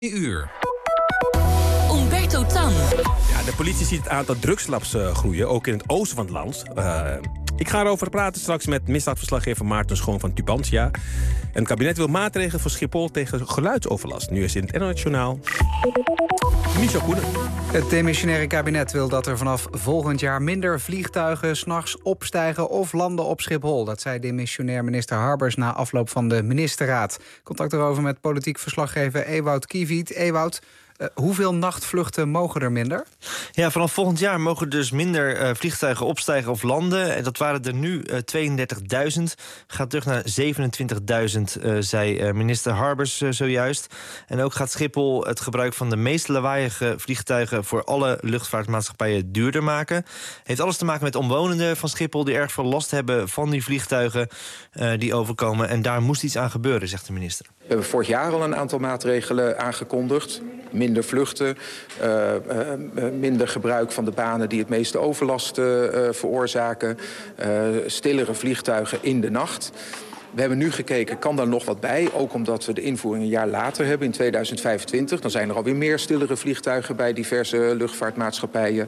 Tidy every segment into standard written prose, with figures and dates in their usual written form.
Uur. Umberto Tan. Ja, de politie ziet het aantal drugslabs groeien, ook in het oosten van het land. Ik ga erover praten straks met misdaadverslaggever Maarten Schoon van Tubantia. En het kabinet wil maatregelen voor Schiphol tegen geluidsoverlast. Nu is in het NOS Journaal Michel Koenen. Het demissionaire kabinet wil dat er vanaf volgend jaar minder vliegtuigen 's nachts opstijgen of landen op Schiphol. Dat zei demissionair minister Harbers na afloop van de ministerraad. Contact erover met politiek verslaggever Ewout Kiewiet. Ewout, hoeveel nachtvluchten mogen er minder? Ja, vanaf volgend jaar mogen dus minder vliegtuigen opstijgen of landen. En dat waren er nu 32.000. Gaat terug naar 27.000, zei minister Harbers zojuist. En ook gaat Schiphol het gebruik van de meest lawaaiige vliegtuigen voor alle luchtvaartmaatschappijen duurder maken. Heeft alles te maken met omwonenden van Schiphol die erg veel last hebben van die vliegtuigen die overkomen. En daar moest iets aan gebeuren, zegt de minister. We hebben vorig jaar al een aantal maatregelen aangekondigd. Minder vluchten, minder gebruik van de banen die het meeste overlast veroorzaken. Stillere vliegtuigen in de nacht. We hebben nu gekeken, kan daar nog wat bij? Ook omdat we de invoering een jaar later hebben, in 2025. Dan zijn er alweer meer stillere vliegtuigen bij diverse luchtvaartmaatschappijen.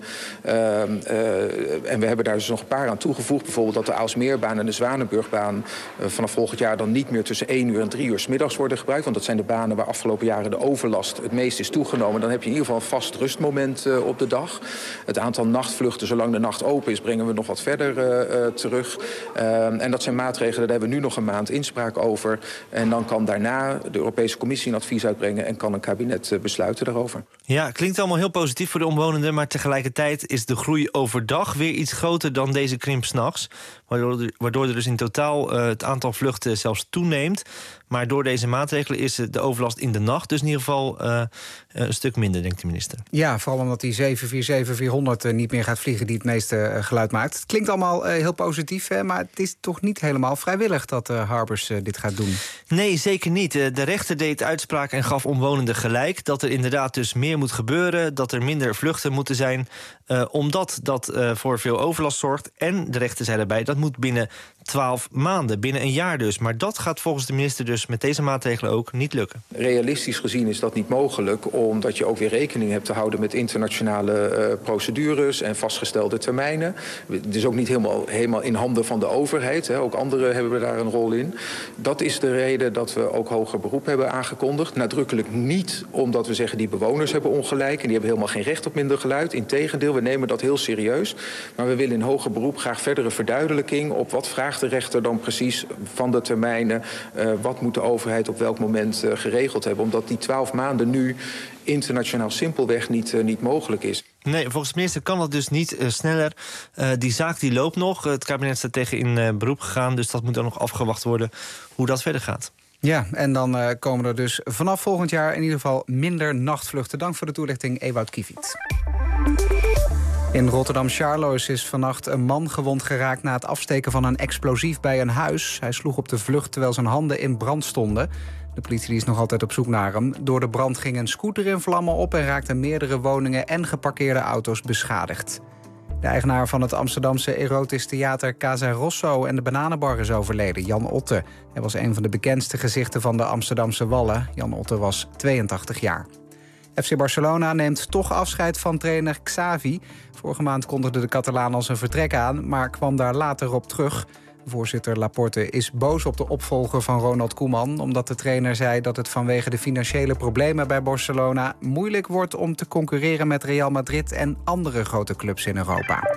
En we hebben daar dus nog een paar aan toegevoegd. Bijvoorbeeld dat de Aalsmeerbaan en de Zwanenburgbaan vanaf volgend jaar dan niet meer tussen 1 uur en 3 uur 's middags worden gebruikt. Want dat zijn de banen waar afgelopen jaren de overlast het meest is toegenomen. Dan heb je in ieder geval een vast rustmoment op de dag. Het aantal nachtvluchten, zolang de nacht open is, brengen we nog wat verder terug. En dat zijn maatregelen, daar hebben we nu nog een maand inspraak over. En dan kan daarna de Europese Commissie een advies uitbrengen en kan een kabinet besluiten daarover. Ja, klinkt allemaal heel positief voor de omwonenden, maar tegelijkertijd is de groei overdag weer iets groter dan deze krimp 's nachts. Waardoor er dus in totaal het aantal vluchten zelfs toeneemt. Maar door deze maatregelen is de overlast in de nacht dus in ieder geval een stuk minder, denkt de minister. Ja, vooral omdat die 747-400 niet meer gaat vliegen die het meeste geluid maakt. Het klinkt allemaal heel positief, hè, maar het is toch niet helemaal vrijwillig dat Harbers dit gaat doen? Nee, zeker niet. De rechter deed uitspraak en gaf omwonenden gelijk dat er inderdaad dus meer moet gebeuren, dat er minder vluchten moeten zijn, omdat dat voor veel overlast zorgt. En de rechter zei daarbij, dat moet binnen 12 maanden, binnen een jaar dus. Maar dat gaat volgens de minister dus met deze maatregelen ook niet lukken. Realistisch gezien is dat niet mogelijk, omdat je ook weer rekening hebt te houden met internationale procedures en vastgestelde termijnen. Het is ook niet helemaal in handen van de overheid. Hè. Ook anderen hebben daar een rol in. Dat is de reden dat we ook hoger beroep hebben aangekondigd. Nadrukkelijk niet omdat we zeggen die bewoners hebben ongelijk en die hebben helemaal geen recht op minder geluid. Integendeel, we nemen dat heel serieus. Maar we willen in hoger beroep graag verdere verduidelijking op wat vraagt de rechter dan precies van de termijnen. Wat moet de overheid op welk moment geregeld hebben. Omdat die 12 maanden nu internationaal simpelweg niet mogelijk is. Nee, volgens de minister kan dat dus niet sneller. Die zaak die loopt nog. Het kabinet staat tegen in beroep gegaan. Dus dat moet dan nog afgewacht worden hoe dat verder gaat. Ja, en dan komen er dus vanaf volgend jaar in ieder geval minder nachtvluchten. Dank voor de toelichting, Ewout Kiewiet. In Rotterdam-Charloes is vannacht een man gewond geraakt na het afsteken van een explosief bij een huis. Hij sloeg op de vlucht terwijl zijn handen in brand stonden. De politie is nog altijd op zoek naar hem. Door de brand ging een scooter in vlammen op en raakten meerdere woningen en geparkeerde auto's beschadigd. De eigenaar van het Amsterdamse erotisch theater Casa Rosso en de Bananenbar is overleden, Jan Otte. Hij was een van de bekendste gezichten van de Amsterdamse Wallen. Jan Otte was 82 jaar. FC Barcelona neemt toch afscheid van trainer Xavi. Vorige maand kondigde de Catalaan al zijn vertrek aan, maar kwam daar later op terug. Voorzitter Laporte is boos op de opvolger van Ronald Koeman, omdat de trainer zei dat het vanwege de financiële problemen bij Barcelona moeilijk wordt om te concurreren met Real Madrid en andere grote clubs in Europa.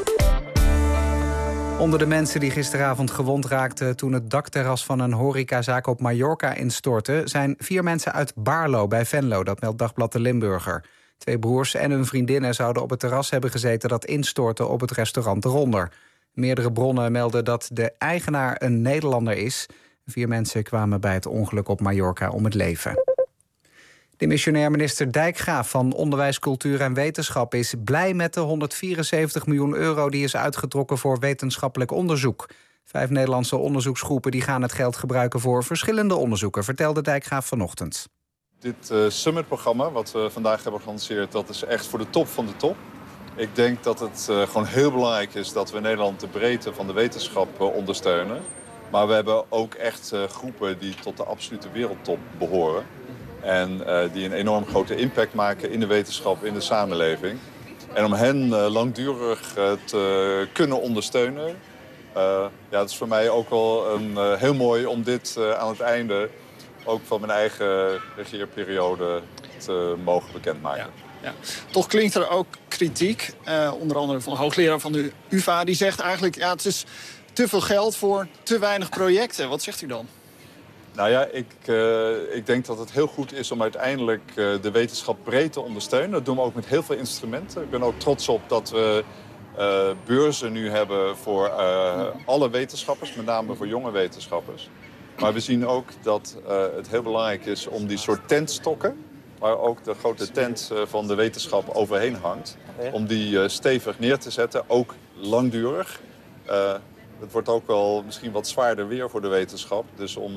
Onder de mensen die gisteravond gewond raakten toen het dakterras van een horecazaak op Mallorca instortte, zijn 4 mensen uit Baarlo bij Venlo, dat meldt Dagblad de Limburger. 2 broers en hun vriendinnen zouden op het terras hebben gezeten dat instortte op het restaurant eronder. Meerdere bronnen melden dat de eigenaar een Nederlander is. 4 mensen kwamen bij het ongeluk op Mallorca om het leven. Demissionair minister Dijkgraaf van Onderwijs, Cultuur en Wetenschap is blij met de 174 miljoen euro die is uitgetrokken voor wetenschappelijk onderzoek. 5 Nederlandse onderzoeksgroepen die gaan het geld gebruiken voor verschillende onderzoeken, vertelde Dijkgraaf vanochtend. Dit summitprogramma wat we vandaag hebben gelanceerd, dat is echt voor de top van de top. Ik denk dat het gewoon heel belangrijk is dat we in Nederland de breedte van de wetenschap ondersteunen. Maar we hebben ook echt groepen die tot de absolute wereldtop behoren. En die een enorm grote impact maken in de wetenschap, in de samenleving. En om hen langdurig te kunnen ondersteunen. Het is voor mij ook wel heel mooi om dit aan het einde, ook van mijn eigen regeerperiode, te mogen bekendmaken. Ja. Toch klinkt er ook kritiek, onder andere van de hoogleraar van de UvA, die zegt eigenlijk, het is te veel geld voor te weinig projecten. Wat zegt u dan? Nou ja, ik denk dat het heel goed is om uiteindelijk de wetenschap breed te ondersteunen. Dat doen we ook met heel veel instrumenten. Ik ben ook trots op dat we beurzen nu hebben voor alle wetenschappers, met name voor jonge wetenschappers. Maar we zien ook dat het heel belangrijk is om die soort tentstokken, waar ook de grote tent van de wetenschap overheen hangt, om die stevig neer te zetten, ook langdurig. Het wordt ook wel misschien wat zwaarder weer voor de wetenschap. Dus om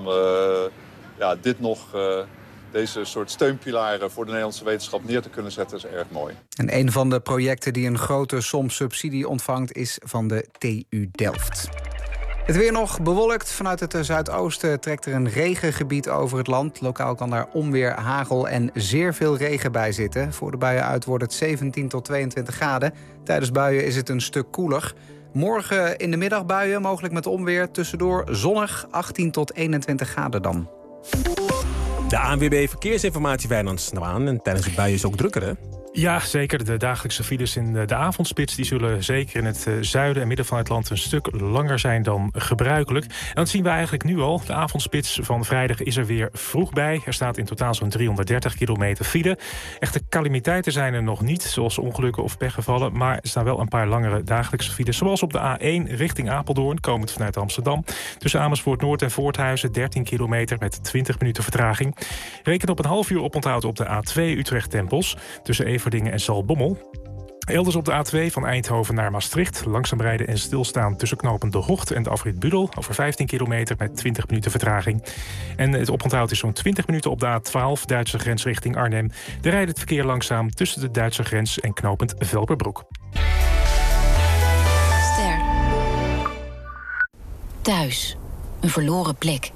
deze soort steunpilaren voor de Nederlandse wetenschap neer te kunnen zetten is erg mooi. En een van de projecten die een grote som subsidie ontvangt is van de TU Delft. Het weer nog bewolkt. Vanuit het zuidoosten trekt er een regengebied over het land. Lokaal kan daar onweer, hagel en zeer veel regen bij zitten. Voor de buien uit wordt het 17 tot 22 graden. Tijdens buien is het een stuk koeler. Morgen in de middag buien, mogelijk met onweer. Tussendoor zonnig, 18 tot 21 graden dan. De ANWB Verkeersinformatie, Wijnand Zwaan. En tijdens de buien is het ook drukker, hè? Ja, zeker. De dagelijkse files in de avondspits die zullen zeker in het zuiden en midden van het land een stuk langer zijn dan gebruikelijk. En dat zien we eigenlijk nu al. De avondspits van vrijdag is er weer vroeg bij. Er staat in totaal zo'n 330 kilometer file. Echte calamiteiten zijn er nog niet, zoals ongelukken of pechgevallen. Maar er staan wel een paar langere dagelijkse files. Zoals op de A1 richting Apeldoorn, komend vanuit Amsterdam. Tussen Amersfoort Noord en Voorthuizen 13 kilometer met 20 minuten vertraging. Reken op een half uur oponthoud op de A2 Utrecht-Tempels. Tussen Everdingen en Zaltbommel. Elders op de A2 van Eindhoven naar Maastricht. Langzaam rijden en stilstaan tussen knooppunt De Hocht en de afrit Budel. Over 15 kilometer met 20 minuten vertraging. En het oponthoud is zo'n 20 minuten op de A12 Duitse grens richting Arnhem. Daar rijdt het verkeer langzaam tussen de Duitse grens en knooppunt Velperbroek. Ster. Thuis. Een verloren plek.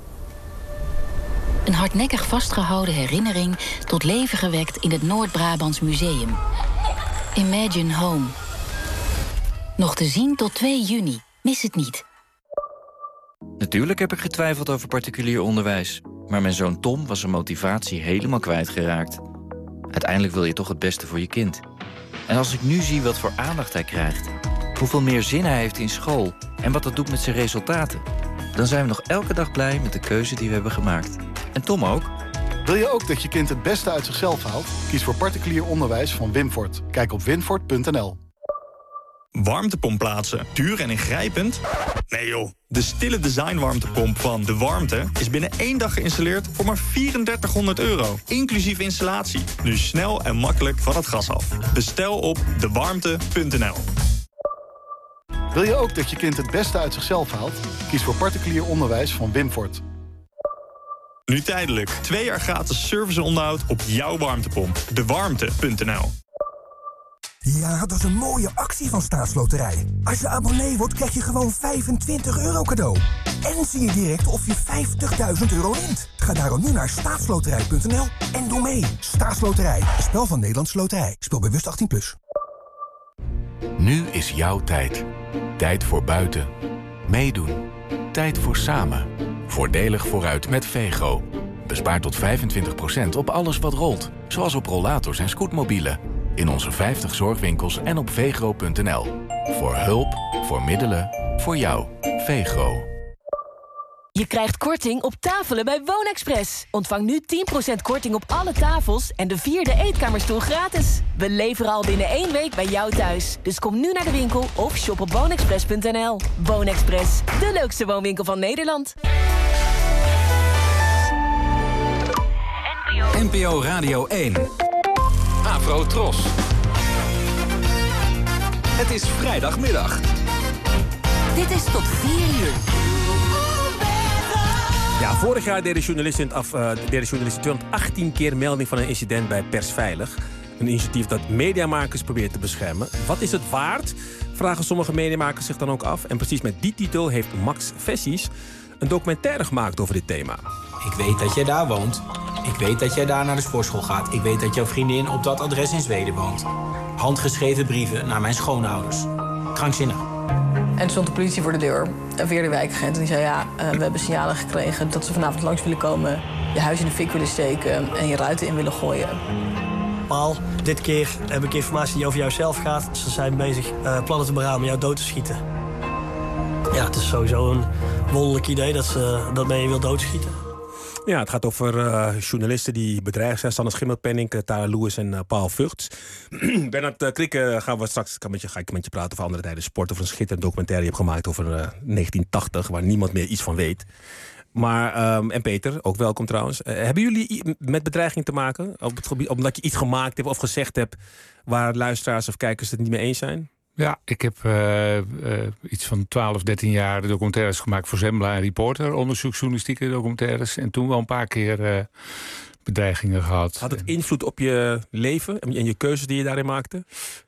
Een hardnekkig vastgehouden herinnering tot leven gewekt in het Noord-Brabants Museum. Imagine Home. Nog te zien tot 2 juni. Mis het niet. Natuurlijk heb ik getwijfeld over particulier onderwijs. Maar mijn zoon Tom was zijn motivatie helemaal kwijtgeraakt. Uiteindelijk wil je toch het beste voor je kind. En als ik nu zie wat voor aandacht hij krijgt, hoeveel meer zin hij heeft in school en wat dat doet met zijn resultaten, dan zijn we nog elke dag blij met de keuze die we hebben gemaakt. En Tom ook. Wil je ook dat je kind het beste uit zichzelf haalt? Kies voor particulier onderwijs van Wimfort. Kijk op wimfort.nl. Warmtepomp plaatsen. Duur en ingrijpend? Nee joh. De stille design warmtepomp van De Warmte is binnen 1 dag geïnstalleerd voor maar €3400. Inclusief installatie. Nu snel en makkelijk van het gas af. Bestel op dewarmte.nl. Wil je ook dat je kind het beste uit zichzelf haalt? Kies voor particulier onderwijs van Wimfort. Nu tijdelijk 2 jaar gratis service en onderhoud op jouw warmtepomp. Dewarmte.nl. Ja, dat is een mooie actie van Staatsloterij. Als je abonnee wordt, krijg je gewoon €25 cadeau. En zie je direct of je €50.000 wint. Ga daarom nu naar staatsloterij.nl en doe mee. Staatsloterij, een spel van Nederlandse Loterij. Speel bewust 18+. Nu is jouw tijd. Tijd voor buiten. Meedoen. Tijd voor samen. Voordelig vooruit met Vego. Bespaar tot 25% op alles wat rolt. Zoals op rollators en scootmobielen. In onze 50 zorgwinkels en op vegro.nl. Voor hulp, voor middelen, voor jou. Vegro. Je krijgt korting op tafelen bij Woonexpress. Ontvang nu 10% korting op alle tafels en de 4e eetkamerstoel gratis. We leveren al binnen 1 week bij jou thuis. Dus kom nu naar de winkel of shop op woonexpress.nl. Woonexpress, de leukste woonwinkel van Nederland. NPO Radio 1. Afro Tros. Het is vrijdagmiddag. Dit is tot 4 uur. Ja, vorig jaar deden journalisten 218 keer melding van een incident bij Persveilig. Een initiatief dat mediamakers probeert te beschermen. Wat is het waard? Vragen sommige mediamakers zich dan ook af. En precies met die titel heeft Max Vessies een documentaire gemaakt over dit thema. Ik weet dat jij daar woont. Ik weet dat jij daar naar de sportschool gaat. Ik weet dat jouw vriendin op dat adres in Zweden woont. Handgeschreven brieven naar mijn schoonouders. Krankzinnig. En toen stond de politie voor de deur. En weer de wijkagent. En die zei, we hebben signalen gekregen dat ze vanavond langs willen komen. Je huis in de fik willen steken en je ruiten in willen gooien. Paul, dit keer heb ik informatie die over jouzelf gaat. Ze zijn bezig plannen te beramen om jou dood te schieten. Ja, het is sowieso een wonderlijk idee dat men je wil doodschieten. Ja, het gaat over journalisten die bedreigd zijn. Sanne Schimmelpenninck, Tara Lewis en Paul Vugts. Bernard Krikke ga ik met je praten over andere tijden sport. Over een schitterend documentaire die je hebt gemaakt over 1980... waar niemand meer iets van weet. Maar, en Peter, ook welkom trouwens. Hebben jullie met bedreiging te maken? Op het gebied, omdat je iets gemaakt hebt of gezegd hebt... waar luisteraars of kijkers het niet mee eens zijn? Ja, ik heb iets van 12, 13 jaar documentaires gemaakt voor Zembla en Reporter. Onderzoeksjournalistieke documentaires. En toen wel een paar keer bedreigingen gehad. Had het invloed op je leven en je keuzes die je daarin maakte?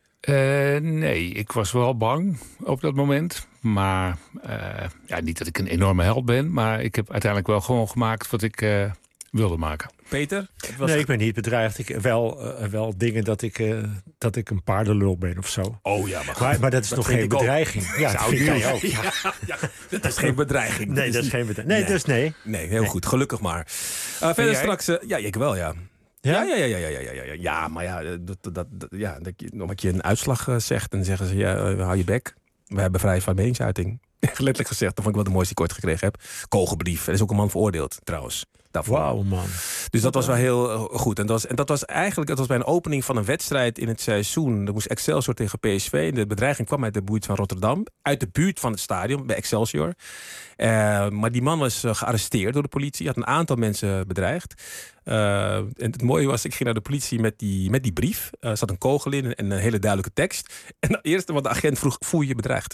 Nee, ik was wel bang op dat moment. Maar niet dat ik een enorme held ben. Maar ik heb uiteindelijk wel gewoon gemaakt wat ik wilde maken. Peter? Nee, ik ben niet bedreigd. Ik wel dingen dat ik een paardenlul ben of zo. Oh ja, maar dat is nog geen bedreiging. Ja, dat vind jij ook. Ja, dat is geen bedreiging. Nee, dat is geen bedreiging. Nee, dus nee. Nee, heel goed. Gelukkig maar. Verder straks... ja, ik wel, ja. Ja, maar omdat je een uitslag zegt... en zeggen ze, hou je bek. We hebben vrijheid van meningsuiting. Letterlijk gezegd, dat vond ik wel de mooiste die ik ooit gekregen heb. Kogelbrief. Er is ook een man veroordeeld, trouwens. Wauw, man. Dus dat was wel heel goed. En dat was bij een opening van een wedstrijd in het seizoen. Er moest Excelsior tegen PSV. De bedreiging kwam uit de buurt van Rotterdam. Uit de buurt van het stadion, bij Excelsior. Maar die man was gearresteerd door de politie. Had een aantal mensen bedreigd. En het mooie was, ik ging naar de politie met die brief. Er zat een kogel in en een hele duidelijke tekst. En het eerste wat de agent vroeg, voel je je bedreigd?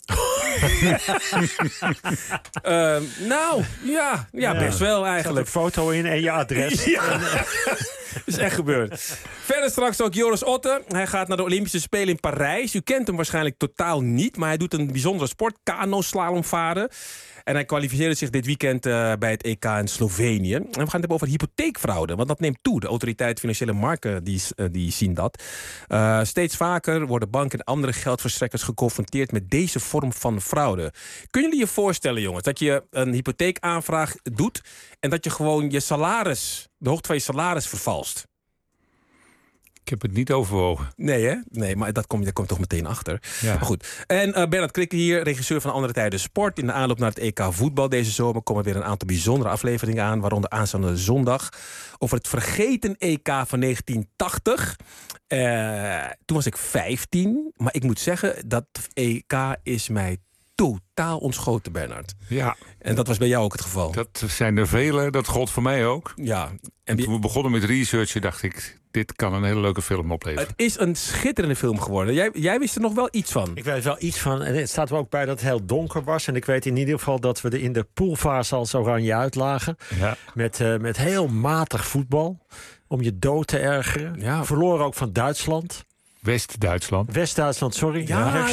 Best wel eigenlijk. Er zat een foto in en je adres. Ja. is echt gebeurd. Verder straks ook Joris Otte. Hij gaat naar de Olympische Spelen in Parijs. U kent hem waarschijnlijk totaal niet, maar hij doet een bijzondere sport, kano-slalomvaren. En hij kwalificeerde zich dit weekend bij het EK in Slovenië. En we gaan het hebben over hypotheekfraude, want dat neemt toe. De autoriteit Financiële Markten die zien dat. Steeds vaker worden banken en andere geldverstrekkers geconfronteerd met deze vorm van fraude. Kunnen jullie je voorstellen, jongens, dat je een hypotheekaanvraag doet en dat je gewoon je salaris, de hoogte van je salaris vervalst? Ik heb het niet overwogen. Nee, hè? Nee, maar daar kom je toch meteen achter. Ja. Maar goed. En Bernard Krikke hier, regisseur van Andere Tijden Sport. In de aanloop naar het EK voetbal deze zomer komen weer een aantal bijzondere afleveringen aan. Waaronder aanstaande zondag over het vergeten EK van 1980. Toen was ik 15. Maar ik moet zeggen, dat EK is mij totaal ontschoten, Bernard. Ja. En dat was bij jou ook het geval. Dat zijn er vele, dat gold voor mij ook. Ja. En toen we begonnen met researchen, dacht ik, dit kan een hele leuke film opleveren. Het is een schitterende film geworden. Jij wist er nog wel iets van. Ik weet wel iets van. En het staat er ook bij dat het heel donker was. En ik weet in ieder geval dat we er in de poolfase als oranje uitlagen. Ja. Met heel matig voetbal. Om je dood te ergeren. Ja. Verloren ook van Duitsland. West-Duitsland, sorry. Ja.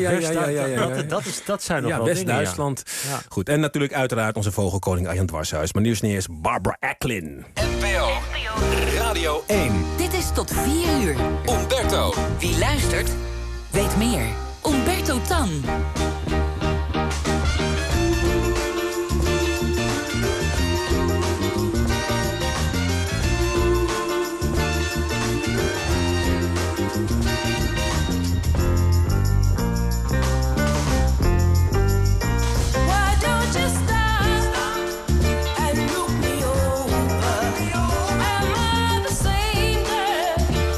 Dat zijn nog wel West-Duitsland. dingen. Ja. Goed, en natuurlijk uiteraard onze vogelkoning Arjan Dwarshuis. Maar nu is Barbara Acklin. NPO Radio 1. Dit is tot 4 uur. Umberto. Wie luistert, weet meer. Umberto Tan.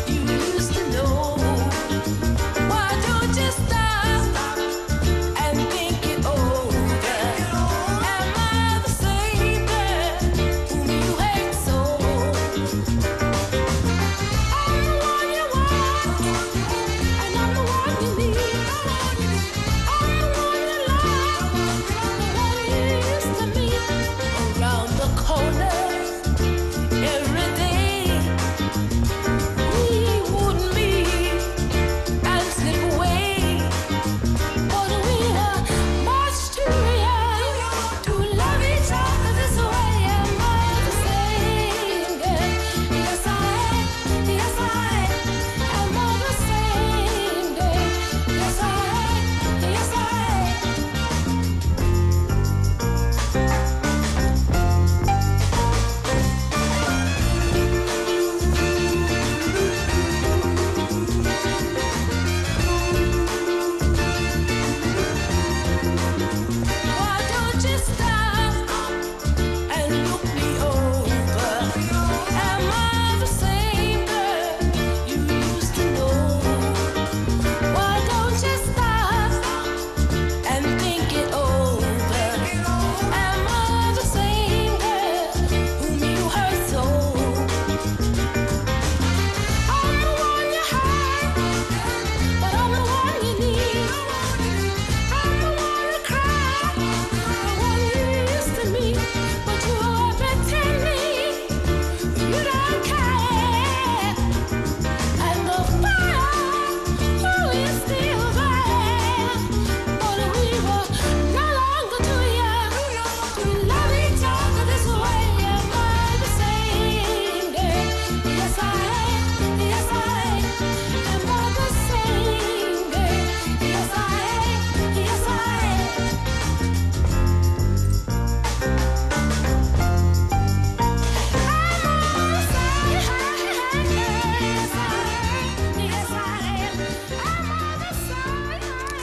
And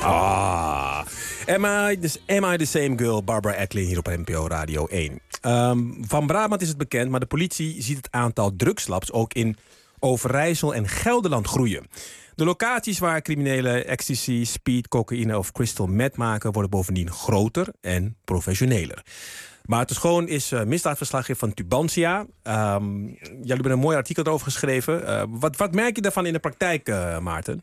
Am I the same girl? Barbara Ecklin hier op NPO Radio 1. Van Brabant is het bekend, maar de politie ziet het aantal drugslabs ook in Overijssel en Gelderland groeien. De locaties waar criminelen ecstasy, speed, cocaïne of crystal meth maken worden bovendien groter en professioneler. Maarten Schoon is misdaadverslaggever van Tubantia. Jullie hebben een mooi artikel erover geschreven. Wat merk je daarvan in de praktijk, Maarten?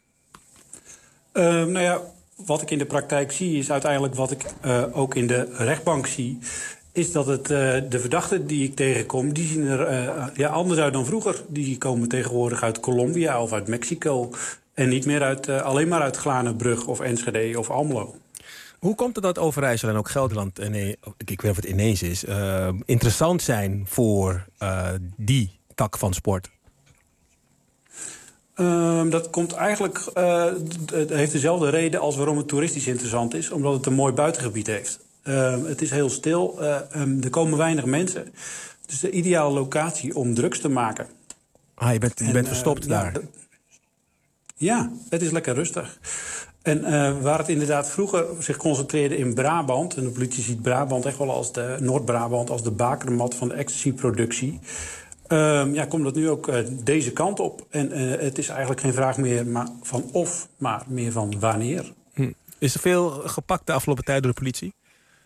Wat ik in de praktijk zie is uiteindelijk wat ik ook in de rechtbank zie, is dat de verdachten die ik tegenkom, die zien er anders uit dan vroeger. Die komen tegenwoordig uit Colombia of uit Mexico en niet meer alleen maar uit Glanenbrug of Enschede of Almelo. Hoe komt het dat Overijssel en ook Gelderland, ik weet of het ineens is, interessant zijn voor die tak van sport? Dat komt eigenlijk, het heeft dezelfde reden als waarom het toeristisch interessant is. Omdat het een mooi buitengebied heeft. Het is heel stil, er komen weinig mensen. Het is de ideale locatie om drugs te maken. Je bent verstopt daar? Ja, het is lekker rustig. En waar het inderdaad vroeger zich concentreerde in Brabant, en de politie ziet Brabant echt wel als Noord-Brabant als de bakermat van de ecstasy-productie, komt dat nu ook deze kant op. En het is eigenlijk geen vraag meer van of, maar meer van wanneer. Is er veel gepakt de afgelopen tijd door de politie?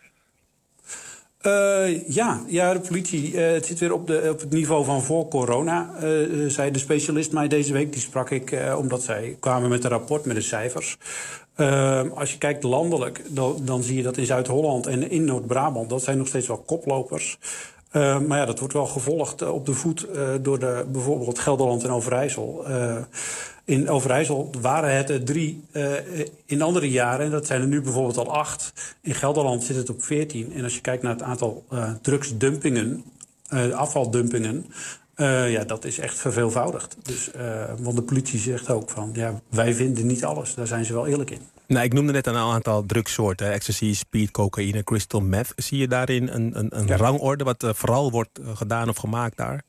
De politie het zit weer op het niveau van voor corona, zei de specialist mij deze week. Die sprak ik omdat zij kwamen met een rapport met de cijfers. Als je kijkt landelijk, dan zie je dat in Zuid-Holland en in Noord-Brabant, dat zijn nog steeds wel koplopers. Maar dat wordt wel gevolgd op de voet door bijvoorbeeld Gelderland en Overijssel. In Overijssel waren het er 3 in andere jaren. En dat zijn er nu bijvoorbeeld al 8. In Gelderland zit het op 14. En als je kijkt naar het aantal drugsdumpingen, afvaldumpingen, dat is echt verveelvoudigd. Dus, want de politie zegt ook van, wij vinden niet alles. Daar zijn ze wel eerlijk in. Nou, ik noemde net een aantal drugssoorten. Ecstasy, speed, cocaïne, crystal meth. Zie je daarin een rangorde wat vooral wordt gedaan of gemaakt daar?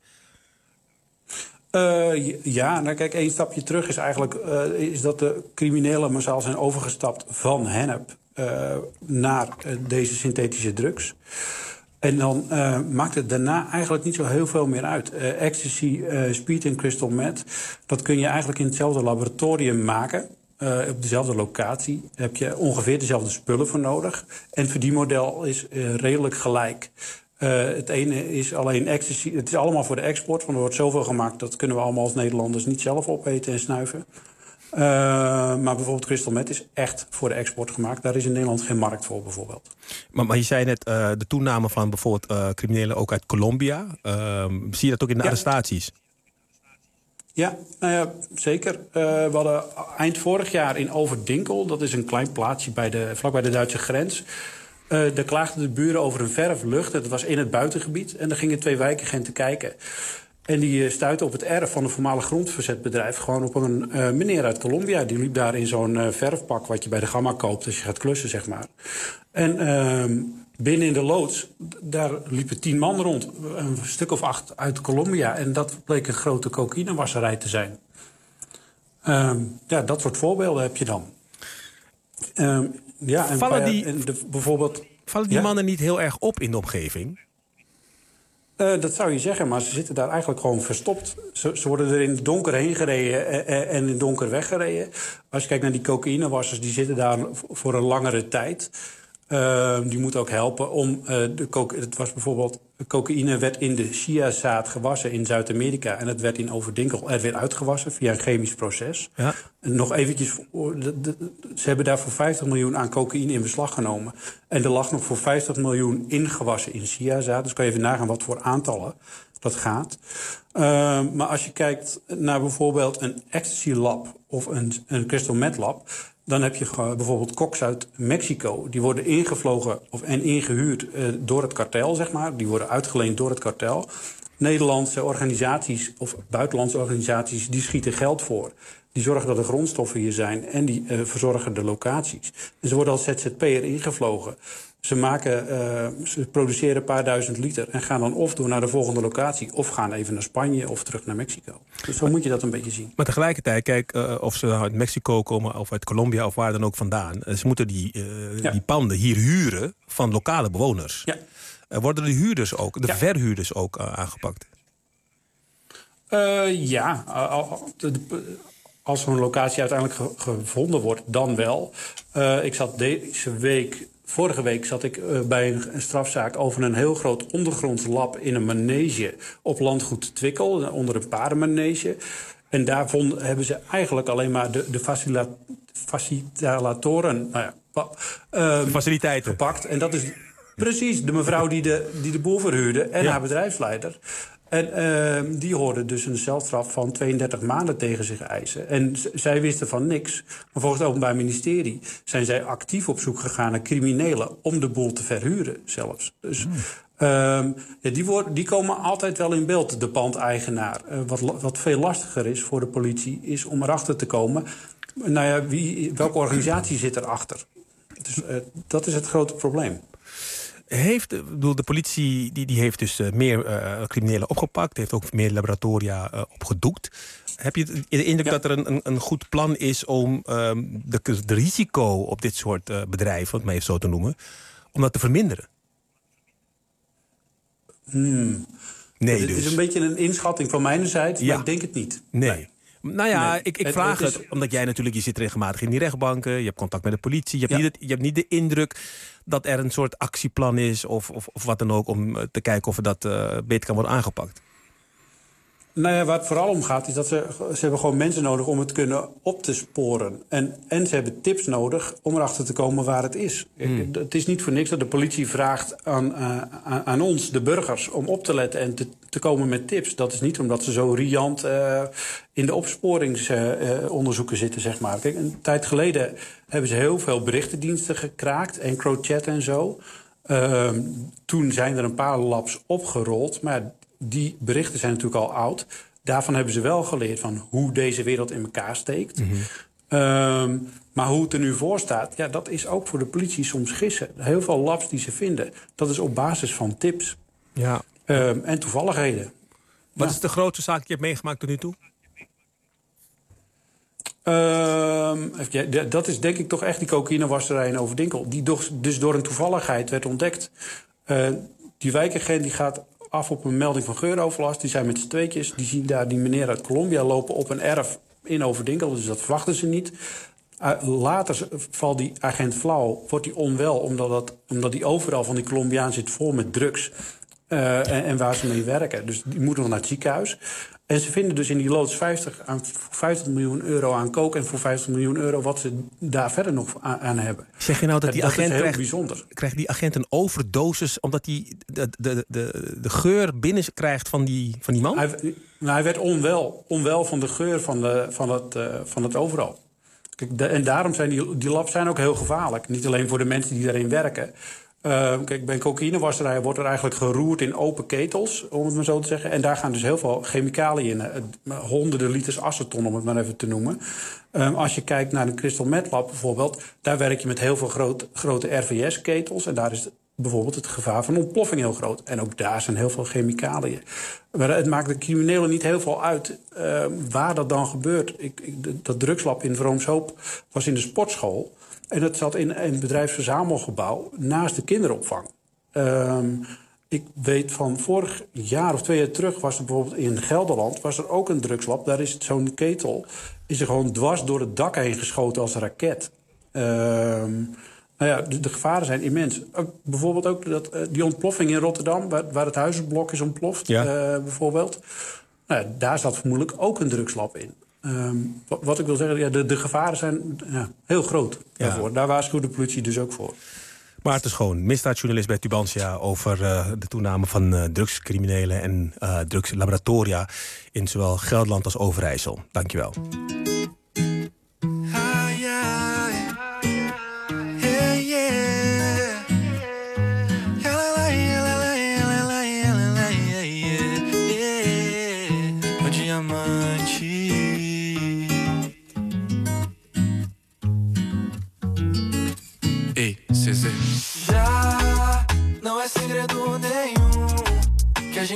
Kijk, 1 stapje terug is eigenlijk is dat de criminelen massaal zijn overgestapt van hennep naar deze synthetische drugs. En dan maakt het daarna eigenlijk niet zo heel veel meer uit. Ecstasy, speed en crystal meth, dat kun je eigenlijk in hetzelfde laboratorium maken. Op dezelfde locatie heb je ongeveer dezelfde spullen voor nodig. En het verdienmodel is redelijk gelijk. Het ene is alleen ecstasy. Het is allemaal voor de export, want er wordt zoveel gemaakt, dat kunnen we allemaal als Nederlanders niet zelf opeten en snuiven. Maar bijvoorbeeld crystal meth is echt voor de export gemaakt. Daar is in Nederland geen markt voor, bijvoorbeeld. Maar je zei net de toename van bijvoorbeeld criminelen ook uit Colombia. Zie je dat ook in de arrestaties? Ja, zeker. We hadden eind vorig jaar in Overdinkel, dat is een klein plaatsje vlakbij de Duitse grens. Daar klaagden de buren over een verflucht. Dat was in het buitengebied. En daar gingen 2 wijkagenten kijken. En die stuitten op het erf van een voormalig grondverzetbedrijf. Gewoon op een meneer uit Colombia. Die liep daar in zo'n verfpak wat je bij de Gamma koopt als je gaat klussen, zeg maar. En binnen in de loods, daar liepen 10 man rond. Een stuk of 8 uit Colombia. En dat bleek een grote cocaïnewasserij te zijn. Dat soort voorbeelden heb je dan. Vallen die mannen niet heel erg op in de omgeving? Dat zou je zeggen, maar ze zitten daar eigenlijk gewoon verstopt. Ze worden er in het donker heen gereden en in het donker weggereden. Als je kijkt naar die cocaïnewassers, die zitten daar voor een langere tijd. Die moeten ook helpen om het was bijvoorbeeld, cocaïne werd in de chiazaad gewassen in Zuid-Amerika. En het werd in Overdinkel weer uitgewassen via een chemisch proces. Ja. En nog eventjes, ze hebben daar voor 50 miljoen aan cocaïne in beslag genomen. En er lag nog voor 50 miljoen ingewassen in chiazaad. Dus kan je even nagaan wat voor aantallen dat gaat. Maar als je kijkt naar bijvoorbeeld een ecstasy lab of een crystal meth lab, dan heb je bijvoorbeeld koks uit Mexico. Die worden ingevlogen en ingehuurd door het kartel, zeg maar. Die worden uitgeleend door het kartel. Nederlandse organisaties of buitenlandse organisaties, die schieten geld voor. Die zorgen dat er grondstoffen hier zijn en die verzorgen de locaties. En ze worden als ZZP'er ingevlogen. Ze produceren een paar duizend liter en gaan dan of door naar de volgende locatie, of gaan even naar Spanje of terug naar Mexico. Dus zo moet je dat een beetje zien. Maar tegelijkertijd, kijk, of ze uit Mexico komen of uit Colombia of waar dan ook vandaan. Ze moeten die panden hier huren van lokale bewoners. Ja. Worden de huurders ook, de verhuurders ook aangepakt? Ja, als zo'n locatie uiteindelijk gevonden wordt, dan wel. Ik zat vorige week zat ik bij een strafzaak over een heel groot ondergronds lab in een manege op landgoed Twickel, onder een paardenmanege. En daar hebben ze eigenlijk alleen maar de facilitatoren, faciliteiten gepakt. En dat is precies de mevrouw die de boel verhuurde en haar bedrijfsleider. En die hoorden dus een celstraf van 32 maanden tegen zich eisen. En zij wisten van niks. Maar volgens het Openbaar Ministerie zijn zij actief op zoek gegaan naar criminelen om de boel te verhuren zelfs. Dus die komen altijd wel in beeld, de pandeigenaar. Wat veel lastiger is voor de politie, is om erachter te komen, welke organisatie zit erachter. Dus dat is het grote probleem. De politie die heeft dus meer criminelen opgepakt, heeft ook meer laboratoria opgedoekt. Heb je de indruk dat er een goed plan is om de risico op dit soort bedrijven, om het maar even zo te noemen, om dat te verminderen? Nee, het is een beetje een inschatting van mijnerzijds, maar ik denk het niet. Nee. Nou ja, ik vraag het omdat jij natuurlijk, je zit regelmatig in die rechtbanken, je hebt contact met de politie, je hebt niet de indruk dat er een soort actieplan is of wat dan ook om te kijken of dat beter kan worden aangepakt. Nou ja, waar het vooral om gaat is dat ze hebben gewoon mensen nodig om het kunnen op te sporen. En ze hebben tips nodig om erachter te komen waar het is. Het is niet voor niks dat de politie vraagt aan ons, de burgers, om op te letten en te komen met tips. Dat is niet omdat ze zo riant in de opsporingsonderzoeken zitten, zeg maar. Kijk, een tijd geleden hebben ze heel veel berichtendiensten gekraakt, EncroChat en zo. Toen zijn er een paar labs opgerold, maar die berichten zijn natuurlijk al oud. Daarvan hebben ze wel geleerd van hoe deze wereld in elkaar steekt. Maar hoe het er nu voor staat, dat is ook voor de politie soms gissen. Heel veel labs die ze vinden, dat is op basis van tips. Ja. En toevalligheden. Wat is de grootste zaak die je hebt meegemaakt tot nu toe? Dat is denk ik toch echt die cocaïnewasserij in Overdinkel. Die dus door een toevalligheid werd ontdekt. Die wijkagent die gaat af op een melding van geuroverlast. Die zijn met z'n tweetjes. Die zien daar die meneer uit Colombia lopen op een erf in Overdinkel. Dus dat verwachten ze niet. Later valt die agent flauw. Wordt hij onwel omdat hij overal van die Colombiaan zit vol met drugs. En waar ze mee werken. Dus die moet nog naar het ziekenhuis. En ze vinden dus in die loods 50 miljoen euro aan coke en voor 50 miljoen euro wat ze daar verder nog aan hebben. Zeg je nou dat die agent krijgt die agent een overdosis omdat hij de geur binnen krijgt van die man? Hij werd onwel van de geur van het overal. Kijk, en daarom zijn die labs zijn ook heel gevaarlijk. Niet alleen voor de mensen die daarin werken. Kijk, bij een cocaïnewasserij wordt er eigenlijk geroerd in open ketels, om het maar zo te zeggen. En daar gaan dus heel veel chemicaliën in. Honderden liters aceton, om het maar even te noemen. Als je kijkt naar een crystal meth lab bijvoorbeeld, daar werk je met heel veel grote RVS-ketels. En daar is bijvoorbeeld het gevaar van ontploffing heel groot. En ook daar zijn heel veel chemicaliën. Maar het maakt de criminelen niet heel veel uit waar dat dan gebeurt. Dat drugslab in Vroomshoop was in de sportschool. En dat zat in een bedrijfsverzamelgebouw naast de kinderopvang. Ik weet van vorig jaar of 2 jaar terug was er bijvoorbeeld in Gelderland was er ook een drugslab. Daar is zo'n ketel is er gewoon dwars door het dak heen geschoten als een raket. De gevaren zijn immens. Bijvoorbeeld ook die ontploffing in Rotterdam, waar het huizenblok is ontploft, bijvoorbeeld. Daar zat vermoedelijk ook een drugslab in. Wat ik wil zeggen, de gevaren zijn heel groot daarvoor. Daar waarschuwt de politie dus ook voor. Maarten Schoon, misdaadjournalist bij Tubantia over de toename van drugscriminelen en drugslaboratoria in zowel Gelderland als Overijssel. Dankjewel. CZ.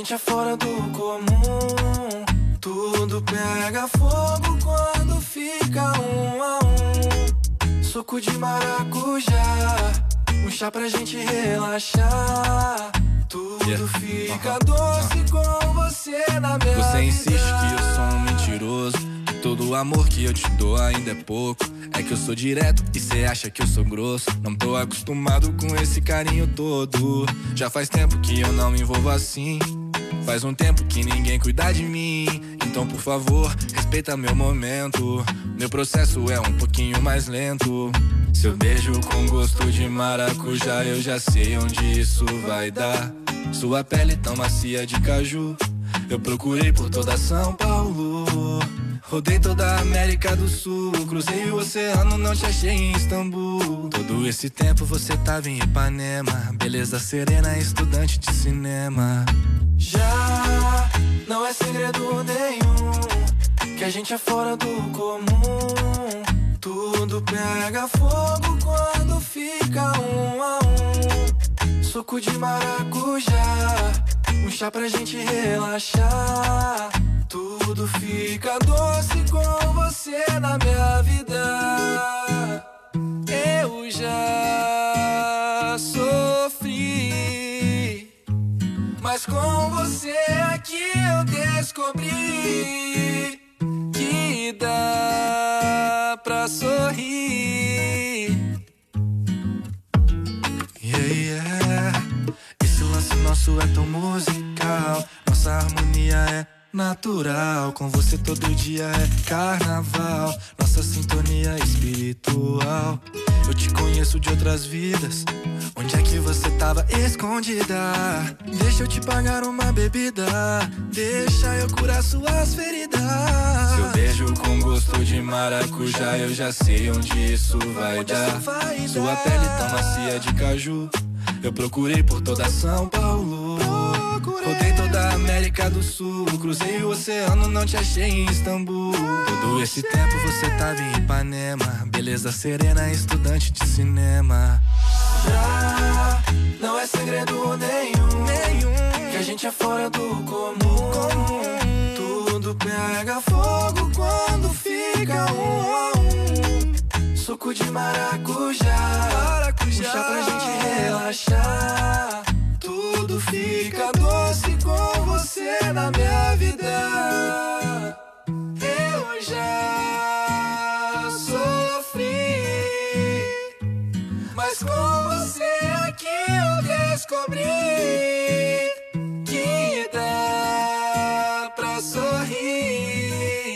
gente é fora do comum. Tudo pega fogo quando fica a suco de maracujá, chá pra gente relaxar. Tudo fica doce com você na minha vida. Você insiste que eu sou um mentiroso, que todo o amor que eu te dou ainda é pouco. É que eu sou direto e cê acha que eu sou grosso. Não tô acostumado com esse carinho todo. Já faz tempo que eu não me envolvo assim. Faz um tempo que ninguém cuida de mim. Então por favor, respeita meu momento. Meu processo é um pouquinho mais lento. Seu beijo com gosto de maracujá, eu já sei onde isso vai dar. Sua pele tão macia de caju. Eu procurei por toda São Paulo. Rodei toda a América do Sul. Cruzei o oceano, não te achei em Istambul. Todo esse tempo você tava em Ipanema. Beleza serena, estudante de cinema. Já não é segredo nenhum que a gente é fora do comum. Tudo pega fogo quando fica a suco de maracujá, chá pra gente relaxar. Tudo fica doce com você na minha vida. Eu já sofri, mas com você aqui eu descobri que dá pra sorrir. Yeah. Esse lance nosso é tão musical. Nossa harmonia é natural. Com você todo dia é carnaval. Nossa sintonia espiritual. Eu te conheço de outras vidas. Onde é que você tava escondida? Deixa eu te pagar uma bebida. Deixa eu curar suas feridas. Seu beijo com gosto de maracujá, eu já sei onde isso vai dar. Sua pele tão macia de caju. Eu procurei por toda São Paulo. Rodei toda a América do Sul. Cruzei o oceano, não te achei em Istambul. Todo esse tempo você tava em Ipanema. Beleza serena, estudante de cinema. Já não é segredo nenhum que a gente é fora do comum. Tudo pega fogo quando fica suco de maracujá, chá pra gente relaxar. Tudo fica doce com você na minha vida. Eu já sofri, mas com você aqui eu descobri que dá pra sorrir.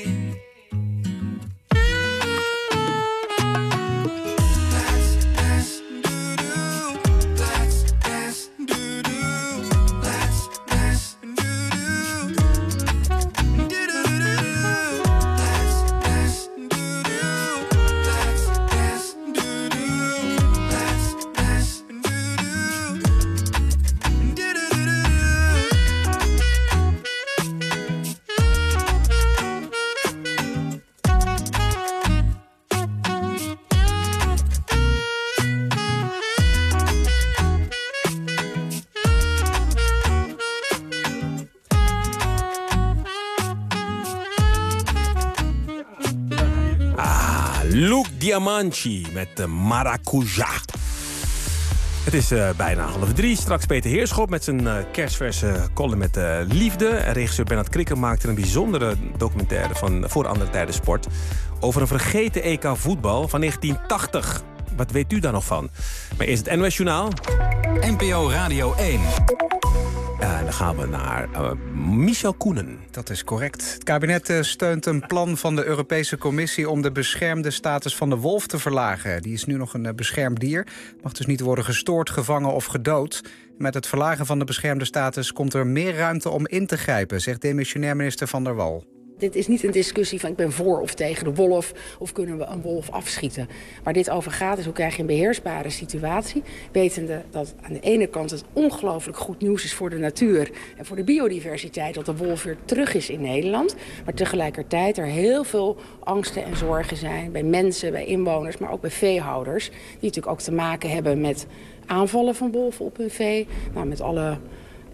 Luke Diamanchi met Maracujá. Het is bijna 2:30. Straks Peter Heerschop met zijn kerstverse column met liefde. En regisseur Bernard Krikker maakte een bijzondere documentaire van Voor Andere Tijden Sport over een vergeten EK voetbal van 1980. Wat weet u daar nog van? Maar eerst het NOS Journaal. NPO Radio 1. En dan gaan we naar Michel Koenen. Dat is correct. Het kabinet steunt een plan van de Europese Commissie om de beschermde status van de wolf te verlagen. Die is nu nog een beschermd dier. Mag dus niet worden gestoord, gevangen of gedood. Met het verlagen van de beschermde status komt er meer ruimte om in te grijpen, zegt demissionair minister Van der Wal. Dit is niet een discussie van ik ben voor of tegen de wolf of kunnen we een wolf afschieten. Waar dit over gaat is hoe krijg je een beheersbare situatie. Wetende dat aan de ene kant het ongelooflijk goed nieuws is voor de natuur en voor de biodiversiteit dat de wolf weer terug is in Nederland. Maar tegelijkertijd er heel veel angsten en zorgen zijn bij mensen, bij inwoners, maar ook bij veehouders. Die natuurlijk ook te maken hebben met aanvallen van wolven op hun vee. Nou, met alle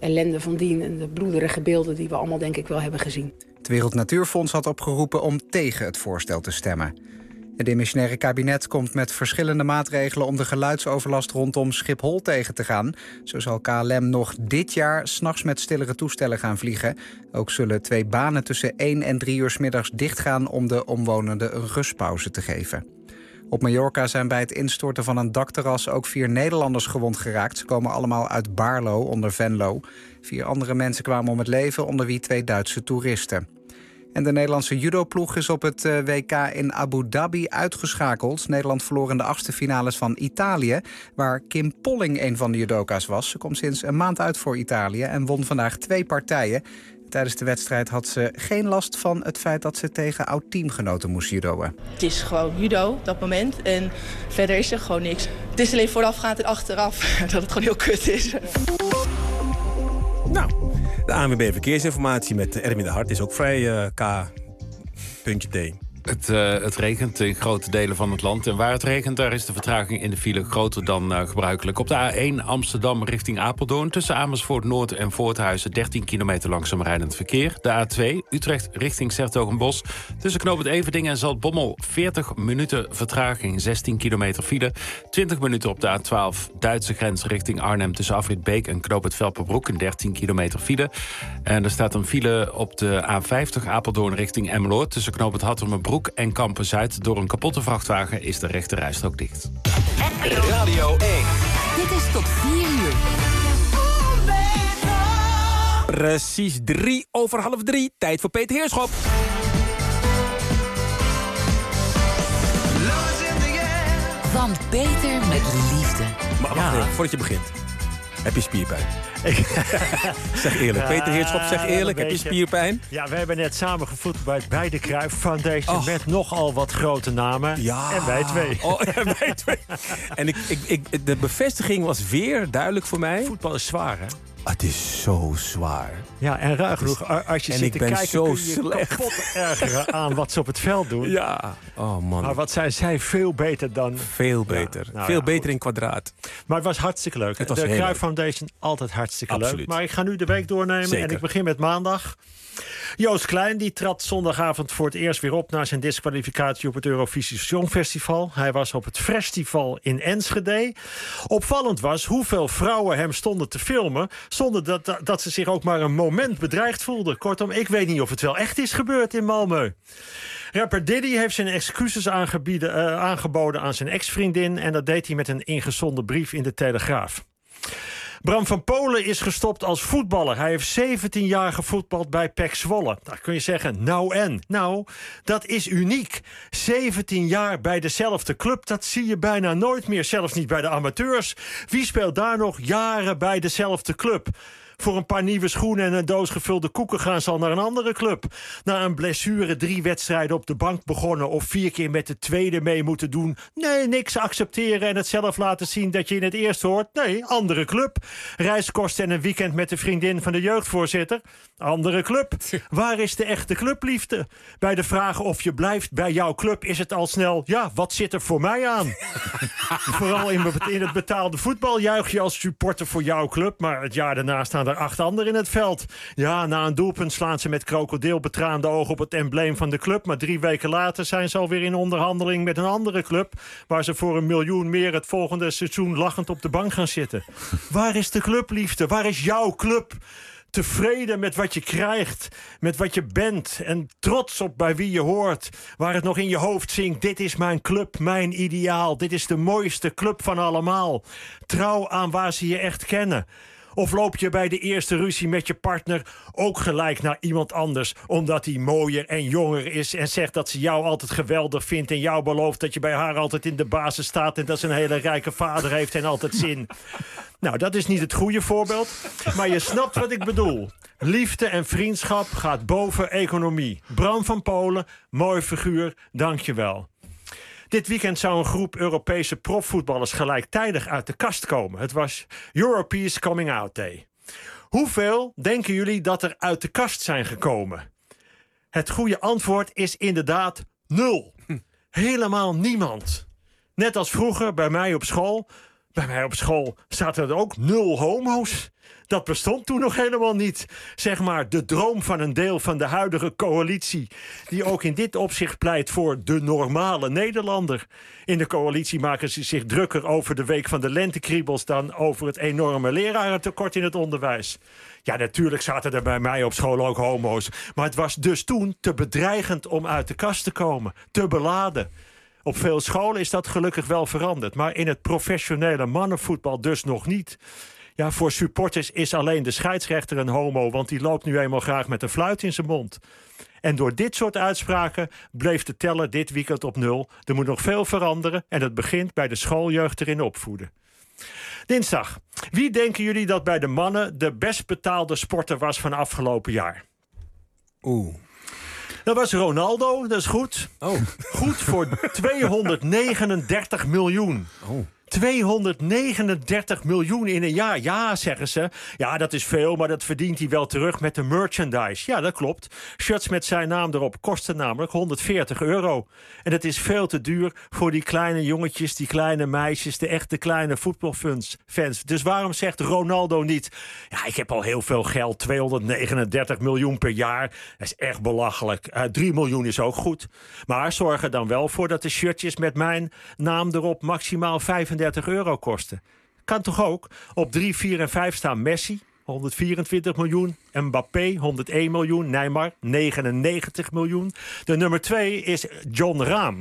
ellende van dien en de bloederige beelden die we allemaal denk ik wel hebben gezien. Het Wereld Natuurfonds had opgeroepen om tegen het voorstel te stemmen. Het demissionaire kabinet komt met verschillende maatregelen om de geluidsoverlast rondom Schiphol tegen te gaan. Zo zal KLM nog dit jaar 's nachts met stillere toestellen gaan vliegen. Ook zullen 2 banen tussen 1 en 3 uur 's middags dichtgaan om de omwonenden een rustpauze te geven. Op Mallorca zijn bij het instorten van een dakterras ook 4 Nederlanders gewond geraakt. Ze komen allemaal uit Baarlo onder Venlo. 4 andere mensen kwamen om het leven, onder wie 2 Duitse toeristen. En de Nederlandse judoploeg is op het WK in Abu Dhabi uitgeschakeld. Nederland verloor in de 8e finales van Italië, waar Kim Polling een van de judoka's was. Ze komt sinds een maand uit voor Italië en won vandaag 2 partijen. Tijdens de wedstrijd had ze geen last van het feit dat ze tegen oud-teamgenoten moest judoën. Het is gewoon judo op dat moment en verder is er gewoon niks. Het is alleen voorafgaand en achteraf dat het gewoon heel kut is. Nou, de ANWB Verkeersinformatie met Erwin de Hart is ook vrij K.T. Het regent in grote delen van het land. En waar het regent, daar is de vertraging in de file groter dan gebruikelijk. Op de A1 Amsterdam richting Apeldoorn, tussen Amersfoort Noord en Voorthuizen 13 kilometer langzaam rijdend verkeer. De A2 Utrecht richting 's-Hertogenbosch, tussen knooppunt Everdingen en Zaltbommel 40 minuten vertraging, 16 kilometer file. 20 minuten op de A12 Duitse grens richting Arnhem, tussen Afrit Beek en knooppunt Velperbroek, een 13 kilometer file. En er staat een file op de A50 Apeldoorn richting Emmeloord, tussen knooppunt Hattemerbroek en Kampen-Zuid. Door een kapotte vrachtwagen is de rechte rijstrook dicht. Radio 1. Dit is tot 4 uur. Precies 3:03. Tijd voor Peter Heerschop. Van Peter met liefde. Maar wacht even, voordat je begint. Heb je spierpijn? Zeg eerlijk. Peter Heerschop, zeg eerlijk. Heb je spierpijn? Ja, we hebben net samen gevoetbald bij de Cruijff Foundation. Met nogal wat grote namen. Ja. En wij 2. En wij 2. En de bevestiging was weer duidelijk voor mij. Voetbal is zwaar, hè? Het is zo zwaar. Ja, en raar genoeg, als je zit te kijken, zo kun je kapot ergeren aan wat ze op het veld doen. Ja. Oh man. Maar wat zijn zij veel beter dan... Veel beter. Veel beter in kwadraat. Maar het was hartstikke leuk. Het was de heel Cruijff leuk. Foundation, altijd hartstikke Absoluut. leuk. Maar ik ga nu de week doornemen. Zeker. En ik begin met maandag. Joost Klein die trad zondagavond voor het eerst weer op na zijn disqualificatie op het Eurovisie Songfestival. Hij was op het festival in Enschede. Opvallend was hoeveel vrouwen hem stonden te filmen zonder dat ze zich ook maar een moment bedreigd voelden. Kortom, ik weet niet of het wel echt is gebeurd in Malmö. Rapper Diddy heeft zijn excuses aangeboden aan zijn ex-vriendin en dat deed hij met een ingezonden brief in de Telegraaf. Bram van Polen is gestopt als voetballer. Hij heeft 17 jaar gevoetbald bij PEC Zwolle. Dan kun je zeggen, nou en? Nou, dat is uniek. 17 jaar bij dezelfde club, dat zie je bijna nooit meer. Zelfs niet bij de amateurs. Wie speelt daar nog jaren bij dezelfde club? Voor een paar nieuwe schoenen en een doos gevulde koeken gaan ze al naar een andere club. Na een blessure 3 wedstrijden op de bank begonnen of 4 keer met de tweede mee moeten doen. Nee, niks accepteren en het zelf laten zien dat je in het eerste hoort. Nee, andere club. Reiskosten en een weekend met de vriendin van de jeugdvoorzitter. Andere club. Waar is de echte clubliefde? Bij de vraag of je blijft bij jouw club is het al snel, ja, wat zit er voor mij aan? Vooral in het betaalde voetbal juich je als supporter voor jouw club, maar het jaar daarna staan er 8 anderen in het veld. Ja, na een doelpunt slaan ze met krokodilbetraande ogen op het embleem van de club, maar 3 weken later zijn ze alweer in onderhandeling met een andere club, waar ze voor $1 miljoen meer het volgende seizoen lachend op de bank gaan zitten. Waar is de clubliefde? Waar is jouw club? Tevreden met wat je krijgt, met wat je bent en trots op bij wie je hoort. Waar het nog in je hoofd zingt, dit is mijn club, mijn ideaal. Dit is de mooiste club van allemaal. Trouw aan waar ze je echt kennen. Of loop je bij de eerste ruzie met je partner ook gelijk naar iemand anders, omdat hij mooier en jonger is en zegt dat ze jou altijd geweldig vindt en jou belooft dat je bij haar altijd in de basis staat en dat ze een hele rijke vader heeft en altijd zin. Nou, dat is niet het goede voorbeeld, maar je snapt wat ik bedoel. Liefde en vriendschap gaat boven economie. Bram van Polen, mooi figuur, dank je wel. Dit weekend zou een groep Europese profvoetballers gelijktijdig uit de kast komen. Het was Europees Coming Out Day. Hoeveel denken jullie dat er uit de kast zijn gekomen? Het goede antwoord is inderdaad 0. Helemaal niemand. Net als vroeger bij mij op school. Bij mij op school zaten er ook 0 homo's. Dat bestond toen nog helemaal niet. Zeg maar de droom van een deel van de huidige coalitie, die ook in dit opzicht pleit voor de normale Nederlander. In de coalitie maken ze zich drukker over de week van de lentekriebels dan over het enorme lerarentekort in het onderwijs. Ja, natuurlijk zaten er bij mij op school ook homo's. Maar het was dus toen te bedreigend om uit de kast te komen. Te beladen. Op veel scholen is dat gelukkig wel veranderd. Maar in het professionele mannenvoetbal dus nog niet. Ja, voor supporters is alleen de scheidsrechter een homo, want die loopt nu eenmaal graag met een fluit in zijn mond. En door dit soort uitspraken bleef de teller dit weekend op 0. Er moet nog veel veranderen en dat begint bij de schooljeugd erin opvoeden. Dinsdag. Wie denken jullie dat bij de mannen de best betaalde sporter was van afgelopen jaar? Dat was Ronaldo, dat is goed. Goed voor 239 miljoen. 239 miljoen in een jaar. Ja, zeggen ze. Ja, dat is veel, maar dat verdient hij wel terug met de merchandise. Ja, dat klopt. Shirts met zijn naam erop kosten namelijk €140. En dat is veel te duur voor die kleine jongetjes, die kleine meisjes, de echte kleine voetbalfans. Dus waarom zegt Ronaldo niet: ja, ik heb al heel veel geld, 239 miljoen per jaar. Dat is echt belachelijk. 3 miljoen is ook goed. Maar zorg er dan wel voor dat de shirtjes met mijn naam erop maximaal €35 kosten. Kan toch ook? Op 3, 4 en 5 staan Messi, 124 miljoen. Mbappé, 101 miljoen. Neymar, 99 miljoen. De nummer 2 is John Rahm.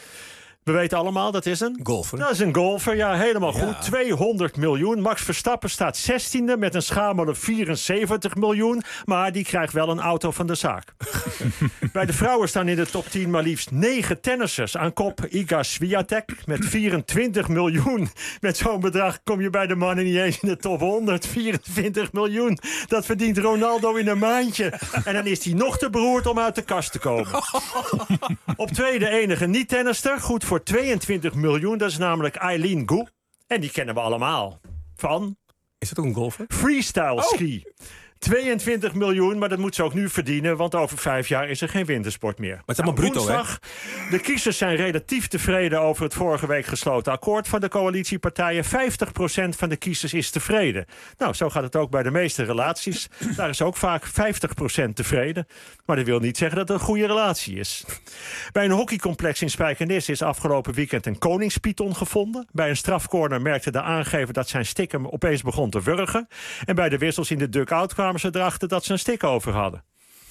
We weten allemaal, dat is een golfer. Dat is een golfer, ja, helemaal goed. 200 miljoen. Max Verstappen staat 16e met een schamele 74 miljoen. Maar die krijgt wel een auto van de zaak. Bij de vrouwen staan in de top 10 maar liefst 9 tennissers. Aan kop Iga Swiatek met 24 miljoen. Met zo'n bedrag kom je bij de mannen niet eens in de top 100. 24 miljoen. Dat verdient Ronaldo in een maandje. En dan is hij nog te beroerd om uit de kast te komen. Op 2 de enige niet-tennister. Goed voor 22 miljoen. Dat is namelijk Eileen Gu. En die kennen we allemaal. Van? Is dat ook een golfer? Freestyle ski. 22 miljoen, maar dat moet ze ook nu verdienen, want over 5 jaar is er geen wintersport meer. Maar het is allemaal bruto, woensdag, de kiezers zijn relatief tevreden over het vorige week gesloten akkoord van de coalitiepartijen. 50% van de kiezers is tevreden. Nou, zo gaat het ook bij de meeste relaties. Daar is ook vaak 50% tevreden. Maar dat wil niet zeggen dat het een goede relatie is. Bij een hockeycomplex in Spijkenisse is afgelopen weekend een koningspython gevonden. Bij een strafcorner merkte de aangever dat zijn stick hem opeens begon te wurgen. En bij de wissels in de dugout kwamen ze erachter dat ze een stick over hadden.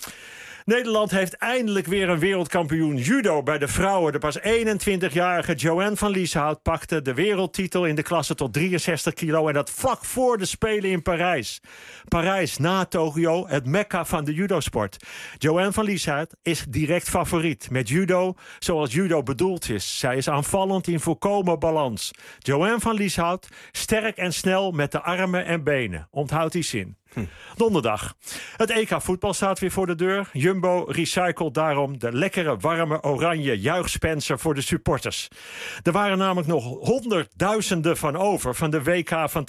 Nederland heeft eindelijk weer een wereldkampioen judo bij de vrouwen. De pas 21-jarige Joanne van Lieshout pakte de wereldtitel in de klasse tot 63 kilo. En dat vlak voor de Spelen in Parijs. Parijs na Tokio, het mekka van de judosport. Joanne van Lieshout is direct favoriet. Met judo zoals judo bedoeld is. Zij is aanvallend in volkomen balans. Joanne van Lieshout, sterk en snel met de armen en benen. Onthoud die zin. Donderdag. Het EK voetbal staat weer voor de deur. Jumbo recycelt daarom de lekkere, warme, oranje juichspencer voor de supporters. Er waren namelijk nog honderdduizenden van over van de WK van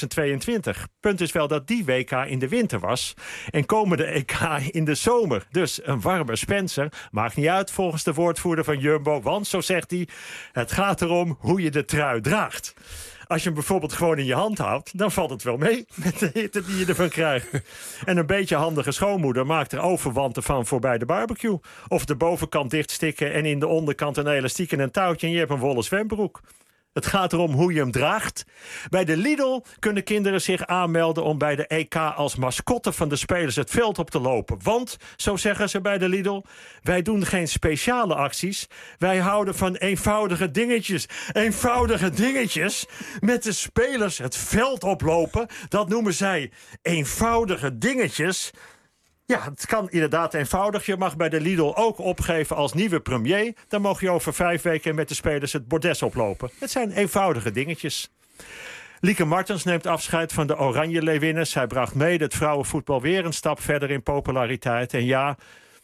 2022. Punt is wel dat die WK in de winter was en komen de EK in de zomer. Dus een warme spencer maakt niet uit volgens de woordvoerder van Jumbo, want zo zegt hij, het gaat erom hoe je de trui draagt. Als je hem bijvoorbeeld gewoon in je hand houdt, dan valt het wel mee met de hitte die je ervan krijgt. En een beetje handige schoonmoeder maakt er overwanten van voor bij de barbecue. Of de bovenkant dichtstikken en in de onderkant een elastiek en een touwtje en je hebt een wollen zwembroek. Het gaat erom hoe je hem draagt. Bij de Lidl kunnen kinderen zich aanmelden om bij de EK als mascotte van de spelers het veld op te lopen. Want, zo zeggen ze bij de Lidl, wij doen geen speciale acties. Wij houden van eenvoudige dingetjes. Eenvoudige dingetjes met de spelers het veld oplopen. Dat noemen zij eenvoudige dingetjes. Ja, het kan inderdaad eenvoudig. Je mag bij de Lidl ook opgeven als nieuwe premier. Dan mag je over 5 weken met de spelers het bordes oplopen. Het zijn eenvoudige dingetjes. Lieke Martens neemt afscheid van de Oranje Leeuwinnen. Zij bracht mede het vrouwenvoetbal weer een stap verder in populariteit. En ja,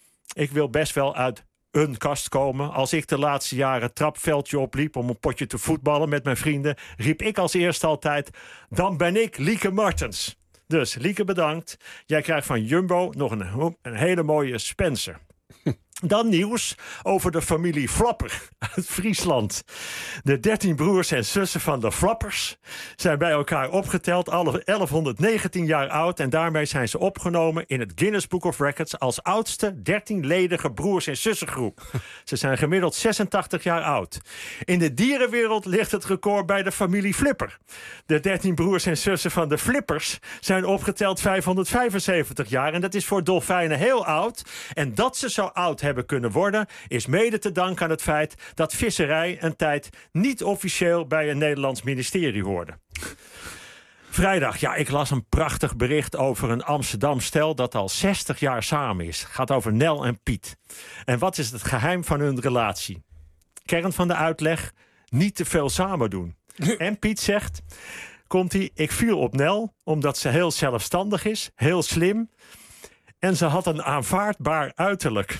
ik wil best wel uit een kast komen. Als ik de laatste jaren het trapveldje opliep om een potje te voetballen met mijn vrienden, riep ik als eerste altijd, dan ben ik Lieke Martens. Dus Lieke, bedankt. Jij krijgt van Jumbo nog een hele mooie Spencer. Dan nieuws over de familie Flapper uit Friesland. De 13 broers en zussen van de Flappers zijn bij elkaar opgeteld, alle 1119 jaar oud. En daarmee zijn ze opgenomen in het Guinness Book of Records als oudste 13-ledige broers- en zussengroep. Ze zijn gemiddeld 86 jaar oud. In de dierenwereld ligt het record bij de familie Flipper. De 13 broers en zussen van de Flippers zijn opgeteld 575 jaar. En dat is voor dolfijnen heel oud. En dat ze zo oud hebben kunnen worden is mede te danken aan het feit dat visserij een tijd niet officieel bij een Nederlands ministerie hoorde. Vrijdag, ik las een prachtig bericht over een Amsterdam stel dat al 60 jaar samen is. Het gaat over Nel en Piet. En wat is het geheim van hun relatie? Kern van de uitleg, niet te veel samen doen. En Piet zegt, ik viel op Nel omdat ze heel zelfstandig is, heel slim. En ze had een aanvaardbaar uiterlijk.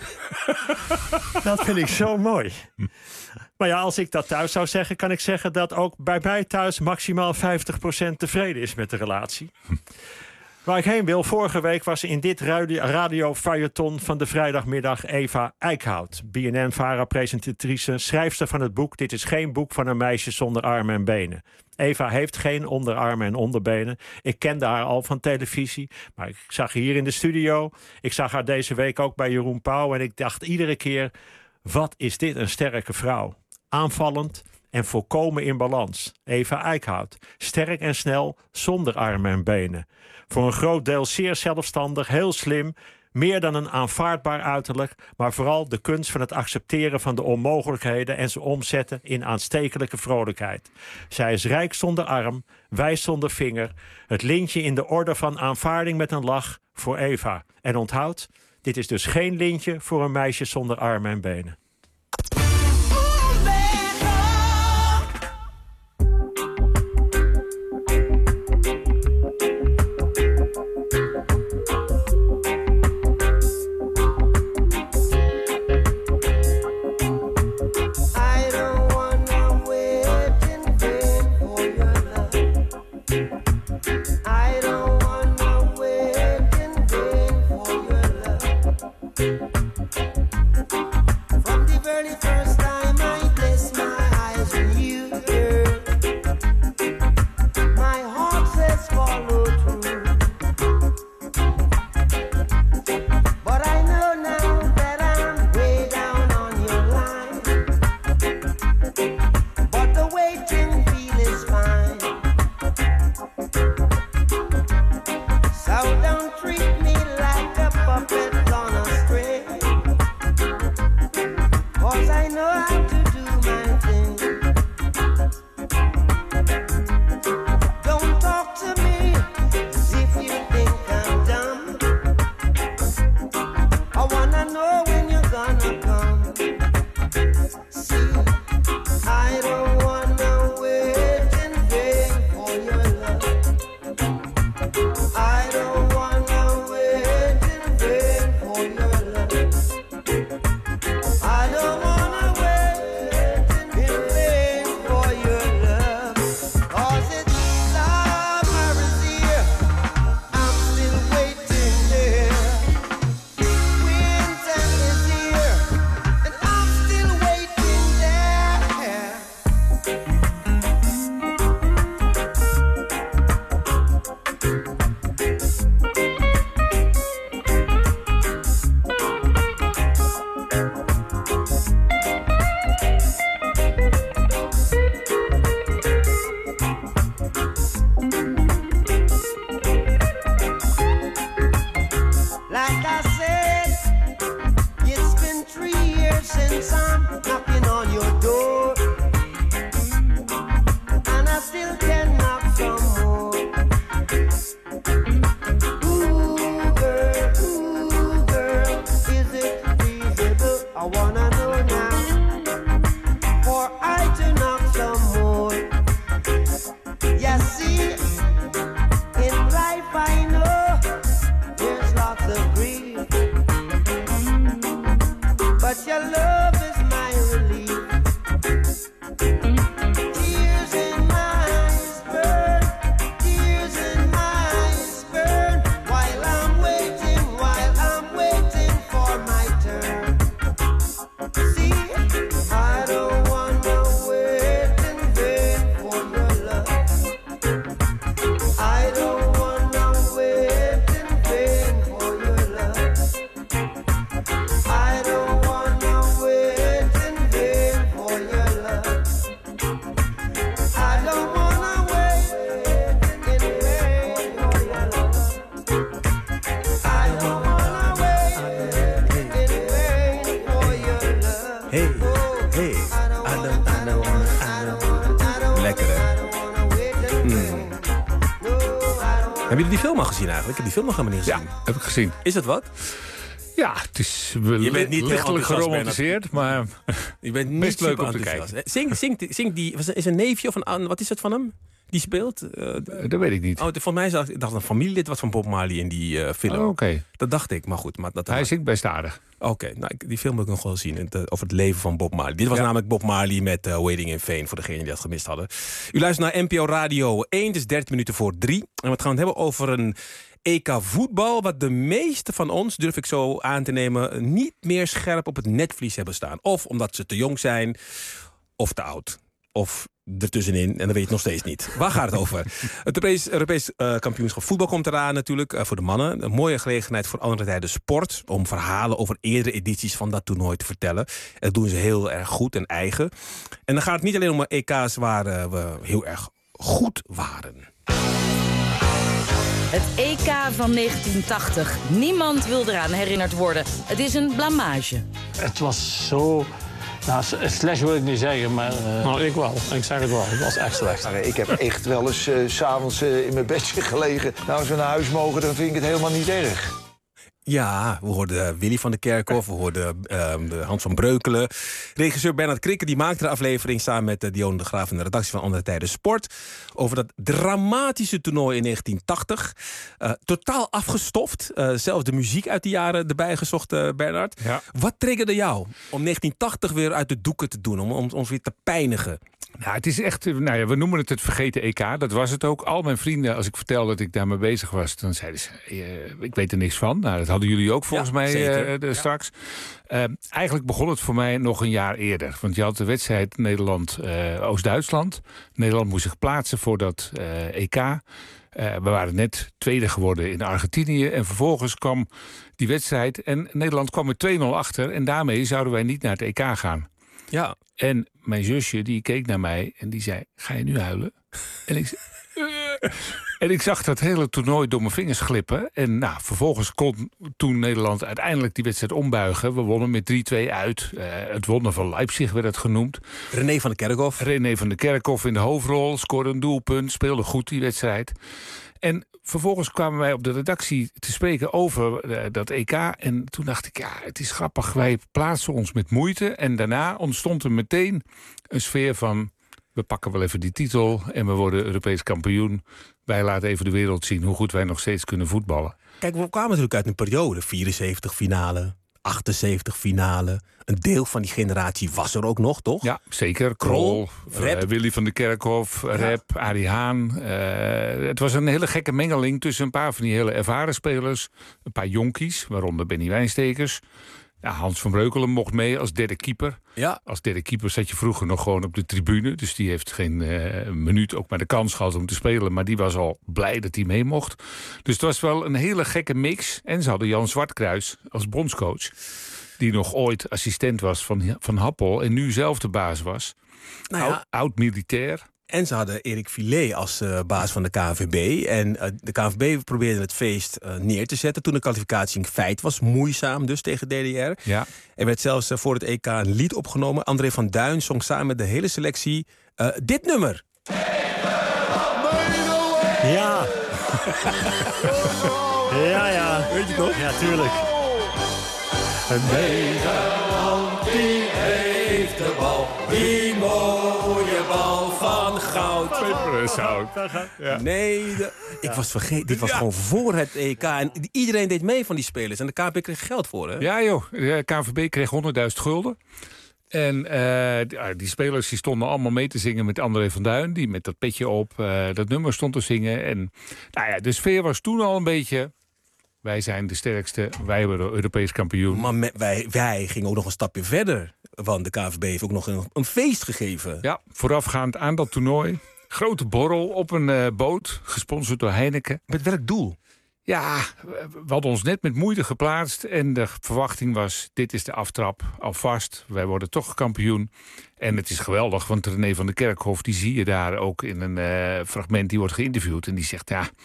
Dat vind ik zo mooi. Maar als ik dat thuis zou zeggen, kan ik zeggen dat ook bij mij thuis maximaal 50% tevreden is met de relatie. Waar ik heen wil, vorige week was in dit radio-feuilleton van de vrijdagmiddag Eva Eickhout. BNN-VARA-presentatrice, schrijfster van het boek Dit is geen boek van een meisje zonder armen en benen. Eva heeft geen onderarmen en onderbenen. Ik kende haar al van televisie, maar ik zag haar hier in de studio. Ik zag haar deze week ook bij Jeroen Pauw en ik dacht iedere keer, wat is dit een sterke vrouw. Aanvallend en volkomen in balans. Eva Eickhout. Sterk en snel, zonder armen en benen. Voor een groot deel zeer zelfstandig, heel slim. Meer dan een aanvaardbaar uiterlijk, maar vooral de kunst van het accepteren van de onmogelijkheden en ze omzetten in aanstekelijke vrolijkheid. Zij is rijk zonder arm, wijs zonder vinger. Het lintje in de orde van aanvaarding met een lach voor Eva. En onthoud, dit is dus geen lintje voor een meisje zonder armen en benen. While I'm waiting for my turn. Hey, hey. I know. Lekker, hè? Hebben jullie die film al gezien eigenlijk? Ik heb die film nog helemaal niet gezien. Ja, heb ik gezien. Is dat wat? Ja, het is Je bent niet lichtelijk geromantiseerd, maar je bent niet best leuk om te kijken. Zingt die, is een neefje of wat is het van hem? Die speelt? Dat weet ik niet. Volgens mij dacht ik een familielid was van Bob Marley in die film. Oh, oké. Dat dacht ik, maar goed. Hij zingt best aardig. Oké, die film heb ik nog wel zien. Over het leven van Bob Marley. Dit was namelijk Bob Marley met Waiting in Vain. Voor degenen die dat gemist hadden. U luistert naar NPO Radio 1. Het is 13 minuten voor 3. En we gaan het hebben over een EK voetbal. Wat de meeste van ons, durf ik zo aan te nemen, niet meer scherp op het netvlies hebben staan. Of omdat ze te jong zijn. Of te oud. Of ertussenin, en dan weet je het nog steeds niet. Waar gaat het over? Het Europees kampioenschap voetbal komt eraan natuurlijk, voor de mannen. Een mooie gelegenheid voor andere tijden sport, om verhalen over eerdere edities van dat toernooi te vertellen. Dat doen ze heel erg goed en eigen. En dan gaat het niet alleen om EK's waar we heel erg goed waren. Het EK van 1980. Niemand wil eraan herinnerd worden. Het is een blamage. Het was zo... Nou, slecht wil ik niet zeggen, maar nou, ik wel. Ik zeg het wel, het was echt slecht. Ik heb echt wel eens 's avonds in mijn bedje gelegen. Nou, als we naar huis mogen, dan vind ik het helemaal niet erg. Ja, we hoorden Willy van der Kerkhof, we hoorden Hans van Breukelen. Regisseur Bernard Krikke die maakte de aflevering samen met Dionne de Graaf in de redactie van Andere Tijden Sport over dat dramatische toernooi in 1980. Totaal afgestoft. Zelfs de muziek uit die jaren erbij gezocht, Bernard. Ja. Wat triggerde jou om 1980 weer uit de doeken te doen, om ons weer te pijnigen? Ja, het is echt, we noemen het vergeten EK. Dat was het ook. Al mijn vrienden, als ik vertelde dat ik daarmee bezig was, dan zeiden ze, ik weet er niks van. Nou, dat hadden jullie ook volgens mij straks. Eigenlijk begon het voor mij nog een jaar eerder. Want je had de wedstrijd Nederland-Oost-Duitsland. Nederland moest zich plaatsen voor dat EK. We waren net tweede geworden in Argentinië. En vervolgens kwam die wedstrijd en Nederland kwam er 2-0 achter. En daarmee zouden wij niet naar het EK gaan. Ja. En mijn zusje die keek naar mij en die zei, ga je nu huilen? En ik zag dat hele toernooi door mijn vingers glippen. En vervolgens kon toen Nederland uiteindelijk die wedstrijd ombuigen. We wonnen met 3-2 uit. Het wonder van Leipzig werd het genoemd. René van der Kerkhof in de hoofdrol. Scoorde een doelpunt, speelde goed die wedstrijd. En vervolgens kwamen wij op de redactie te spreken over dat EK. En toen dacht ik, het is grappig. Wij plaatsen ons met moeite. En daarna ontstond er meteen een sfeer van, we pakken wel even die titel en we worden Europees kampioen. Wij laten even de wereld zien hoe goed wij nog steeds kunnen voetballen. Kijk, we kwamen natuurlijk uit een periode. 74 finale, 78 finale. Een deel van die generatie was er ook nog, toch? Ja, zeker. Krol, Willy van der Kerkhof, Rep, Arie Haan. Het was een hele gekke mengeling tussen een paar van die hele ervaren spelers. Een paar jonkies, waaronder Benny Wijnstekers. Ja, Hans van Breukelen mocht mee als derde keeper. Ja. Als derde keeper zat je vroeger nog gewoon op de tribune. Dus die heeft geen minuut ook maar de kans gehad om te spelen. Maar die was al blij dat hij mee mocht. Dus het was wel een hele gekke mix. En ze hadden Jan Zwartkruis als bondscoach. Die nog ooit assistent was van Happel. En nu zelf de baas was. Oud-militair. En ze hadden Erik Filet als baas van de KNVB. En de KNVB probeerde het feest neer te zetten toen de kwalificatie een feit was. Moeizaam dus tegen DDR. Ja. Er werd zelfs voor het EK een lied opgenomen. André van Duin zong samen met de hele selectie dit nummer. Ja. ja. Weet je toch? Ja, tuurlijk. Nederland die heeft de bal. Die mooie bal van goud. Peperzout. Ja. Nee, ik was vergeten. Dit was gewoon voor het EK. En iedereen deed mee van die spelers. En de KNVB kreeg geld voor, hè? Ja, joh. De KNVB kreeg 100.000 gulden. En die spelers die stonden allemaal mee te zingen met André van Duin. Die met dat petje op dat nummer stond te zingen. En de sfeer was toen al een beetje... Wij zijn de sterkste, wij worden Europees kampioen. Maar wij gingen ook nog een stapje verder. Want de KNVB heeft ook nog een feest gegeven. Ja, voorafgaand aan dat toernooi. Grote borrel op een boot, gesponsord door Heineken. Met welk doel? Ja, we hadden ons net met moeite geplaatst. En de verwachting was, dit is de aftrap alvast. Wij worden toch kampioen. En het is geweldig, want René van der Kerkhof... die zie je daar ook in een fragment, die wordt geïnterviewd. En die zegt,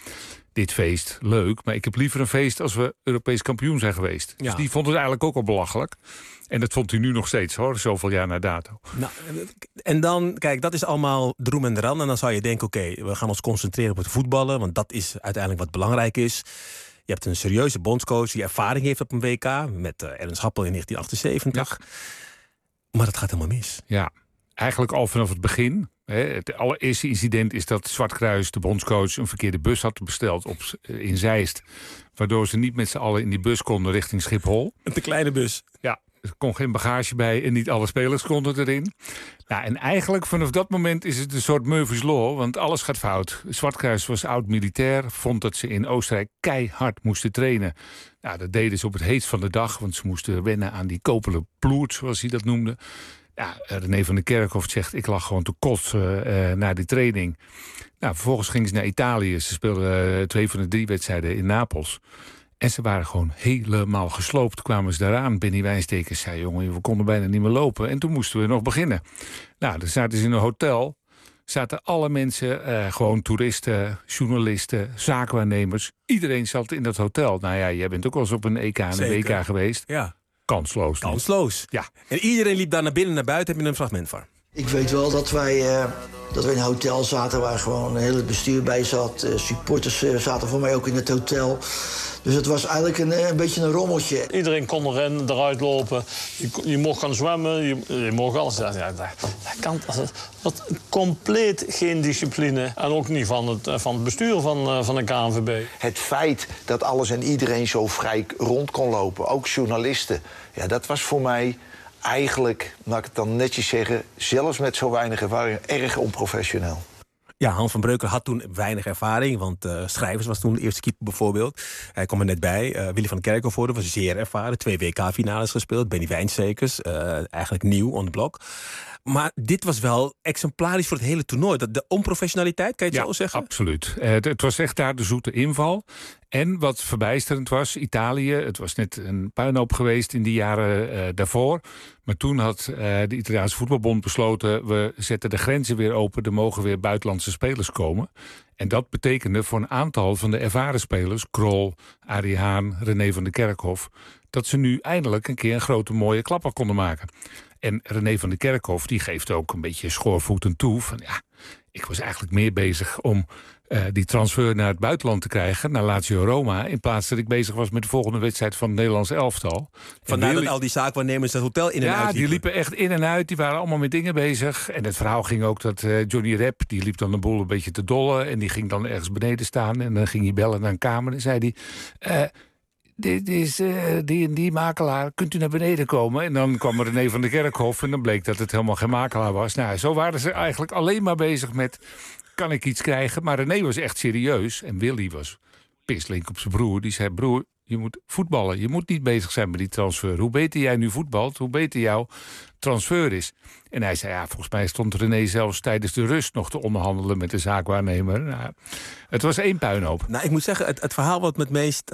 dit feest leuk, maar ik heb liever een feest als we Europees kampioen zijn geweest. Ja. Dus die vond het eigenlijk ook al belachelijk. En dat vond hij nu nog steeds, hoor, zoveel jaar na dato. Nou, en dan, kijk, dat is allemaal de roem en de ran. En dan zou je denken, oké, we gaan ons concentreren op het voetballen, want dat is uiteindelijk wat belangrijk is. Je hebt een serieuze bondscoach die ervaring heeft op een WK, met Ernst Happel in 1978. Ja. Maar dat gaat helemaal mis. Ja, eigenlijk al vanaf het begin. Het allereerste incident is dat Zwartkruis, de bondscoach, een verkeerde bus had besteld in Zeist. Waardoor ze niet met z'n allen in die bus konden richting Schiphol. Een te kleine bus. Ja, er kon geen bagage bij en niet alle spelers konden erin. Nou, en eigenlijk vanaf dat moment is het een soort Murphy's Law, want alles gaat fout. Zwartkruis was oud-militair, vond dat ze in Oostenrijk keihard moesten trainen. Nou, dat deden ze op het heetst van de dag, want ze moesten wennen aan die koperen ploert, zoals hij dat noemde. Ja, René van der Kerkhof zegt, ik lag gewoon te kotsen na die training. Nou, vervolgens gingen ze naar Italië. Ze speelden 2 van de 3 wedstrijden in Napels. En ze waren gewoon helemaal gesloopt. Kwamen ze daaraan. Benny Wijnstekers zei, jongen, we konden bijna niet meer lopen. En toen moesten we nog beginnen. Nou, dan zaten ze in een hotel. Zaten alle mensen, gewoon toeristen, journalisten, zaakwaarnemers. Iedereen zat in dat hotel. Nou ja, jij bent ook wel eens op een EK en een WK geweest. Ja. Kansloos. Kansloos. Ja. En iedereen liep daar naar binnen en naar buiten. Heb je een fragment van? Ik weet wel dat wij in een hotel zaten waar gewoon een hele bestuur bij zat. Supporters zaten voor mij ook in het hotel. Dus het was eigenlijk een beetje een rommeltje. Iedereen kon erin, eruit lopen. Je mocht gaan zwemmen, je mocht alles. Ja, dat kan dat compleet geen discipline. En ook niet van het bestuur van de KNVB. Het feit dat alles en iedereen zo vrij rond kon lopen, ook journalisten, ja, dat was voor mij eigenlijk, laat ik het dan netjes zeggen, zelfs met zo weinig ervaring, erg onprofessioneel. Ja, Hans van Breukelen had toen weinig ervaring, want Schrijvers was toen de eerste keeper bijvoorbeeld. Hij kwam er net bij. Willy van der Kerkhof was zeer ervaren. 2 WK-finales gespeeld. Benny Wijnstekers, eigenlijk nieuw on the block. Maar dit was wel exemplarisch voor het hele toernooi. De onprofessionaliteit, kan je het zo zeggen? Absoluut. Het was echt daar de zoete inval. En wat verbijsterend was, Italië, het was net een puinhoop geweest in die jaren daarvoor. Maar toen had de Italiaanse voetbalbond besloten, we zetten de grenzen weer open, er mogen weer buitenlandse spelers komen. En dat betekende voor een aantal van de ervaren spelers, Krol, Arie Haan, René van der Kerkhof, dat ze nu eindelijk een keer een grote mooie klapper konden maken. En René van der Kerkhof die geeft ook een beetje schoorvoetend toe van ja, ik was eigenlijk meer bezig om die transfer naar het buitenland te krijgen, naar Lazio Roma, in plaats dat ik bezig was met de volgende wedstrijd van het Nederlands elftal. Vandaar dat al die zaakwaarnemers het hotel in en uit liepen. Ja, die liepen echt in en uit. Die waren allemaal met dingen bezig. En het verhaal ging ook dat Johnny Rep, die liep dan de boel een beetje te dollen en die ging dan ergens beneden staan en dan ging hij bellen naar een kamer en zei hij, dit is die makelaar, kunt u naar beneden komen? En dan kwam René van der Kerkhof en dan bleek dat het helemaal geen makelaar was. Nou, zo waren ze eigenlijk alleen maar bezig met, kan ik iets krijgen? Maar René was echt serieus en Willy was pislink op zijn broer. Die zei, broer, je moet voetballen. Je moet niet bezig zijn met die transfer. Hoe beter jij nu voetbalt, hoe beter jouw transfer is. En hij zei, ja, volgens mij stond René zelfs tijdens de rust nog te onderhandelen met de zaakwaarnemer. Nou, het was één puinhoop. Nou, ik moet zeggen, het verhaal wat me het meest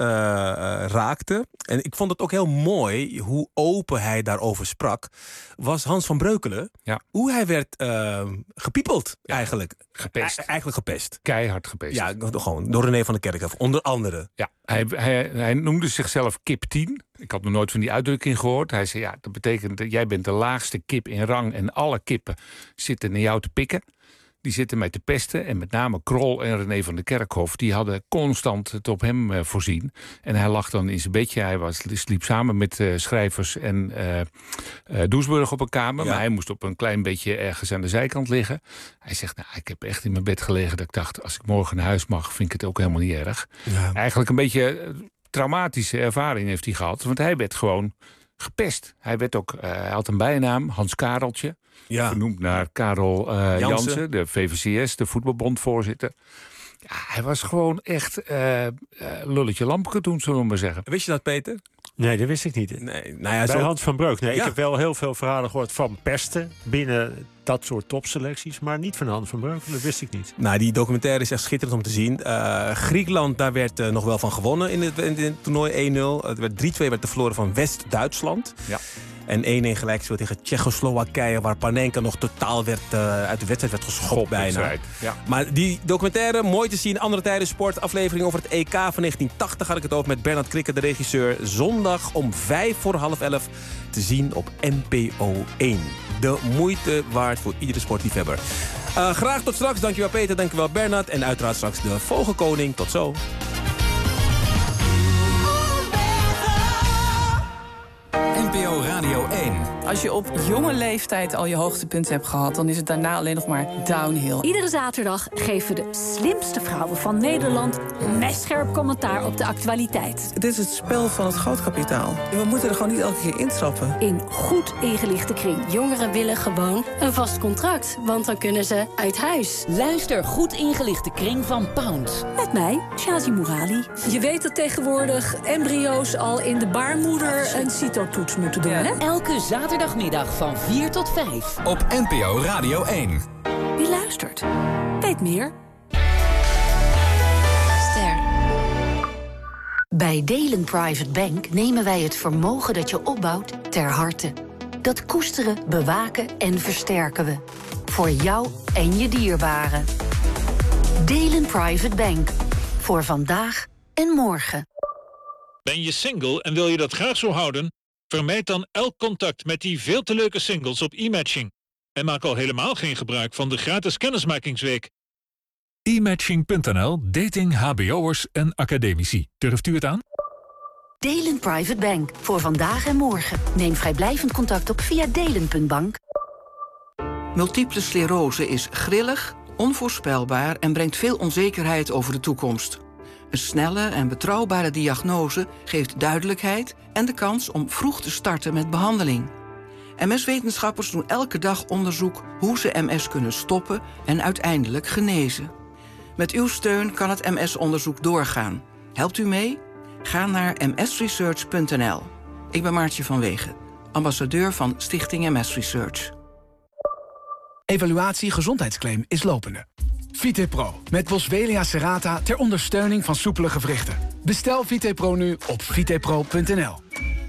raakte, en ik vond het ook heel mooi hoe open hij daarover sprak, was Hans van Breukelen. Ja. Hoe hij werd gepiepeld, eigenlijk. Gepest. Eigenlijk gepest. Keihard gepest. Ja, gewoon door René van der Kerkhof, onder andere. Ja, hij noemde zichzelf kip 10. Ik had nog nooit van die uitdrukking gehoord. Hij zei, ja, dat betekent dat jij bent de laagste kip in rang en alle kippen zitten naar jou te pikken. Die zitten mij te pesten. En met name Krol en René van der Kerkhof, die hadden constant het op hem voorzien. En hij lag dan in zijn bedje. Hij sliep samen met Schrijvers en Doesburg op een kamer. Ja. Maar hij moest op een klein beetje ergens aan de zijkant liggen. Hij zegt, nou, ik heb echt in mijn bed gelegen dat ik dacht, als ik morgen naar huis mag, vind ik het ook helemaal niet erg. Ja. Eigenlijk een beetje traumatische ervaring heeft hij gehad. Want hij werd gewoon gepest. Hij had een bijnaam, Hans Kareltje. Ja. Vernoemd naar Karel Jansen, de VVCS, de voetbalbondvoorzitter. Ja, hij was gewoon echt lulletje lampke toen, zullen we maar zeggen. Wist je dat, Peter? Nee, dat wist ik niet. Nee, nou ja, bij Hans van Breuk. Nee, ja. Ik heb wel heel veel verhalen gehoord van pesten binnen dat soort topselecties, maar niet van Hans van Breuk. Dat wist ik niet. Nou, die documentaire is echt schitterend om te zien. Griekenland, daar werd nog wel van gewonnen in het toernooi 1-0. Het werd 3-2 werd verloren van West-Duitsland. Ja. En 1-1 gelijk speelt tegen Tsjechoslowakije, waar Panenka nog totaal uit de wedstrijd werd geschopt bijna. Ja. Maar die documentaire, mooi te zien, andere tijden sport, aflevering over het EK van 1980 had ik het over met Bernard Krikke, de regisseur. Zondag om 11:05 te zien op NPO 1. De moeite waard voor iedere sportliefhebber. Graag tot straks. Dankjewel Peter, dankjewel Bernard. En uiteraard straks de Vogelkoning. Tot zo. NPO Radio 1. Als je op jonge leeftijd al je hoogtepunt hebt gehad, dan is het daarna alleen nog maar downhill. Iedere zaterdag geven de slimste vrouwen van Nederland messcherp commentaar op de actualiteit. Dit is het spel van het grootkapitaal. We moeten er gewoon niet elke keer instappen. In goed ingelichte kring. Jongeren willen gewoon een vast contract, want dan kunnen ze uit huis. Luister Goed Ingelichte Kring van Pound. Met mij, Shazi Mourali. Je weet dat tegenwoordig embryo's al in de baarmoeder een CITO-toets moeten doen, hè? Elke zaterdagmiddag van 4 tot 5. Op NPO Radio 1. Wie luistert, weet meer. Ster. Bij Delen Private Bank nemen wij het vermogen dat je opbouwt ter harte. Dat koesteren, bewaken en versterken we. Voor jou en je dierbaren. Delen Private Bank. Voor vandaag en morgen. Ben je single en wil je dat graag zo houden? Vermijd dan elk contact met die veel te leuke singles op e-matching. En maak al helemaal geen gebruik van de gratis kennismakingsweek. E-matching.nl, dating hbo'ers en academici. Durft u het aan? Delen Private Bank. Voor vandaag en morgen. Neem vrijblijvend contact op via delen.bank. Multiple sclerose is grillig, onvoorspelbaar en brengt veel onzekerheid over de toekomst. Een snelle en betrouwbare diagnose geeft duidelijkheid en de kans om vroeg te starten met behandeling. MS-wetenschappers doen elke dag onderzoek hoe ze MS kunnen stoppen en uiteindelijk genezen. Met uw steun kan het MS-onderzoek doorgaan. Helpt u mee? Ga naar msresearch.nl. Ik ben Maartje van Wegen, ambassadeur van Stichting MS Research. Evaluatie gezondheidsclaim is lopende. VitePro met Boswellia serrata ter ondersteuning van soepele gewrichten. Bestel VitePro nu op vitepro.nl.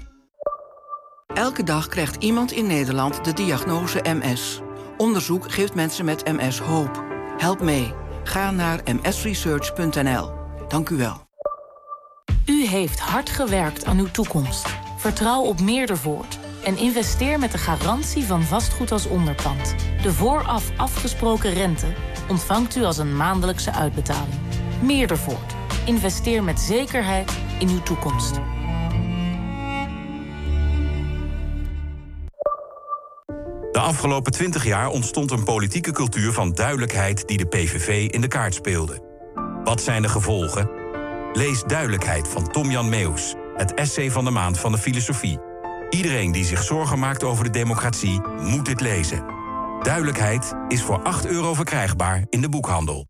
Elke dag krijgt iemand in Nederland de diagnose MS. Onderzoek geeft mensen met MS hoop. Help mee. Ga naar msresearch.nl. Dank u wel. U heeft hard gewerkt aan uw toekomst. Vertrouw op Meerdervoort en investeer met de garantie van vastgoed als onderpand. De vooraf afgesproken rente ontvangt u als een maandelijkse uitbetaling. Meerdervoort. Investeer met zekerheid in uw toekomst. De afgelopen 20 jaar ontstond een politieke cultuur van duidelijkheid die de PVV in de kaart speelde. Wat zijn de gevolgen? Lees Duidelijkheid van Tom-Jan Meeuws, het essay van de maand van de filosofie. Iedereen die zich zorgen maakt over de democratie moet dit lezen. Duidelijkheid is voor €8 verkrijgbaar in de boekhandel.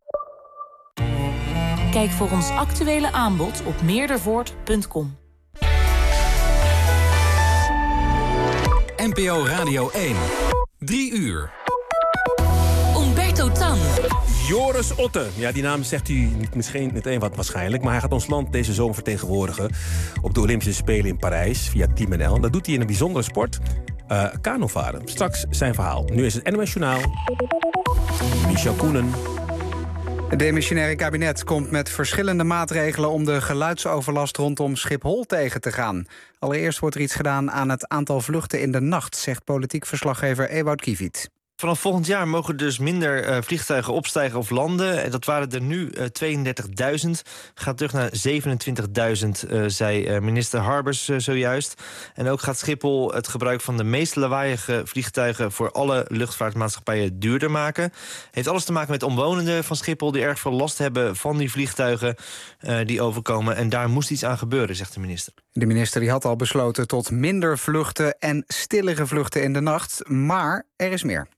Kijk voor ons actuele aanbod op meerdervoort.com. NPO Radio 1. 3 uur. Umberto Tan. Joris Otte. Ja, die naam zegt u misschien meteen wat waarschijnlijk, maar hij gaat ons land deze zomer vertegenwoordigen op de Olympische Spelen in Parijs via Team NL. Dat doet hij in een bijzondere sport. Kanovaren. Straks zijn verhaal. Nu is het NOS Journaal. Michel Koenen. Het demissionaire kabinet komt met verschillende maatregelen om de geluidsoverlast rondom Schiphol tegen te gaan. Allereerst wordt er iets gedaan aan het aantal vluchten in de nacht, zegt politiek verslaggever Ewout Kiewiet. Vanaf volgend jaar mogen dus minder vliegtuigen opstijgen of landen. Dat waren er nu 32.000. Gaat terug naar 27.000, zei minister Harbers zojuist. En ook gaat Schiphol het gebruik van de meest lawaaiige vliegtuigen voor alle luchtvaartmaatschappijen duurder maken. Heeft alles te maken met omwonenden van Schiphol die erg veel last hebben van die vliegtuigen die overkomen. En daar moest iets aan gebeuren, zegt de minister. De minister die had al besloten tot minder vluchten en stillere vluchten in de nacht. Maar er is meer.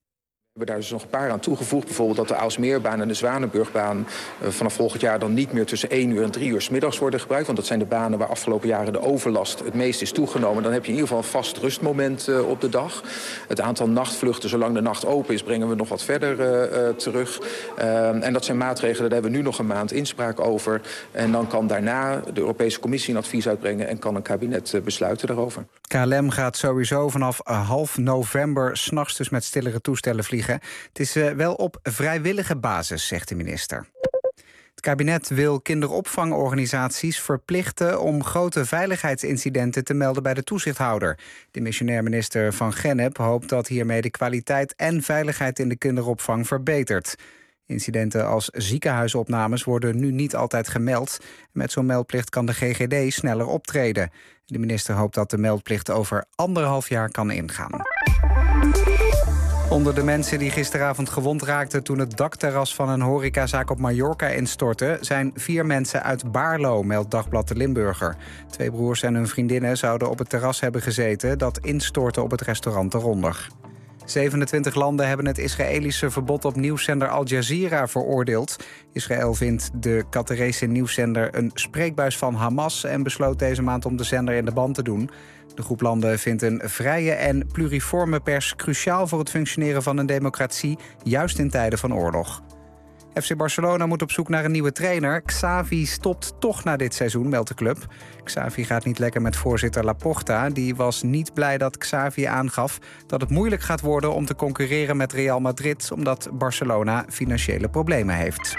We hebben daar dus nog een paar aan toegevoegd. Bijvoorbeeld dat de Aalsmeerbaan en de Zwanenburgbaan vanaf volgend jaar dan niet meer tussen 1 uur en 3 uur 's middags worden gebruikt. Want dat zijn de banen waar afgelopen jaren de overlast het meest is toegenomen. Dan heb je in ieder geval een vast rustmoment op de dag. Het aantal nachtvluchten, zolang de nacht open is, brengen we nog wat verder terug. En dat zijn maatregelen, daar hebben we nu nog een maand inspraak over. En dan kan daarna de Europese Commissie een advies uitbrengen en kan een kabinet besluiten daarover. KLM gaat sowieso vanaf half november 's nachts dus met stillere toestellen vliegen. Het is wel op vrijwillige basis, zegt de minister. Het kabinet wil kinderopvangorganisaties verplichten om grote veiligheidsincidenten te melden bij de toezichthouder. De missionair minister Van Gennep hoopt dat hiermee de kwaliteit en veiligheid in de kinderopvang verbetert. Incidenten als ziekenhuisopnames worden nu niet altijd gemeld. Met zo'n meldplicht kan de GGD sneller optreden. De minister hoopt dat de meldplicht over 1,5 jaar kan ingaan. Onder de mensen die gisteravond gewond raakten toen het dakterras van een horecazaak op Mallorca instortte, zijn 4 mensen uit Baarlo, meldt Dagblad de Limburger. 2 broers en hun vriendinnen zouden op het terras hebben gezeten dat instortte op het restaurant eronder. 27 landen hebben het Israëlische verbod op nieuwszender Al Jazeera veroordeeld. Israël vindt de Qatarese nieuwszender een spreekbuis van Hamas en besloot deze maand om de zender in de ban te doen. De groep landen vindt een vrije en pluriforme pers cruciaal voor het functioneren van een democratie, juist in tijden van oorlog. FC Barcelona moet op zoek naar een nieuwe trainer. Xavi stopt toch na dit seizoen, meldt de club. Xavi gaat niet lekker met voorzitter Laporta. Die was niet blij dat Xavi aangaf dat het moeilijk gaat worden om te concurreren met Real Madrid, omdat Barcelona financiële problemen heeft.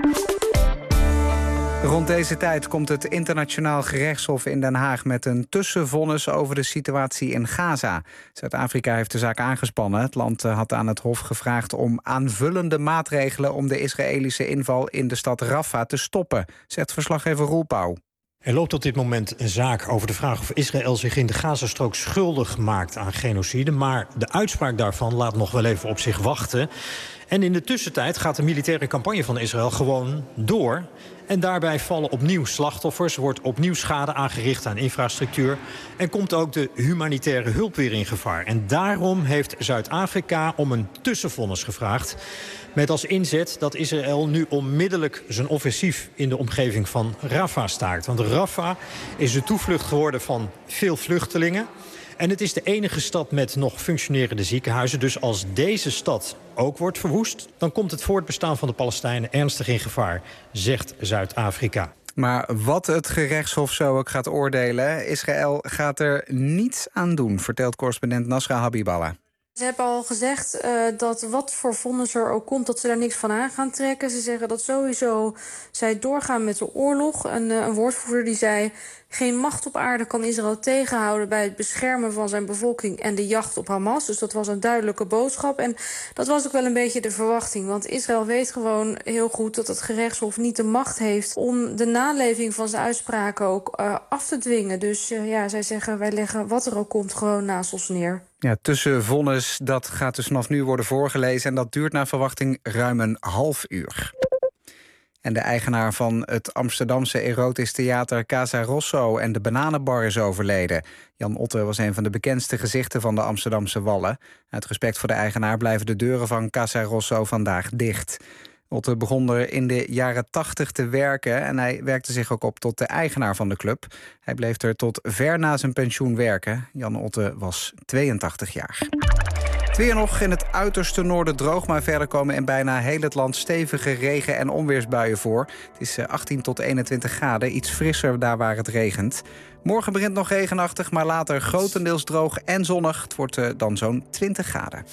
Rond deze tijd komt het Internationaal Gerechtshof in Den Haag met een tussenvonnis over de situatie in Gaza. Zuid-Afrika heeft de zaak aangespannen. Het land had aan het Hof gevraagd om aanvullende maatregelen om de Israëlische inval in de stad Rafah te stoppen, zegt verslaggever Roel Pauw. Er loopt op dit moment een zaak over de vraag of Israël zich in de Gazastrook schuldig maakt aan genocide. Maar de uitspraak daarvan laat nog wel even op zich wachten. En in de tussentijd gaat de militaire campagne van Israël gewoon door. En daarbij vallen opnieuw slachtoffers, wordt opnieuw schade aangericht aan infrastructuur. En komt ook de humanitaire hulp weer in gevaar. En daarom heeft Zuid-Afrika om een tussenvonnis gevraagd. Met als inzet dat Israël nu onmiddellijk zijn offensief in de omgeving van Rafah staakt. Want Rafah is de toevlucht geworden van veel vluchtelingen. En het is de enige stad met nog functionerende ziekenhuizen. Dus als deze stad ook wordt verwoest, dan komt het voortbestaan van de Palestijnen ernstig in gevaar, zegt Zuid-Afrika. Maar wat het gerechtshof zo ook gaat oordelen, Israël gaat er niets aan doen, vertelt correspondent Nasra Habiballah. Ze hebben al gezegd dat wat voor vonnis er ook komt, dat ze daar niks van aan gaan trekken. Ze zeggen dat sowieso zij doorgaan met de oorlog. Een woordvoerder die zei: geen macht op aarde kan Israël tegenhouden bij het beschermen van zijn bevolking en de jacht op Hamas. Dus dat was een duidelijke boodschap. En dat was ook wel een beetje de verwachting. Want Israël weet gewoon heel goed dat het gerechtshof niet de macht heeft om de naleving van zijn uitspraken ook af te dwingen. Dus zij zeggen: wij leggen wat er ook komt gewoon naast ons neer. Ja, tussenvonnis, dat gaat dus vanaf nu worden voorgelezen en dat duurt naar verwachting ruim een half uur. En de eigenaar van het Amsterdamse erotisch theater Casa Rosso en de Bananenbar is overleden. Jan Otte was een van de bekendste gezichten van de Amsterdamse Wallen. Uit respect voor de eigenaar blijven de deuren van Casa Rosso vandaag dicht. Otte begon er in de jaren 80 te werken en hij werkte zich ook op tot de eigenaar van de club. Hij bleef er tot ver na zijn pensioen werken. Jan Otte was 82 jaar. Het weer nog in het uiterste noorden droog, maar verder komen in bijna heel het land stevige regen- en onweersbuien voor. Het is 18 tot 21 graden, iets frisser daar waar het regent. Morgen begint nog regenachtig, maar later grotendeels droog en zonnig. Het wordt dan zo'n 20 graden.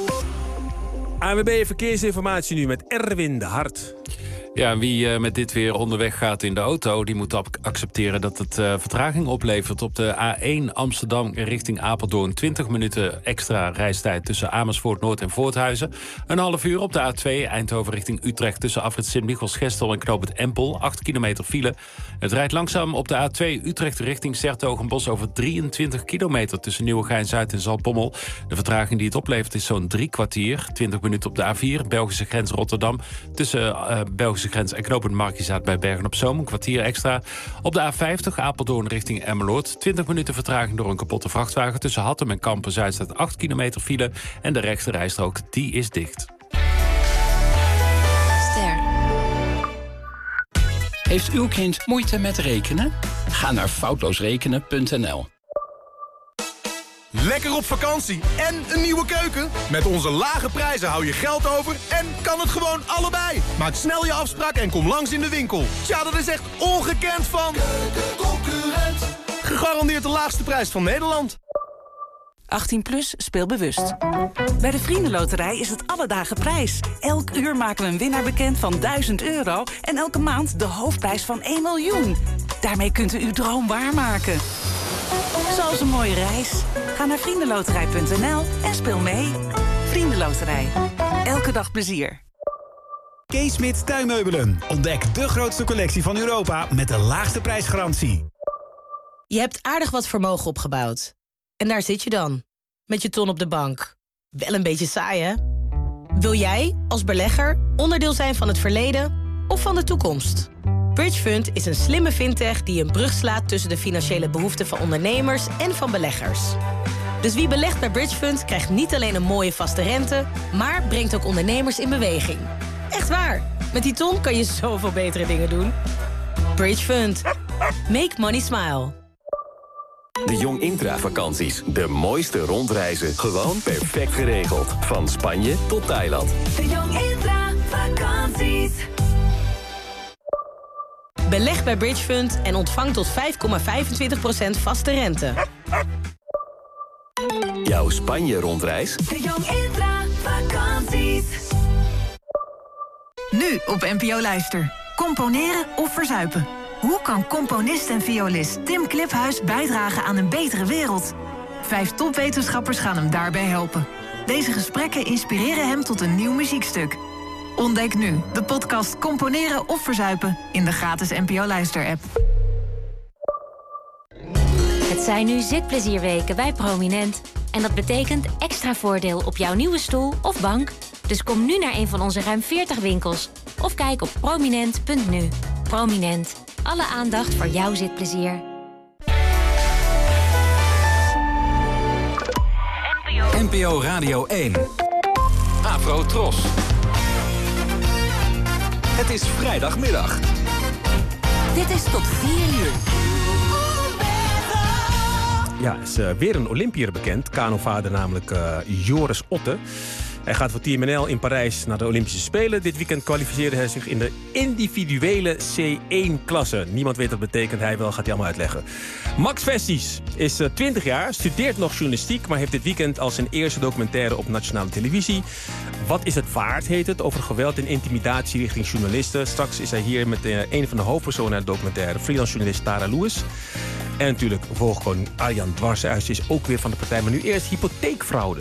ANWB Verkeersinformatie nu met Erwin de Hart. Ja, wie met dit weer onderweg gaat in de auto, die moet accepteren dat het vertraging oplevert. Op de A1 Amsterdam richting Apeldoorn 20 minuten extra reistijd tussen Amersfoort Noord en Voorthuizen. Een half uur op de A2 Eindhoven richting Utrecht tussen afrit Sint-Michels-Gestel en knoop het Empel. 8 kilometer file. Het rijdt langzaam op de A2 Utrecht richting 's-Hertogenbosch over 23 kilometer tussen Nieuwegein-Zuid en Zaltbommel. De vertraging die het oplevert is zo'n 3 kwartier. 20 minuten op de A4 Belgische grens Rotterdam tussen Belgische Belgische grens en knooppunt Markizaat bij Bergen-op-Zoom. Een kwartier extra. Op de A50 Apeldoorn richting Emmeloord. 20 minuten vertraging door een kapotte vrachtwagen. Tussen Hattem en Kampen-Zuid staat 8 kilometer file. En de rechtse rijstrook, die is dicht. Heeft uw kind moeite met rekenen? Ga naar foutloosrekenen.nl. Lekker op vakantie en een nieuwe keuken? Met onze lage prijzen hou je geld over en kan het gewoon allebei. Maak snel je afspraak en kom langs in de winkel. Tja, dat is echt ongekend van Keukenconcurrent. Gegarandeerd de laagste prijs van Nederland. 18 plus, speel bewust. Bij de Vriendenloterij is het alle dagen prijs. Elk uur maken we een winnaar bekend van €1000 en elke maand de hoofdprijs van 1 miljoen. Daarmee kunt u uw droom waarmaken. Zoals een mooie reis. Ga naar vriendenloterij.nl en speel mee. Vriendenloterij. Elke dag plezier. Kees Smit Tuinmeubelen. Ontdek de grootste collectie van Europa met de laagste prijsgarantie. Je hebt aardig wat vermogen opgebouwd. En daar zit je dan, met je ton op de bank. Wel een beetje saai, hè? Wil jij, als belegger, onderdeel zijn van het verleden of van de toekomst? Bridgefund is een slimme fintech die een brug slaat tussen de financiële behoeften van ondernemers en van beleggers. Dus wie belegt bij Bridgefund krijgt niet alleen een mooie vaste rente, maar brengt ook ondernemers in beweging. Echt waar, met die ton kan je zoveel betere dingen doen. Bridgefund. Make money smile. De Jong Intra-vakanties. De mooiste rondreizen. Gewoon perfect geregeld. Van Spanje tot Thailand. De Jong Intra-vakanties. Beleg bij Bridgefund en ontvang tot 5,25% vaste rente. Jouw Spanje-rondreis? De Jong Intra-vakanties. Nu op NPO Luister. Componeren of verzuipen? Hoe kan componist en violist Tim Kliphuis bijdragen aan een betere wereld? 5 topwetenschappers gaan hem daarbij helpen. Deze gesprekken inspireren hem tot een nieuw muziekstuk. Ontdek nu de podcast Componeren of Verzuipen in de gratis NPO Luister-app. Het zijn nu zitplezierweken bij Prominent. En dat betekent extra voordeel op jouw nieuwe stoel of bank. Dus kom nu naar een van onze ruim 40 winkels. Of kijk op prominent.nu. Prominent. Alle aandacht voor jouw zitplezier. NPO Radio 1. Afro Tros. Het is vrijdagmiddag. Dit is tot 4 uur. Ja, is weer een Olympiër bekend. Kanovader namelijk Joris Otte. Hij gaat voor Team NL in Parijs naar de Olympische Spelen. Dit weekend kwalificeerde hij zich in de individuele C1-klasse. Niemand weet wat dat betekent, hij wel, gaat hij allemaal uitleggen. Max Vesties is 20 jaar, studeert nog journalistiek... maar heeft dit weekend al zijn eerste documentaire op nationale televisie. Wat is het waard, heet het, over geweld en intimidatie richting journalisten. Straks is hij hier met een van de hoofdpersonen uit de documentaire... freelance journalist Tara Lewis. En natuurlijk vogelkoning Arjan Dwarshuis is ook weer van de partij. Maar nu eerst hypotheekfraude.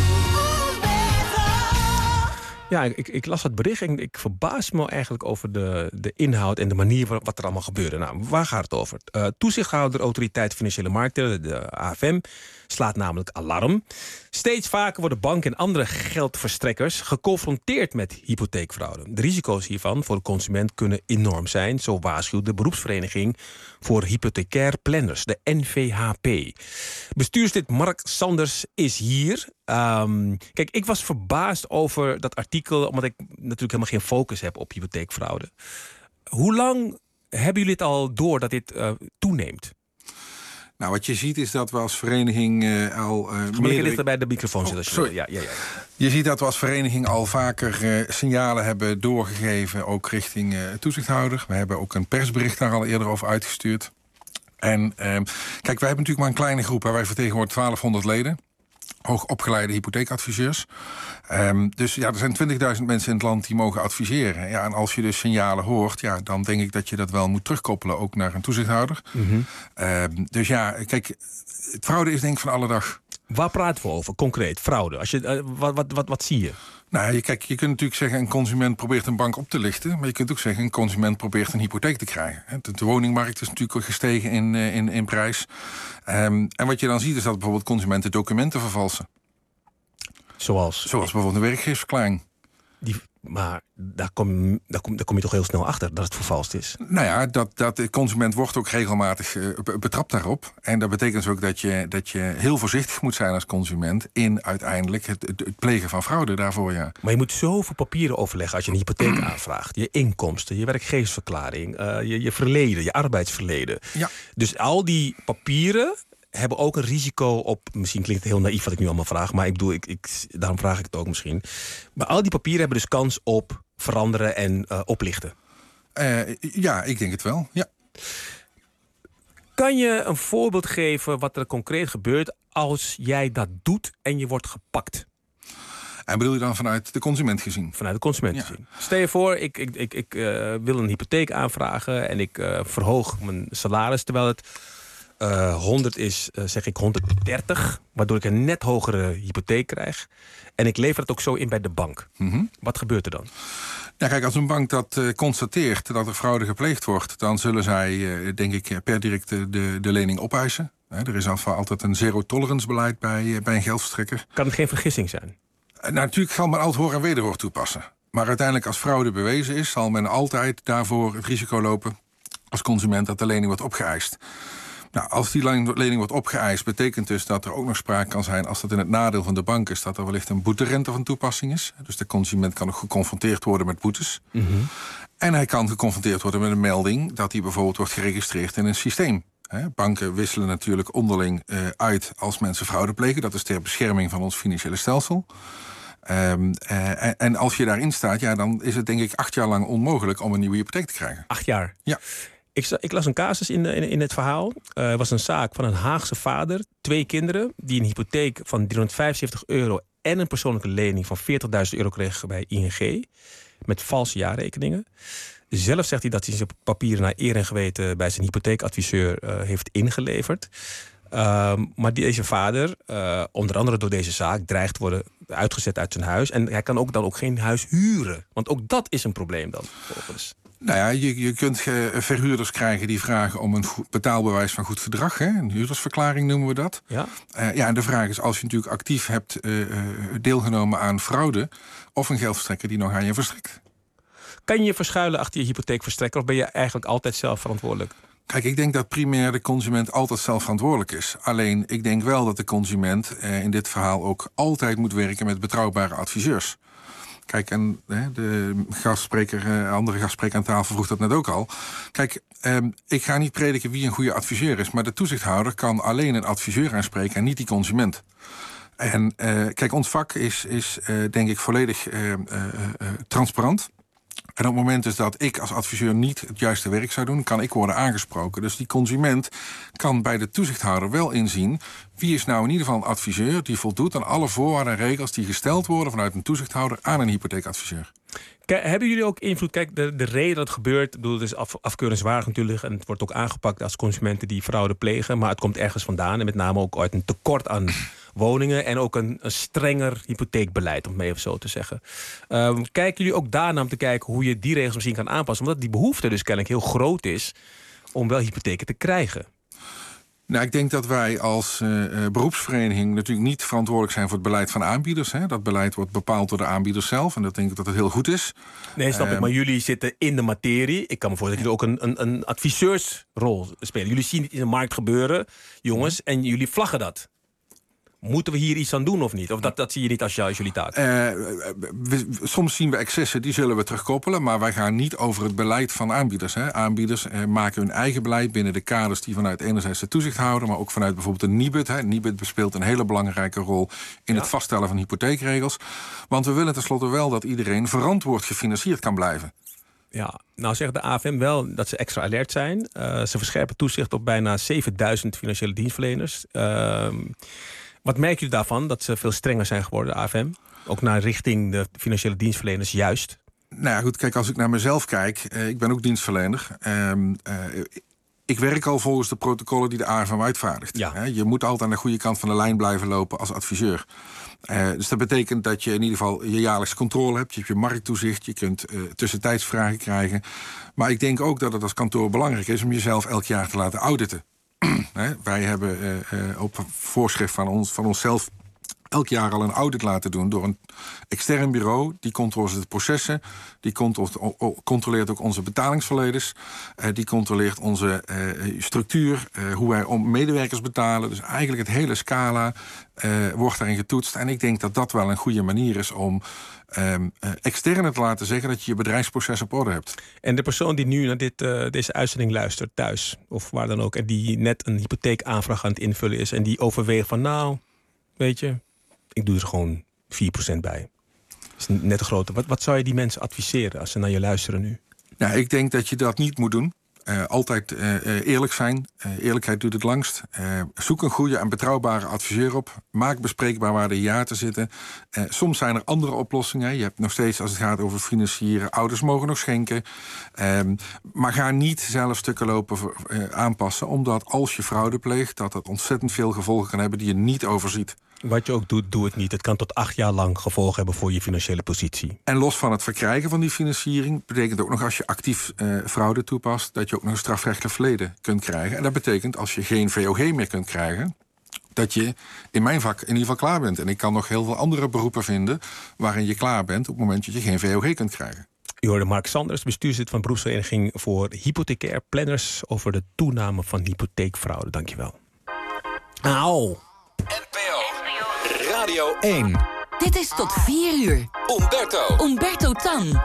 Ja, ik las het bericht en ik verbaas me eigenlijk over de inhoud en de manier wat er allemaal gebeurde. Nou, waar gaat het over? Toezichthouder Autoriteit Financiële Markten, de AFM, slaat namelijk alarm. Steeds vaker worden banken en andere geldverstrekkers geconfronteerd met hypotheekfraude. De risico's hiervan voor de consument kunnen enorm zijn, zo waarschuwt de beroepsvereniging voor hypothecair planners, de NVHP. Bestuurslid Mark Sanders is hier. Kijk, ik was verbaasd over dat artikel, omdat ik natuurlijk helemaal geen focus heb op hypotheekfraude. Hoe lang hebben jullie het al door dat dit toeneemt? Nou, wat je ziet is dat we als vereniging al... Ga maar dichter bij de microfoon zitten. Sorry. Ja. Je ziet dat we als vereniging al vaker signalen hebben doorgegeven, ook richting toezichthouder. We hebben ook een persbericht daar al eerder over uitgestuurd. En kijk, wij hebben natuurlijk maar een kleine groep. Wij vertegenwoordigen 1200 leden. Hoogopgeleide hypotheekadviseurs. Dus ja, er zijn 20.000 mensen in het land die mogen adviseren. Ja, en als je dus signalen hoort, ja, dan denk ik dat je dat wel moet terugkoppelen, ook naar een toezichthouder. Mm-hmm. Dus ja, kijk, fraude is denk ik van alle dag. Waar praten we over, concreet, fraude? Als je, wat zie je? Nou, kijk, je kunt natuurlijk zeggen, een consument probeert een bank op te lichten. Maar je kunt ook zeggen, een consument probeert een hypotheek te krijgen. De woningmarkt is natuurlijk gestegen in prijs. En wat je dan ziet is dat bijvoorbeeld consumenten documenten vervalsen. Zoals bijvoorbeeld een werkgeversverklaring. Maar daar kom je toch heel snel achter dat het vervalst is? Nou ja, de consument wordt ook regelmatig betrapt daarop. En dat betekent dus ook dat je heel voorzichtig moet zijn als consument in uiteindelijk het plegen van fraude daarvoor, ja. Maar je moet zoveel papieren overleggen als je een hypotheek aanvraagt. Je inkomsten, je werkgeversverklaring, je verleden, je arbeidsverleden. Ja. Dus al die papieren hebben ook een risico op... Misschien klinkt het heel naïef wat ik nu allemaal vraag, maar ik bedoel, daarom vraag ik het ook misschien. Maar al die papieren hebben dus kans op veranderen en oplichten. Ja, ik denk het wel, ja. Kan je een voorbeeld geven wat er concreet gebeurt als jij dat doet en je wordt gepakt? En bedoel je dan vanuit de consument gezien? Vanuit de consument gezien. Stel je voor, ik wil een hypotheek aanvragen en ik verhoog mijn salaris, terwijl het 100 is, zeg ik 130, waardoor ik een net hogere hypotheek krijg. En ik lever het ook zo in bij de bank. Mm-hmm. Wat gebeurt er dan? Ja, kijk, als een bank dat constateert dat er fraude gepleegd wordt, dan zullen zij, denk ik, per direct de lening opeisen. Er is altijd een zero-tolerance beleid bij een geldverstrekker. Kan het geen vergissing zijn? Natuurlijk kan men altijd hoor en wederhoor toepassen. Maar uiteindelijk, als fraude bewezen is, zal men altijd daarvoor het risico lopen als consument dat de lening wordt opgeëist. Nou, als die lening wordt opgeëist, betekent dus dat er ook nog sprake kan zijn, als dat in het nadeel van de bank is, dat er wellicht een boeterente van toepassing is. Dus de consument kan ook geconfronteerd worden met boetes. Mm-hmm. En hij kan geconfronteerd worden met een melding dat hij bijvoorbeeld wordt geregistreerd in een systeem. Banken wisselen natuurlijk onderling uit als mensen fraude plegen. Dat is ter bescherming van ons financiële stelsel. En als je daarin staat, ja, dan is het denk ik 8 jaar lang onmogelijk om een nieuwe hypotheek te krijgen. 8 jaar? Ja. Ik las een casus in het verhaal. Het was een zaak van een Haagse vader, 2 kinderen, die een hypotheek van €375 en een persoonlijke lening van €40.000 kreeg bij ING. Met valse jaarrekeningen. Zelf zegt hij dat hij zijn papieren naar eer en geweten bij zijn hypotheekadviseur heeft ingeleverd. Maar deze vader, onder andere door deze zaak, dreigt te worden uitgezet uit zijn huis. En hij kan dan ook geen huis huren. Want ook dat is een probleem dan, volgens. Nou ja, je kunt verhuurders krijgen die vragen om een betaalbewijs van goed gedrag. Hè? Een huurdersverklaring noemen we dat. Ja. En de vraag is, als je natuurlijk actief hebt deelgenomen aan fraude, of een geldverstrekker die nog aan je verstrekt. Kan je je verschuilen achter je hypotheekverstrekker, of ben je eigenlijk altijd zelf verantwoordelijk? Kijk, ik denk dat primair de consument altijd zelf verantwoordelijk is. Alleen, ik denk wel dat de consument in dit verhaal ook altijd moet werken met betrouwbare adviseurs. Kijk, en de andere gastspreker aan tafel vroeg dat net ook al. Kijk, ik ga niet prediken wie een goede adviseur is, maar de toezichthouder kan alleen een adviseur aanspreken en niet die consument. En kijk, ons vak is denk ik volledig transparant. En op het moment dus dat ik als adviseur niet het juiste werk zou doen, kan ik worden aangesproken. Dus die consument kan bij de toezichthouder wel inzien wie is nou in ieder geval een adviseur die voldoet aan alle voorwaarden en regels die gesteld worden vanuit een toezichthouder aan een hypotheekadviseur. Hebben jullie ook invloed? Kijk, de reden dat het gebeurt, het is afkeuringswaardig natuurlijk, en het wordt ook aangepakt als consumenten die fraude plegen, maar het komt ergens vandaan en met name ook uit een tekort aan woningen en ook een strenger hypotheekbeleid, om het maar even zo te zeggen. Kijken jullie ook daarna om te kijken hoe je die regels misschien kan aanpassen, omdat die behoefte dus kennelijk heel groot is om wel hypotheken te krijgen? Nou, ik denk dat wij als beroepsvereniging natuurlijk niet verantwoordelijk zijn voor het beleid van aanbieders. Hè. Dat beleid wordt bepaald door de aanbieders zelf. En dat denk ik dat het heel goed is. Nee, snap ik. Maar jullie zitten in de materie. Ik kan me voorstellen dat jullie ook een adviseursrol spelen. Jullie zien het in de markt gebeuren, jongens, en jullie vlaggen dat. Moeten we hier iets aan doen of niet? Of dat zie je niet als jullie taak? Soms zien we excessen, die zullen we terugkoppelen. Maar wij gaan niet over het beleid van aanbieders. Hè. Aanbieders maken hun eigen beleid binnen de kaders die vanuit enerzijds de toezichthouder, maar ook vanuit bijvoorbeeld de Nibud. Hè. Nibud bespeelt een hele belangrijke rol in het vaststellen van hypotheekregels. Want we willen tenslotte wel dat iedereen verantwoord gefinancierd kan blijven. Ja, nou zegt de AFM wel dat ze extra alert zijn. Ze verscherpen toezicht op bijna 7000 financiële dienstverleners. Wat merken jullie daarvan, dat ze veel strenger zijn geworden, de AFM? Ook naar richting de financiële dienstverleners juist? Nou ja, goed, kijk, als ik naar mezelf kijk, ik ben ook dienstverlener. Ik werk al volgens de protocollen die de AFM uitvaardigt. Ja. Je moet altijd aan de goede kant van de lijn blijven lopen als adviseur. Dus dat betekent dat je in ieder geval je jaarlijkse controle hebt. Je hebt je markttoezicht, je kunt tussentijdsvragen krijgen. Maar ik denk ook dat het als kantoor belangrijk is om jezelf elk jaar te laten auditen. Wij hebben op voorschrift van onszelf elk jaar al een audit laten doen door een extern bureau. Die controleert de processen, die controleert ook onze betalingsverleders, die controleert onze structuur, hoe wij medewerkers betalen. Dus eigenlijk het hele scala wordt daarin getoetst. En ik denk dat dat wel een goede manier is om externe te laten zeggen dat je je bedrijfsproces op orde hebt. En de persoon die nu naar deze uitzending luistert thuis, of waar dan ook, en die net een hypotheekaanvraag aan het invullen is en die overweegt van, nou, weet je, ik doe er gewoon 4% bij. Dat is net een grote. Wat zou je die mensen adviseren als ze naar je luisteren nu? Nou, ik denk dat je dat niet moet doen. Altijd eerlijk zijn. Eerlijkheid doet het langst. Zoek een goede en betrouwbare adviseur op. Maak bespreekbaar waar de hiaten zitten. Soms zijn er andere oplossingen. Je hebt nog steeds, als het gaat over financieren, ouders mogen nog schenken. Maar ga niet zelf stukken lopen aanpassen. Omdat als je fraude pleegt, dat ontzettend veel gevolgen kan hebben die je niet overziet. Wat je ook doet, doe het niet. Het kan tot 8 jaar lang gevolgen hebben voor je financiële positie. En los van het verkrijgen van die financiering betekent ook nog, als je actief fraude toepast, dat je ook nog een strafrechtelijk verleden kunt krijgen. En dat betekent, als je geen VOG meer kunt krijgen, dat je in mijn vak in ieder geval klaar bent. En ik kan nog heel veel andere beroepen vinden waarin je klaar bent op het moment dat je geen VOG kunt krijgen. U hoorde Mark Sanders, bestuurslid van beroepsvereniging voor hypothecair planners, over de toename van hypotheekfraude. Dankjewel. Auw. Radio 1. Dit is tot 4 uur. Umberto Tan.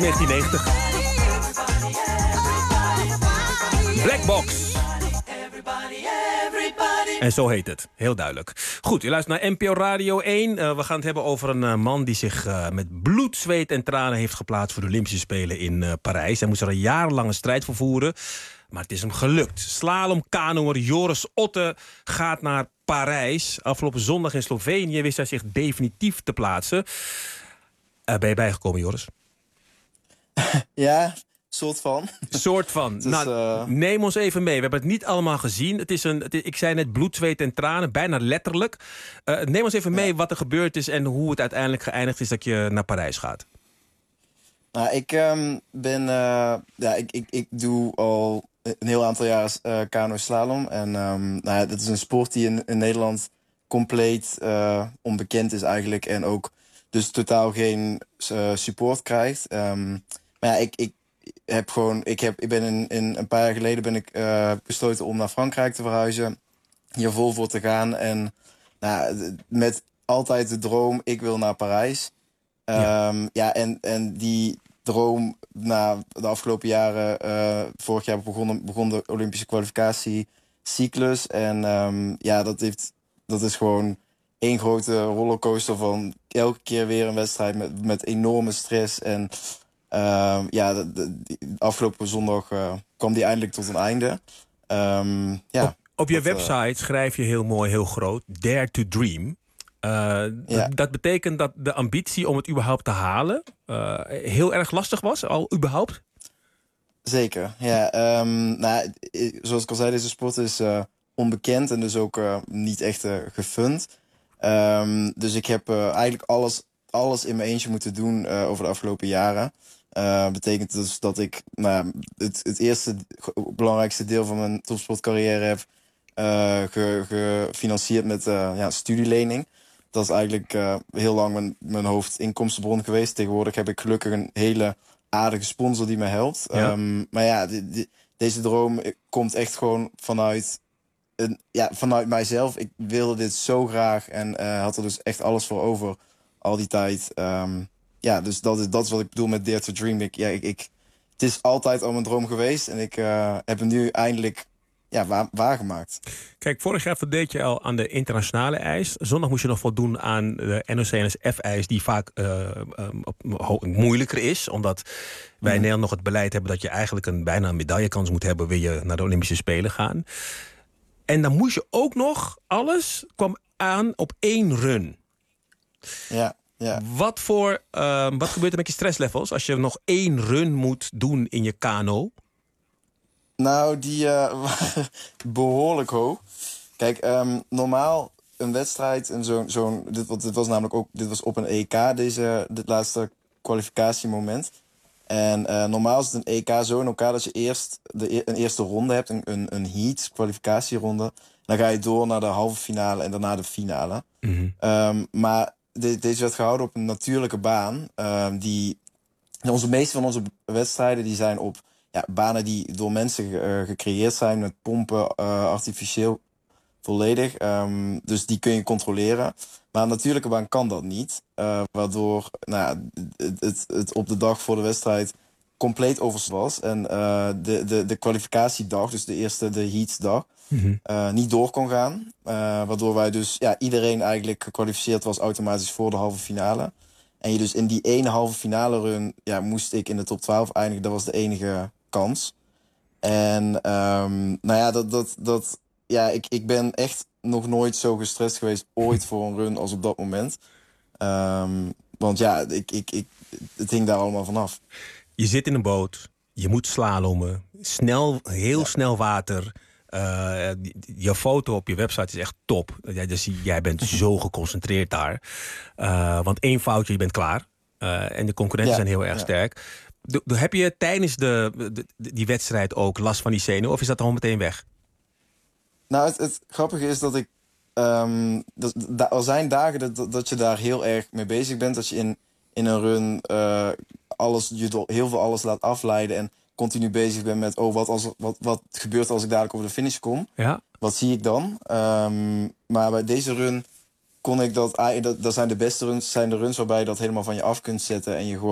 1990. Black Box. En zo heet het. Heel duidelijk. Goed, u luistert naar NPO Radio 1. We gaan het hebben over een man die zich met bloed, zweet en tranen heeft geplaatst voor de Olympische Spelen in Parijs. Hij moest er een jarenlange strijd voor voeren. Maar het is hem gelukt. Slalomkanoër Joris Otte gaat naar Parijs. Afgelopen zondag in Slovenië wist hij zich definitief te plaatsen. Ben je bijgekomen, Joris? Ja, soort van. Soort van. Dus, neem ons even mee. We hebben het niet allemaal gezien. Ik zei net bloed, zweet en tranen. Bijna letterlijk. Neem ons even mee wat er gebeurd is en hoe het uiteindelijk geëindigd is dat je naar Parijs gaat. Nou, ik doe al een heel aantal jaren kano-slalom. En dat is een sport die in Nederland compleet onbekend is eigenlijk. En ook dus totaal geen support krijgt. Maar ja, ik ben een paar jaar geleden besloten om naar Frankrijk te verhuizen. Hier vol voor te gaan. En met altijd de droom, ik wil naar Parijs. En die droom na de afgelopen jaren, vorig jaar begon de Olympische kwalificatiecyclus. En dat is gewoon één grote rollercoaster van elke keer weer een wedstrijd met enorme stress. En afgelopen zondag kwam die eindelijk tot een einde. Op je website schrijf je heel mooi, heel groot, Dare to Dream. Dat betekent dat de ambitie om het überhaupt te halen heel erg lastig was, al überhaupt? Zeker, ja. Zoals ik al zei, deze sport is onbekend en dus ook niet echt gefund. Dus ik heb eigenlijk alles in mijn eentje moeten doen over de afgelopen jaren. Betekent dus dat ik het eerste belangrijkste deel van mijn topsportcarrière heb gefinancierd met studielening. Dat is eigenlijk heel lang mijn hoofdinkomstenbron geweest. Tegenwoordig heb ik gelukkig een hele aardige sponsor die me helpt. Ja. Deze droom komt echt gewoon vanuit mijzelf. Ik wilde dit zo graag en had er dus echt alles voor over al die tijd. Dus dat is wat ik bedoel met Dare to Dream. Het is altijd al mijn droom geweest en ik heb hem nu eindelijk waargemaakt. Kijk, vorig jaar voldeed je al aan de internationale eis. Zondag moest je nog voldoen aan de NOC-NSF-eis die vaak moeilijker is. Omdat wij in Nederland nog het beleid hebben dat je eigenlijk bijna een medaillekans moet hebben, wil je naar de Olympische Spelen gaan. En dan moest je ook nog, alles kwam aan op 1 run. Ja. Wat gebeurt er met je stresslevels als je nog 1 run moet doen in je kano? Nou, die waren behoorlijk hoog. Kijk, normaal een wedstrijd en dit was op een EK, dit laatste kwalificatiemoment. En normaal is het een EK zo in elkaar dat je eerst een eerste ronde hebt, een heat, kwalificatieronde. Dan ga je door naar de halve finale en daarna de finale. Maar deze werd gehouden op een natuurlijke baan. De meeste van onze wedstrijden die zijn op banen die door mensen gecreëerd zijn met pompen, artificieel volledig. Dus die kun je controleren. Maar een natuurlijke baan kan dat niet. Waardoor het op de dag voor de wedstrijd compleet overstroomd was. En de kwalificatiedag, dus de heatsdag, niet door kon gaan. Waardoor wij dus iedereen eigenlijk gekwalificeerd was automatisch voor de halve finale. En je dus in die ene halve finale run moest ik in de top 12 eindigen. Dat was de enige kans. En ik ben echt nog nooit zo gestrest geweest ooit voor een run als op dat moment. Want het hing daar allemaal vanaf. Je zit in een boot, je moet slalommen, heel snel water. Je foto op je website is echt top. Jij bent zo geconcentreerd daar. Want 1 foutje, je bent klaar. En de concurrenten zijn heel erg sterk. Heb je tijdens die wedstrijd ook last van die zenuw? Of is dat al meteen weg? Nou, het grappige is dat ik... er zijn dagen dat je daar heel erg mee bezig bent. Dat je in een run heel veel alles laat afleiden. En continu bezig bent met... wat gebeurt als ik dadelijk over de finish kom? Ja. Wat zie ik dan? Maar bij deze run kon ik dat zijn de beste runs. Zijn de runs waarbij je dat helemaal van je af kunt zetten. En je gewoon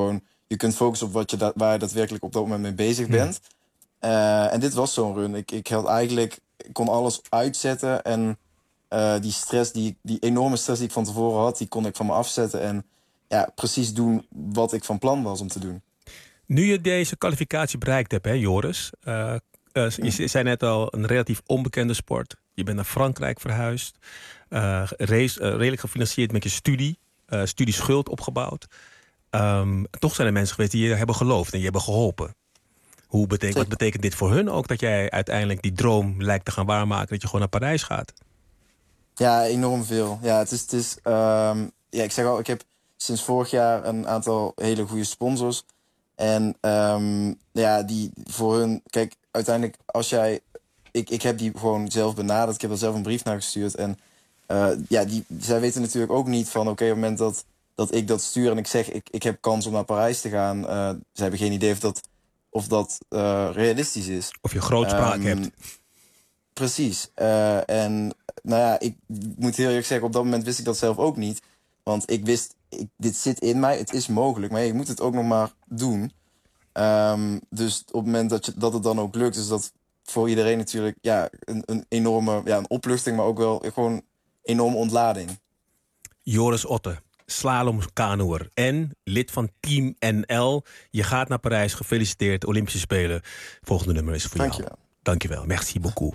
je kunt focussen op waar je daadwerkelijk op dat moment mee bezig bent. En dit was zo'n run. Ik kon alles uitzetten en die stress, die enorme stress die ik van tevoren had, die kon ik van me afzetten en precies doen wat ik van plan was om te doen. Nu je deze kwalificatie bereikt hebt, hè, Joris. Je zei net al, een relatief onbekende sport. Je bent naar Frankrijk verhuisd. Redelijk gefinancierd met je studie. Studieschuld opgebouwd. Toch zijn er mensen geweest die je hebben geloofd en je hebben geholpen. Wat betekent dit voor hun ook, dat jij uiteindelijk die droom lijkt te gaan waarmaken, dat je gewoon naar Parijs gaat? Ja, enorm veel. Ja, het is ik zeg al, ik heb sinds vorig jaar een aantal hele goede sponsors. En die voor hun... Kijk, uiteindelijk als jij... Ik heb die gewoon zelf benaderd. Ik heb er zelf een brief naar gestuurd. En zij weten natuurlijk ook niet van... Oké, op het moment dat ik dat stuur en ik zeg... Ik heb kans om naar Parijs te gaan. Ze hebben geen idee of dat realistisch is. Of je grootspraak hebt. Precies. Ik moet heel eerlijk zeggen... Op dat moment wist ik dat zelf ook niet. Want ik wist... dit zit in mij, het is mogelijk. Maar je moet het ook nog maar doen. Dus op het moment dat het dan ook lukt... is dat voor iedereen natuurlijk een enorme een opluchting... maar ook wel gewoon enorme ontlading. Joris Otte, slalomkanoer en lid van Team NL. Je gaat naar Parijs, gefeliciteerd, Olympische Spelen. Volgende nummer is voor jou. Dankjewel, merci beaucoup.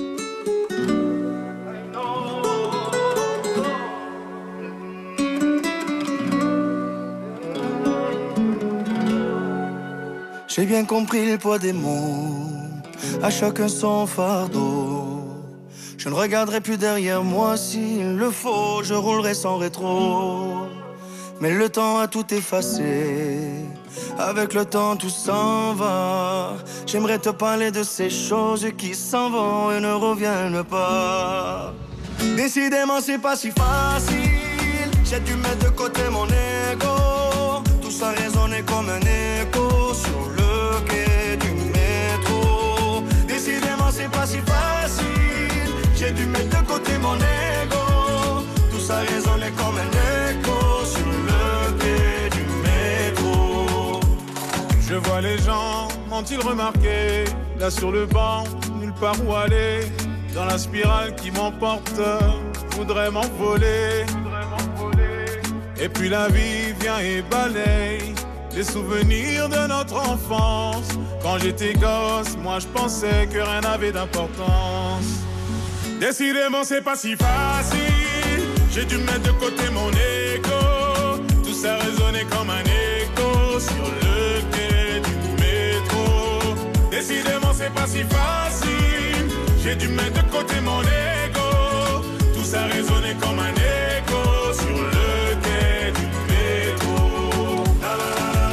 J'ai bien compris le poids des mots, à chacun son fardeau. Je ne regarderai plus derrière moi s'il le faut, je roulerai sans rétro. Mais le temps a tout effacé, avec le temps tout s'en va. J'aimerais te parler de ces choses qui s'en vont et ne reviennent pas. Décidément c'est pas si facile, j'ai dû mettre de côté mon ego. Tout ça résonnait comme un écho sur le quai du métro. Décidément c'est pas si facile, j'ai dû mettre de côté mon ego. Tout ça résonnait comme un écho sur le quai du métro. Je vois les gens, ont-ils remarqué? Là sur le banc, nulle part où aller. Dans la spirale qui m'emporte, voudrais m'envoler. Et puis la vie vient et balaye les souvenirs de notre enfance. Quand j'étais gosse, moi je pensais que rien n'avait d'importance. Décidément c'est pas si facile, j'ai dû mettre de côté mon ego. Tout ça résonnait comme un écho sur le quai du métro. Décidément c'est pas si facile, j'ai dû mettre de côté mon ego. Tout ça résonnait comme un écho sur le quai du métro. La la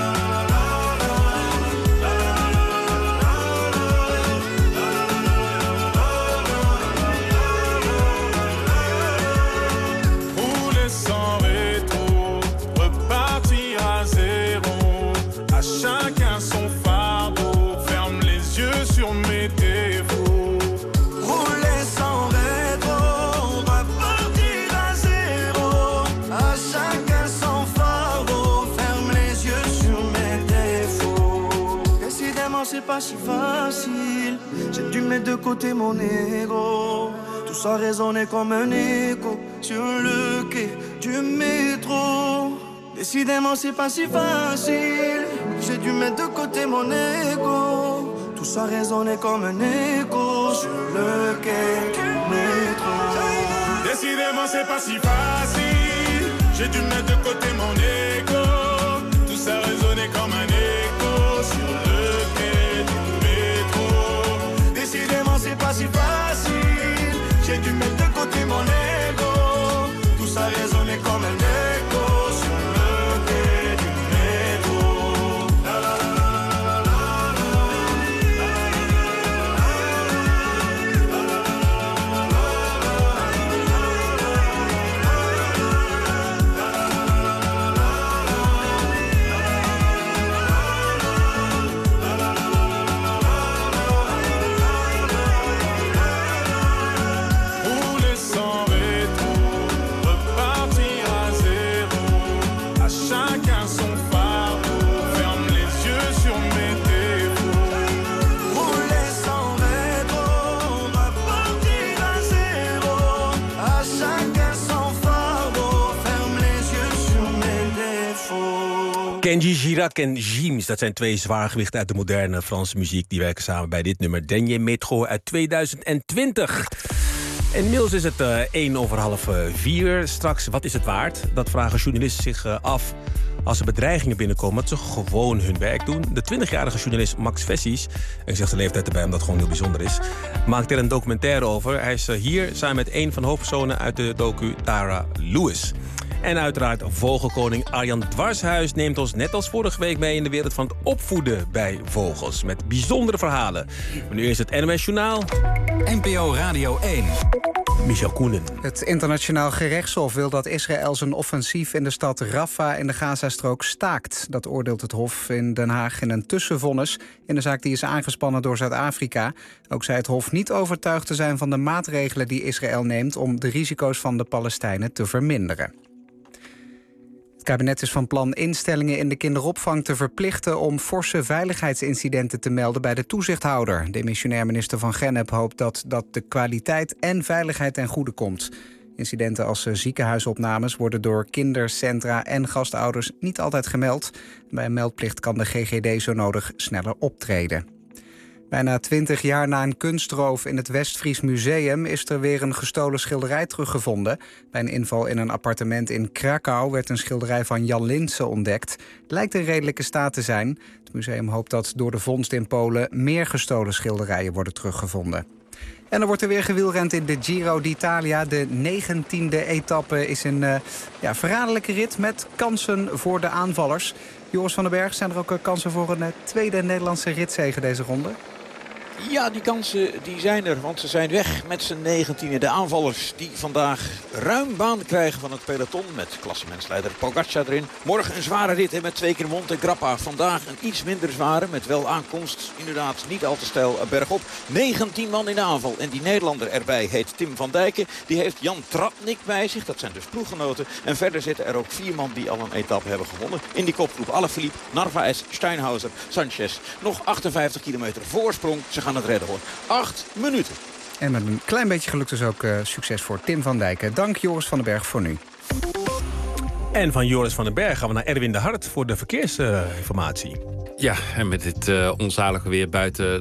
rouler sans rétro, repartir à zéro. À chacun son fardeau, ferme les yeux sur mes défauts. Rouler sans rétro, repartir à zéro. À chacun son fardeau, ferme les yeux sur mes défauts. Décidément c'est pas si facile, j'ai dû mettre de côté mon ego. Tout ça résonnait comme un écho sur le quai du métro. Décidément c'est pas si facile, j'ai dû mettre de côté mon ego. Tout ça résonnait comme un écho sur le quai du métro. Décidément c'est pas si facile, j'ai dû mettre de côté mon ego. Tout ça résonnait comme un écho sur le quai du métro. Décidément c'est pas si facile, j'ai dû mettre de côté mon ego. Tout ça résonnait comme un écho sur le quai du métro. La la la la la la la. Kenji Girac en Gims, dat zijn twee zwaargewichten uit de moderne Franse muziek. Die werken samen bij dit nummer Dernier Métro uit 2020. Inmiddels is het 3:01. Straks, wat is het waard? Dat vragen journalisten zich af als er bedreigingen binnenkomen, dat ze gewoon hun werk doen. De 20-jarige journalist Max Vessies, en ik zeg de leeftijd erbij omdat het gewoon heel bijzonder is, maakt er een documentaire over. Hij is hier samen met een van de hoofdpersonen uit de docu, Tara Lewis. En uiteraard vogelkoning Arjan Dwarshuis neemt ons net als vorige week mee in de wereld van het opvoeden bij vogels. Met bijzondere verhalen. Maar nu is het NOS Journaal. NPO Radio 1. Michel Koenen. Het internationaal gerechtshof wil dat Israël zijn offensief in de stad Rafah in de Gazastrook staakt. Dat oordeelt het Hof in Den Haag in een tussenvonnis in de zaak die is aangespannen door Zuid-Afrika. Ook zei het Hof niet overtuigd te zijn van de maatregelen die Israël neemt om de risico's van de Palestijnen te verminderen. Het kabinet is van plan instellingen in de kinderopvang te verplichten om forse veiligheidsincidenten te melden bij de toezichthouder. Demissionair minister Van Gennep hoopt dat de kwaliteit en veiligheid ten goede komt. Incidenten als ziekenhuisopnames worden door kindercentra en gastouders niet altijd gemeld. Bij een meldplicht kan de GGD zo nodig sneller optreden. Bijna 20 jaar na een kunstroof in het Westfries Museum is er weer een gestolen schilderij teruggevonden. Bij een inval in een appartement in Krakau werd een schilderij van Jan Linssen ontdekt. Het lijkt in redelijke staat te zijn. Het museum hoopt dat door de vondst in Polen meer gestolen schilderijen worden teruggevonden. En er wordt er weer gewielrend in de Giro d'Italia. De 19e etappe is een verraderlijke rit met kansen voor de aanvallers. Joris van den Berg, zijn er ook kansen voor een tweede Nederlandse ritzege deze ronde? Ja, die kansen die zijn er, want ze zijn weg met z'n 19e. De aanvallers die vandaag ruim baan krijgen van het peloton met klassementsleider Pogacar erin. Morgen een zware rit met 2 keer Monte Grappa. Vandaag een iets minder zware met wel aankomst. Inderdaad niet al te steil bergop. 19 man in de aanval. En die Nederlander erbij heet Tim van Dijken. Die heeft Jan Tratnik bij zich. Dat zijn dus ploeggenoten. En verder zitten er ook 4 man die al een etappe hebben gewonnen. In die kopgroep Alaphilippe, Narvaez, Steinhauser, Sanchez. Nog 58 kilometer voorsprong. Ze gaan het redden hoor. 8 minuten. En met een klein beetje geluk dus ook succes voor Tim van Dijken. Dank Joris van den Berg voor nu. En van Joris van den Berg gaan we naar Erwin de Hart voor de verkeersinformatie. Ja, en met dit onzalige weer buiten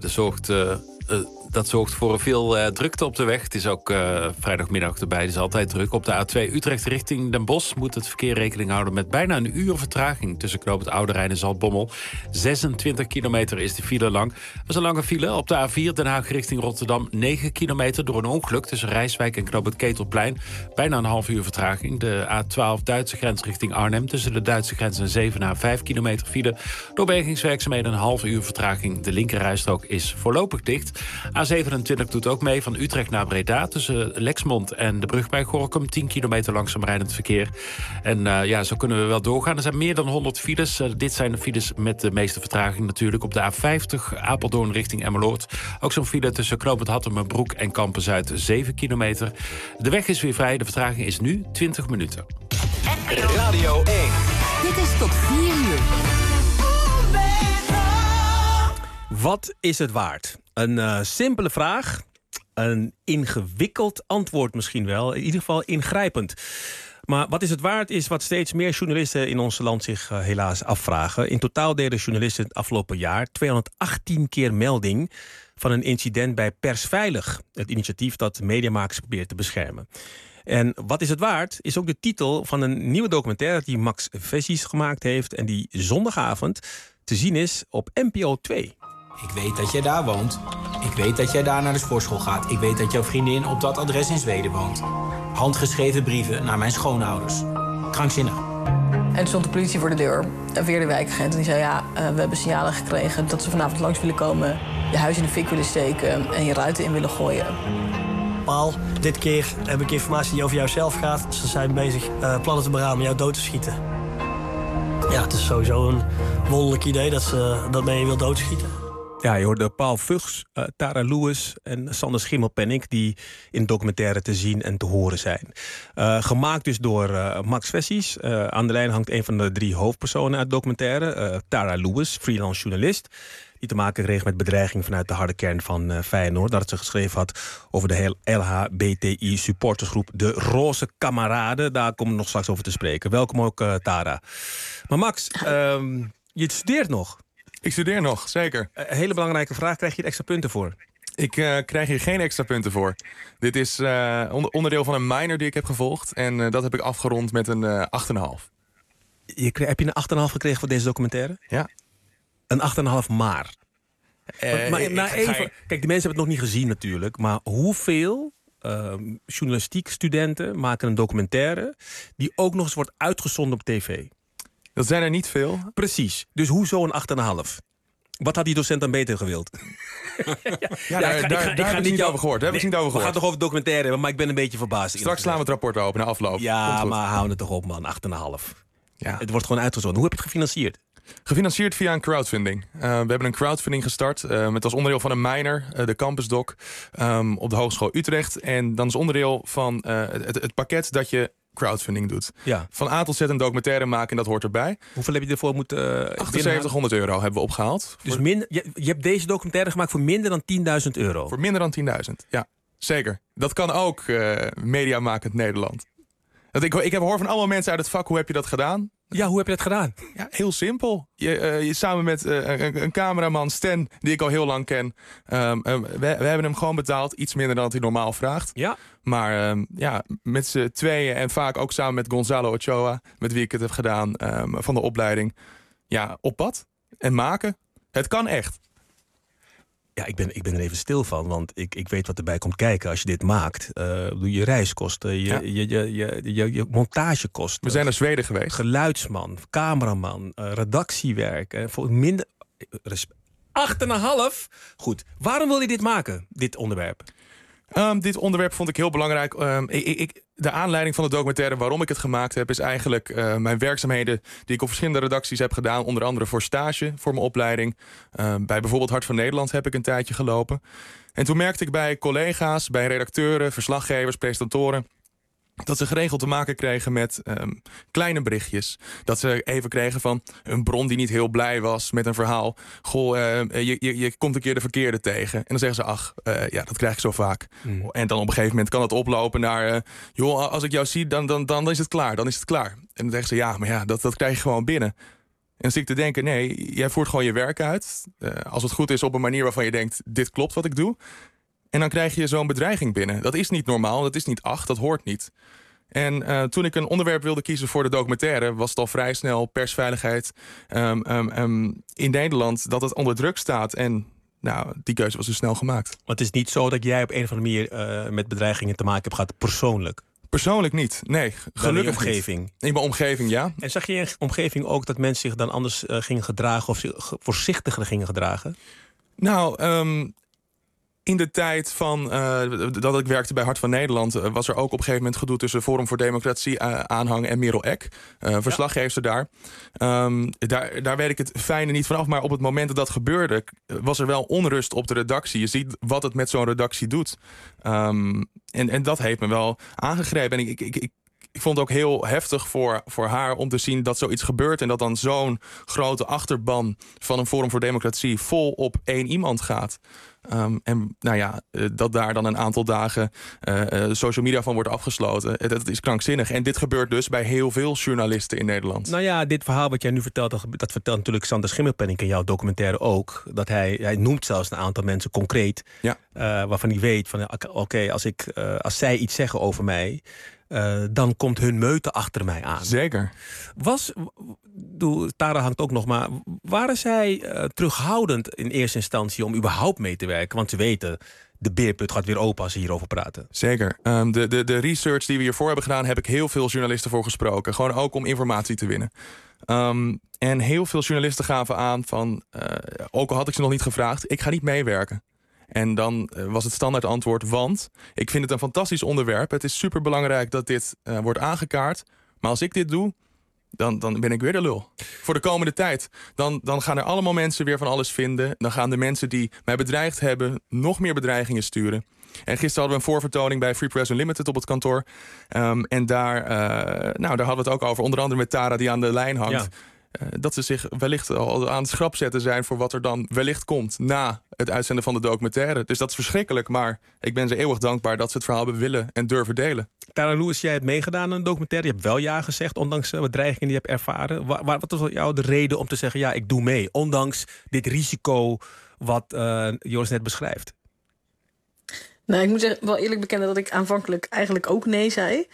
dat zorgt voor veel drukte op de weg. Het is ook vrijdagmiddag erbij, het is altijd druk. Op de A2 Utrecht richting Den Bosch moet het verkeer rekening houden met bijna een uur vertraging tussen Knoop het Oude Rijn en Zaltbommel. 26 kilometer is de file lang. Dat is een lange file op de A4 Den Haag richting Rotterdam. 9 kilometer door een ongeluk tussen Rijswijk en Knoop het Ketelplein. Bijna een half uur vertraging. De A12 Duitse grens richting Arnhem tussen de Duitse grens en Zevenaar 5 kilometer file. Door bergingswerkzaamheden een half uur vertraging. De linkerrijstrook is voorlopig dicht. A27 doet ook mee van Utrecht naar Breda tussen Lexmond en de brug bij Gorinchem. 10 kilometer langzaam rijdend verkeer. En zo kunnen we wel doorgaan. Er zijn meer dan 100 files. Dit zijn de files met de meeste vertraging natuurlijk. Op de A50 Apeldoorn richting Emmeloord. Ook zo'n file tussen Knoopend Hattemerbroek en Kampen-Zuid 7 kilometer. De weg is weer vrij. De vertraging is nu 20 minuten. Radio 1. Dit is tot 4 uur. Wat is het waard? Een simpele vraag, een ingewikkeld antwoord misschien wel. In ieder geval ingrijpend. Maar wat is het waard is wat steeds meer journalisten in ons land zich helaas afvragen. In totaal deden journalisten het afgelopen jaar 218 keer melding van een incident bij Persveilig. Het initiatief dat mediamakers probeert te beschermen. En wat is het waard is ook de titel van een nieuwe documentaire die Max Vessies gemaakt heeft en die zondagavond te zien is op NPO 2. Ik weet dat jij daar woont. Ik weet dat jij daar naar de sportschool gaat. Ik weet dat jouw vriendin op dat adres in Zweden woont. Handgeschreven brieven naar mijn schoonouders. Krankzinnig. En toen stond de politie voor de deur. En weer de wijkagent. En die zei, we hebben signalen gekregen dat ze vanavond langs willen komen. Je huis in de fik willen steken en je ruiten in willen gooien. Paul, dit keer heb ik informatie die over jouzelf gaat. Ze zijn bezig plannen te beramen om jou dood te schieten. Ja, het is sowieso een wonderlijk idee dat men je wil doodschieten. Ja, je hoorde Paul Vugs, Tara Lewis en Sander Schimmelpenninck die in de documentaire te zien en te horen zijn. Gemaakt dus door Max Vessies. Aan de lijn hangt een van de 3 hoofdpersonen uit de documentaire. Tara Lewis, freelance journalist. Die die te maken kreeg met bedreiging vanuit de harde kern van Feyenoord. Dat ze geschreven had over de LHBTI-supportersgroep De Roze Kameraden. Daar komen we nog straks over te spreken. Welkom ook, Tara. Maar Max, je studeert nog. Ik studeer nog, zeker. Een hele belangrijke vraag, krijg je er extra punten voor? Ik krijg hier geen extra punten voor. Dit is onderdeel van een minor die ik heb gevolgd. En dat heb ik afgerond met een 8,5. Heb je een 8,5 gekregen voor deze documentaire? Ja. Een 8,5 maar. Kijk, de mensen hebben het nog niet gezien natuurlijk. Maar hoeveel journalistiek studenten maken een documentaire die ook nog eens wordt uitgezonden op tv? Dat zijn er niet veel. Precies. Dus hoezo een 8,5? Wat had die docent dan beter gewild? Daar heb ik niet over gehoord. We gaan toch over documentaire hebben, maar ik ben een beetje verbaasd. Straks slaan we het rapport open na afloop. Ja, maar hou het toch op, man. 8,5. Ja. Het wordt gewoon uitgezonden. Hoe heb je het gefinancierd? Gefinancierd via een crowdfunding. We hebben een crowdfunding gestart met als onderdeel van een minor, de campusdoc, op de Hogeschool Utrecht. En dan is onderdeel van het pakket dat je crowdfunding doet. Ja. Van A tot Z een documentaire maken en dat hoort erbij. Hoeveel heb je ervoor moeten 7800 euro hebben we opgehaald. Dus je hebt deze documentaire gemaakt voor minder dan 10.000 euro? Voor minder dan 10.000, ja. Zeker. Dat kan ook mediamakend Nederland. Ik hoor van allemaal mensen uit het vak, hoe heb je dat gedaan? Ja, hoe heb je dat gedaan? Ja, heel simpel. Je samen met een cameraman, Stan, die ik al heel lang ken. We hebben hem gewoon betaald. Iets minder dan hij normaal vraagt. Ja. Maar met z'n tweeën en vaak ook samen met Gonzalo Ochoa, met wie ik het heb gedaan van de opleiding. Ja, op pad en maken. Het kan echt. Ja, ik ben er even stil van, want ik weet wat erbij komt kijken als je dit maakt. Je reiskosten, je montagekosten. We zijn naar Zweden geweest. Geluidsman, cameraman, redactiewerk. Voor minder 8,5? Goed, waarom wil je dit maken, dit onderwerp? Dit onderwerp vond ik heel belangrijk. De aanleiding van de documentaire waarom ik het gemaakt heb, is eigenlijk mijn werkzaamheden die ik op verschillende redacties heb gedaan. Onder andere voor stage, voor mijn opleiding. Bij bijvoorbeeld Hart van Nederland heb ik een tijdje gelopen. En toen merkte ik bij collega's, bij redacteuren, verslaggevers, presentatoren, dat ze geregeld te maken kregen met kleine berichtjes. Dat ze even kregen van een bron die niet heel blij was met een verhaal. Goh, je komt een keer de verkeerde tegen. En dan zeggen ze, ach, dat krijg ik zo vaak. En dan op een gegeven moment kan het oplopen naar, joh, als ik jou zie, dan is het klaar. Dan is het klaar. En dan zeggen ze, ja, maar ja, dat krijg je gewoon binnen. En dan zit ik te denken, nee, jij voert gewoon je werk uit. Als het goed is op een manier waarvan je denkt, dit klopt wat ik doe. En dan krijg je zo'n bedreiging binnen. Dat is niet normaal, dat is niet dat hoort niet. En toen ik een onderwerp wilde kiezen voor de documentaire, was het al vrij snel persveiligheid in Nederland, dat het onder druk staat. En nou, die keuze was dus snel gemaakt. Maar het is niet zo dat jij op een of andere manier met bedreigingen te maken hebt gehad, persoonlijk? Persoonlijk niet, nee. Gelukkig in je omgeving? Niet. In mijn omgeving, ja. En zag je in je omgeving ook dat mensen zich dan anders gingen gedragen of zich voorzichtiger gingen gedragen? Nou, in de tijd van dat ik werkte bij Hart van Nederland, was er ook op een gegeven moment gedoe tussen Forum voor Democratie aanhang en Merel Eck, verslaggeefster daar. Daar weet ik het fijne niet vanaf, maar op het moment dat dat gebeurde, was er wel onrust op de redactie. Je ziet wat het met zo'n redactie doet. En dat heeft me wel aangegrepen. En ik vond het ook heel heftig voor haar om te zien dat zoiets gebeurt en dat dan zo'n grote achterban van een Forum voor Democratie vol op één iemand gaat. En nou ja, dat daar dan een aantal dagen social media van wordt afgesloten. Dat is krankzinnig. En dit gebeurt dus bij heel veel journalisten in Nederland. Nou ja, dit verhaal wat jij nu vertelt, dat vertelt natuurlijk Sander Schimmelpenninck in jouw documentaire ook. Dat hij noemt zelfs een aantal mensen concreet. Ja. Waarvan hij weet van oké, als zij iets zeggen over mij, dan komt hun meute achter mij aan. Zeker. Tara hangt ook nog, maar waren zij terughoudend in eerste instantie om überhaupt mee te werken? Want ze weten, de beerput gaat weer open als ze hierover praten. Zeker. De research die we hiervoor hebben gedaan, heb ik heel veel journalisten voor gesproken. Gewoon ook om informatie te winnen. En heel veel journalisten gaven aan van, ook al had ik ze nog niet gevraagd, ik ga niet meewerken. En dan was het standaard antwoord, want ik vind het een fantastisch onderwerp. Het is superbelangrijk dat dit wordt aangekaart. Maar als ik dit doe, dan ben ik weer de lul. Voor de komende tijd. Dan gaan er allemaal mensen weer van alles vinden. Dan gaan de mensen die mij bedreigd hebben nog meer bedreigingen sturen. En gisteren hadden we een voorvertoning bij Free Press Unlimited op het kantoor. En daar hadden we het ook over. Onder andere met Tara die aan de lijn hangt. dat ze zich wellicht al aan het schrap zetten zijn voor wat er dan wellicht komt na het uitzenden van de documentaire. Dus dat is verschrikkelijk, maar ik ben ze eeuwig dankbaar dat ze het verhaal hebben willen en durven delen. Tara Louis, jij hebt meegedaan aan een documentaire. Je hebt wel ja gezegd, ondanks wat dreigingen die je hebt ervaren. Wat was jou de reden om te zeggen, ja, ik doe mee, ondanks dit risico wat Joris net beschrijft? Nou, ik moet wel eerlijk bekennen dat ik aanvankelijk eigenlijk ook nee zei.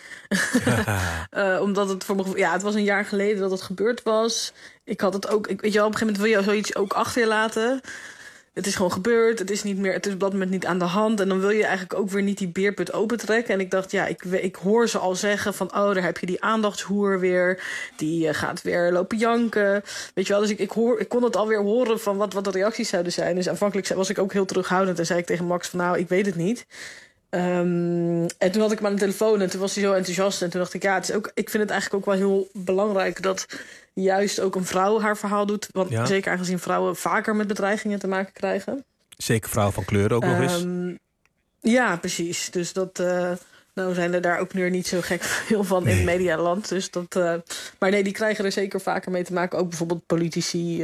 Omdat het voor me... Ja, het was een jaar geleden dat het gebeurd was. Ik had het ook... Weet je wel, op een gegeven moment wil je zoiets ook achter je laten. Het is gewoon gebeurd. Het is op dat moment niet aan de hand. En dan wil je eigenlijk ook weer niet die beerput opentrekken. En ik dacht, ja, ik hoor ze al zeggen van... oh, daar heb je die aandachtshoer weer. Die gaat weer lopen janken. Weet je wel, dus ik kon het alweer horen van wat de reacties zouden zijn. Dus aanvankelijk was ik ook heel terughoudend. En zei ik tegen Max van, nou, ik weet het niet. En toen had ik hem aan de telefoon en toen was hij zo enthousiast. En toen dacht ik, ja, ik vind het eigenlijk ook wel heel belangrijk... dat juist ook een vrouw haar verhaal doet. Want zeker aangezien vrouwen vaker met bedreigingen te maken krijgen. Zeker vrouwen van kleur ook nog eens. Ja, precies. Dus dat... nou zijn er daar ook nu niet zo gek veel van in het medialand. Dus maar nee, die krijgen er zeker vaker mee te maken. Ook bijvoorbeeld politici...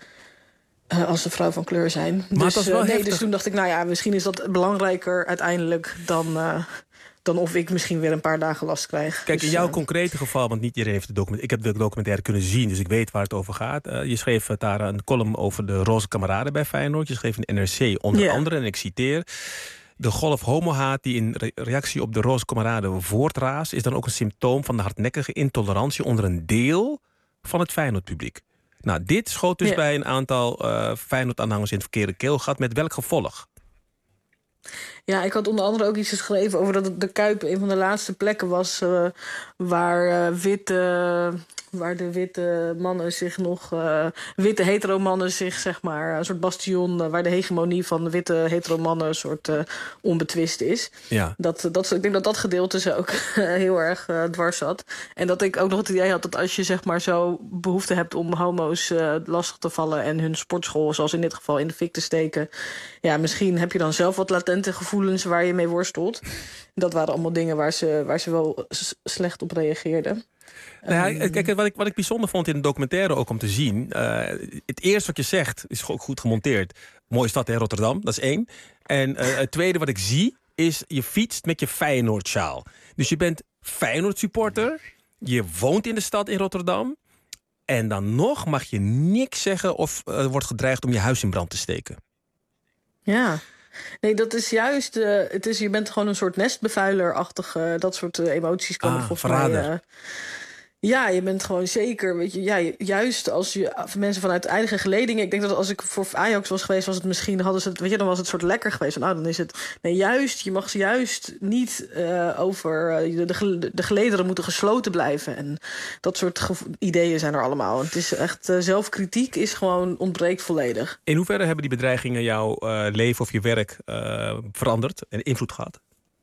als ze vrouw van kleur zijn. Maar dus toen dacht ik, nou ja, misschien is dat belangrijker uiteindelijk dan of ik misschien weer een paar dagen last krijg. Kijk, dus, in jouw concrete geval, want niet iedereen heeft de documentaire... Ik heb de documentaire kunnen zien, dus ik weet waar het over gaat. Je schreef daar een column over de roze kameraden bij Feyenoord. Je schreef in NRC onder andere, en ik citeer... De golf homohaat die in reactie op de roze kameraden voortraast... is dan ook een symptoom van de hardnekkige intolerantie... onder een deel van het Feyenoord-publiek. Nou, dit schoot dus bij een aantal Feyenoord-aanhangers in het verkeerde keelgat. Met welk gevolg? Ja, ik had onder andere ook iets geschreven over dat de Kuip een van de laatste plekken was... waar de witte mannen zich nog... witte hetero-mannen zich, zeg maar... een soort bastion waar de hegemonie van de witte hetero-mannen... een soort onbetwist is. Ja. Ik denk dat gedeelte ze ook heel erg dwars zat. En dat ik ook nog het idee had dat als je zeg maar zo behoefte hebt... om homo's lastig te vallen en hun sportschool... zoals in dit geval in de fik te steken... ja, misschien heb je dan zelf wat latente gevoelens waar je mee worstelt. Dat waren allemaal dingen waar ze wel slecht op reageerden. Nou ja, kijk, wat ik bijzonder vond in de documentaire ook om te zien... het eerste wat je zegt is ook goed gemonteerd. Mooie stad, hè, Rotterdam, dat is 1. En het tweede wat ik zie is je fietst met je Feyenoord-sjaal. Dus je bent Feyenoord-supporter, je woont in de stad in Rotterdam... en dan nog mag je niks zeggen of er wordt gedreigd om je huis in brand te steken. Ja. Nee, dat is juist... je bent gewoon een soort nestbevuiler-achtig... dat soort emoties komen volgens mij... Ja, je bent gewoon zeker, weet je, ja, juist als je mensen vanuit eigen geledingen... Ik denk dat als ik voor Ajax was geweest, was het misschien, hadden ze het, weet je, dan was het soort lekker geweest. Nou, dan is het, nee, juist, je mag ze juist niet over, de gelederen moeten gesloten blijven. En dat soort ideeën zijn er allemaal. Het is echt, zelfkritiek is gewoon, ontbreekt volledig. In hoeverre hebben die bedreigingen jouw leven of je werk veranderd en invloed gehad?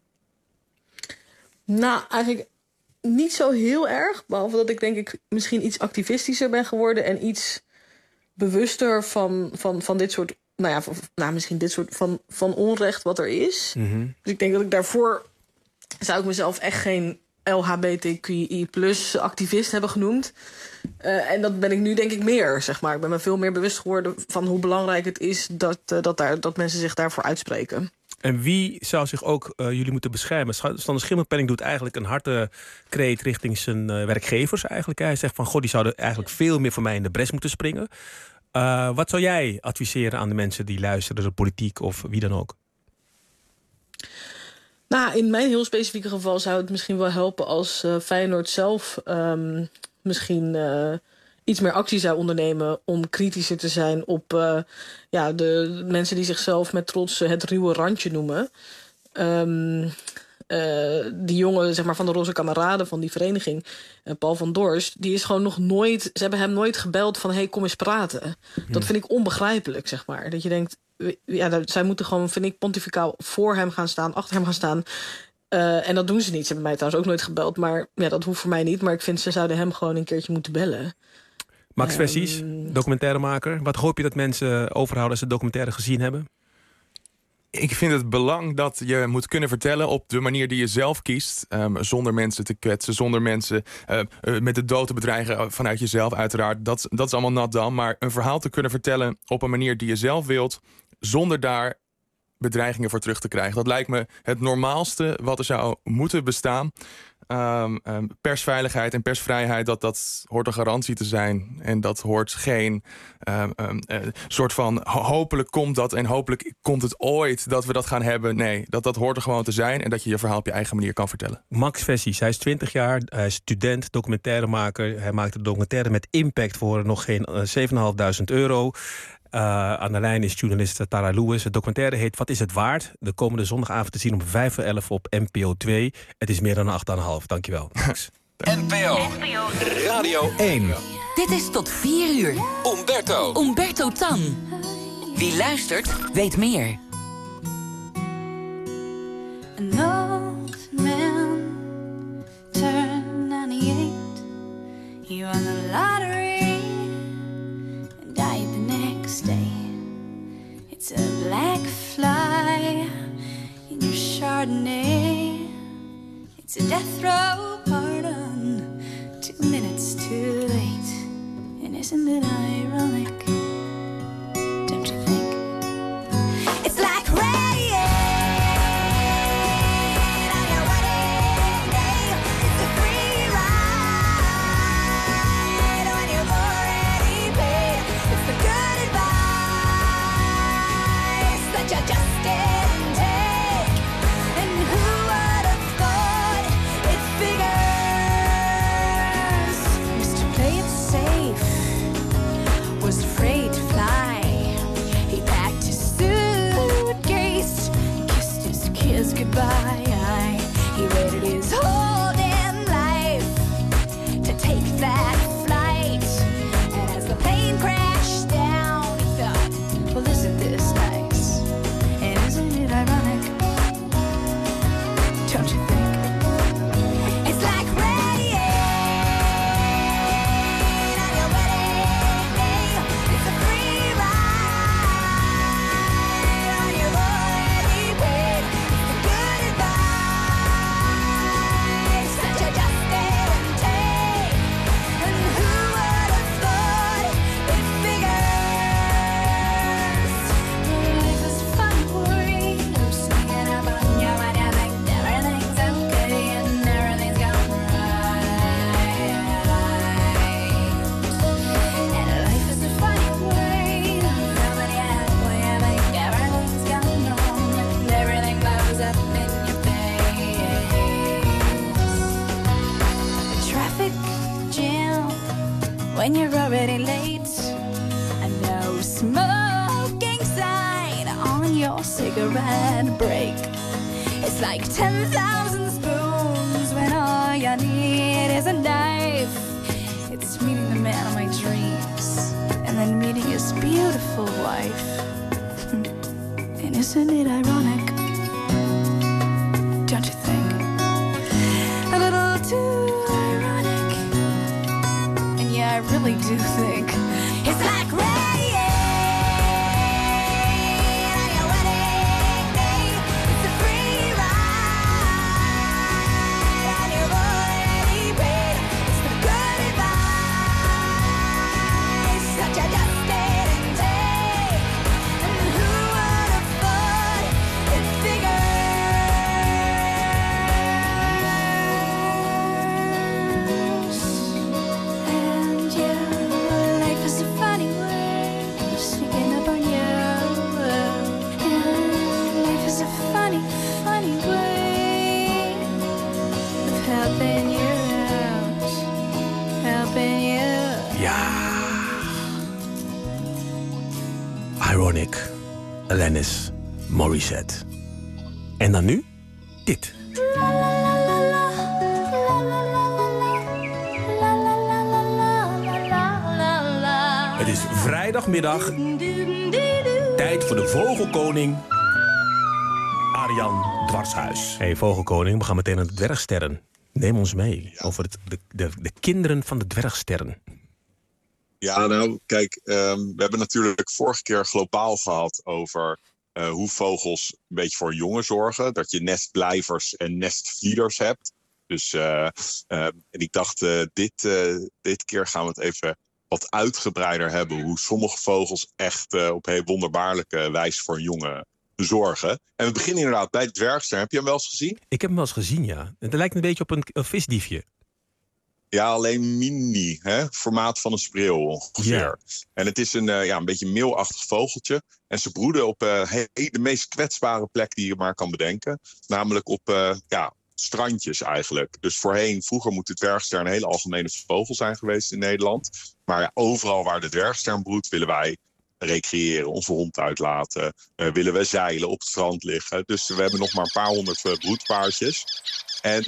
Nou, eigenlijk... niet zo heel erg, behalve dat ik denk ik misschien iets activistischer ben geworden... en iets bewuster van dit soort... misschien dit soort van onrecht wat er is. Mm-hmm. Dus ik denk dat ik daarvoor... zou ik mezelf echt geen LHBTQI+ activist hebben genoemd. En dat ben ik nu denk ik meer, zeg maar. Ik ben me veel meer bewust geworden van hoe belangrijk het is... dat mensen zich daarvoor uitspreken. En wie zou zich ook jullie moeten beschermen? Sander Schimmelpenninck doet eigenlijk een harde kreet richting zijn werkgevers eigenlijk. Hij zegt van, die zouden eigenlijk veel meer voor mij in de bres moeten springen. Wat zou jij adviseren aan de mensen die luisteren, de politiek of wie dan ook? Nou, in mijn heel specifieke geval zou het misschien wel helpen als Feyenoord zelf misschien... iets meer actie zou ondernemen om kritischer te zijn op de mensen die zichzelf met trots het ruwe randje noemen. Die jongen, zeg maar, van de roze kameraden van die vereniging, Paul van Dorst, die is gewoon nog nooit... Ze hebben hem nooit gebeld van, hey, kom eens praten. Dat vind ik onbegrijpelijk, zeg maar. Dat je denkt, zij moeten gewoon, vind ik, pontificaal voor hem gaan staan, achter hem gaan staan... en dat doen ze niet. Ze hebben mij trouwens ook nooit gebeld. Maar ja, dat hoeft voor mij niet. Maar ik vind, ze zouden hem gewoon een keertje moeten bellen. Max Versies, documentairemaker. Wat hoop je dat mensen overhouden als ze de documentaire gezien hebben? Ik vind het belang dat je moet kunnen vertellen op de manier die je zelf kiest. Zonder mensen te kwetsen, zonder mensen met de dood te bedreigen vanuit jezelf uiteraard. Dat is allemaal nat dan. Maar een verhaal te kunnen vertellen op een manier die je zelf wilt, zonder daar bedreigingen voor terug te krijgen. Dat lijkt me het normaalste wat er zou moeten bestaan. Persveiligheid en persvrijheid, dat hoort een garantie te zijn. En dat hoort geen soort van hopelijk komt dat en hopelijk komt het ooit dat we dat gaan hebben. Nee, dat hoort er gewoon te zijn en dat je je verhaal op je eigen manier kan vertellen. Max Vessies, hij is 20 jaar, hij is student, documentairemaker. Hij maakt een documentaire met impact voor nog geen €7.500. Aan de lijn is journalist Tara Lewis. Het documentaire heet Wat is het waard? De komende zondagavond te zien om 5:11 op NPO 2. Het is meer dan 8,5. Dankjewel, Max. NPO Radio 1. Dit is tot 4 uur. Umberto Tan. Wie luistert, weet meer. An old man turned 98. He won the lottery and died the next day. It's a black fly in your Chardonnay. It's a death row pardon, 2 minutes too late. And isn't it ironic? Don't you think? It's like rain on your wedding day. It's a free ride when you've already paid. It's the good advice that you just didn't take. And who would have thought it figures? Mr. Play It Safe was afraid to fly. He packed his suitcase, kissed his kids goodbye. He waited his whole damn life to take that flight. And as the plane crashed down, he thought, well, isn't this nice? And isn't it ironic? Don't you think? It's like rain on your wedding day. It's a free ride on your already paid. It's the good advice that you just didn't take. And who would have thought it figures? Life is fun for you, sneaking up on you when you think everything's okay and everything's gone right. And life is a funny way, coming out when you think everything's gone wrong and everything blows up in your face. The traffic jam when you're already late, and no smoking sign on your cigarette break. It's like 10,000 spoons when all you need is a knife. It's meeting the man of my dreams and then meeting his beautiful wife. And isn't it ironic? Don't you think? A little too ironic. And yeah, I really do think it's like rain on your wedding day. It's a free ride on your already paid. It's the good advice that you just didn't take. And who would have thought it figures? And yeah, life is a funny way, sneaking up on you. And life is a funny, funny way of helping you out, helping you. Ja. Ironic. Alanis Morissette. En dan nu dit. Het is vrijdagmiddag. Tijd voor de vogelkoning. Arjan Dwarshuis. Hey vogelkoning, we gaan meteen naar de dwergsterren. Neem ons mee over de kinderen van de dwergsterren. Ja, nou, kijk, we hebben natuurlijk vorige keer globaal gehad over hoe vogels een beetje voor jongen zorgen. Dat je nestblijvers en nestvlieders hebt. Dus en ik dacht, dit keer gaan we het even wat uitgebreider hebben. Hoe sommige vogels echt op heel wonderbaarlijke wijze voor een jongen zorgen. En we beginnen inderdaad bij de dwergster. Heb je hem wel eens gezien? Ik heb hem wel eens gezien, ja. Het lijkt een beetje op een visdiefje. Ja, alleen mini, hè? Formaat van een spreeuw ongeveer. Ja. En het is een beetje meelachtig vogeltje. En ze broeden op de meest kwetsbare plek die je maar kan bedenken. Namelijk op strandjes eigenlijk. Dus vroeger moet de dwergster een hele algemene vogel zijn geweest in Nederland. Maar overal waar de dwergster broedt, willen wij recreëren, onze hond uitlaten. Willen we zeilen, op het strand liggen. Dus we hebben nog maar een paar honderd broedpaardjes. En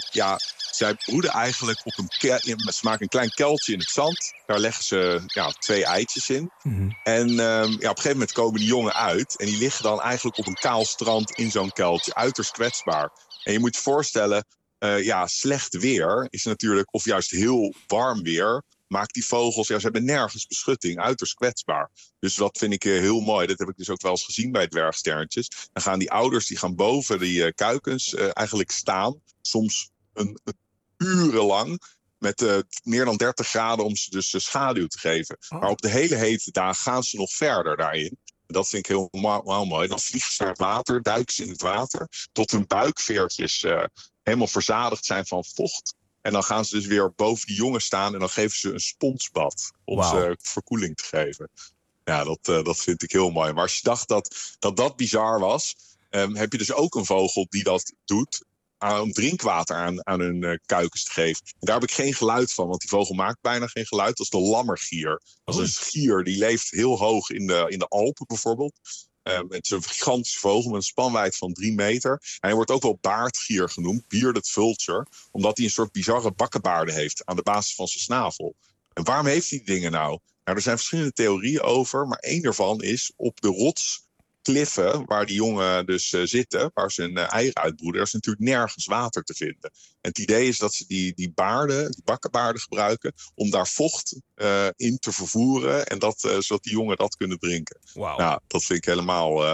zij broeden eigenlijk ze maken een klein kuiltje in het zand. Daar leggen ze 2 eitjes in. Mm-hmm. En op een gegeven moment komen die jongen uit. En die liggen dan eigenlijk op een kaal strand in zo'n kuiltje. Uiterst kwetsbaar. En je moet je voorstellen, slecht weer is natuurlijk, of juist heel warm weer, maakt die vogels, ze hebben nergens beschutting, uiterst kwetsbaar. Dus dat vind ik heel mooi. Dat heb ik dus ook wel eens gezien bij dwergsterntjes. Dan gaan die ouders boven die kuikens eigenlijk staan. Soms een urenlang met meer dan 30 graden om ze dus schaduw te geven. Oh. Maar op de hele hete dagen gaan ze nog verder daarin. Dat vind ik heel mooi. Dan vliegen ze naar het water, duiken ze in het water, tot hun buikveertjes helemaal verzadigd zijn van vocht. En dan gaan ze dus weer boven die jongen staan en dan geven ze een sponsbad om ze verkoeling te geven. Ja, dat vind ik heel mooi. Maar als je dacht dat bizar was, heb je dus ook een vogel die dat doet om drinkwater aan hun kuikens te geven. En daar heb ik geen geluid van, want die vogel maakt bijna geen geluid. Dat is de lammergier. Dat is een gier die leeft heel hoog in de Alpen bijvoorbeeld. Het is een gigantische vogel met een spanwijdte van 3 meter. En hij wordt ook wel baardgier genoemd, bearded vulture, omdat hij een soort bizarre bakkenbaarden heeft aan de basis van zijn snavel. En waarom heeft hij die dingen nou? Nou, er zijn verschillende theorieën over, maar één daarvan is op de rotskliffen waar die jongen dus zitten, waar ze hun eieren uitbroeden, er is natuurlijk nergens water te vinden. En het idee is dat ze die bakkenbaarden gebruiken om daar vocht in te vervoeren en zodat die jongen dat kunnen drinken. Wow. Nou, dat vind ik helemaal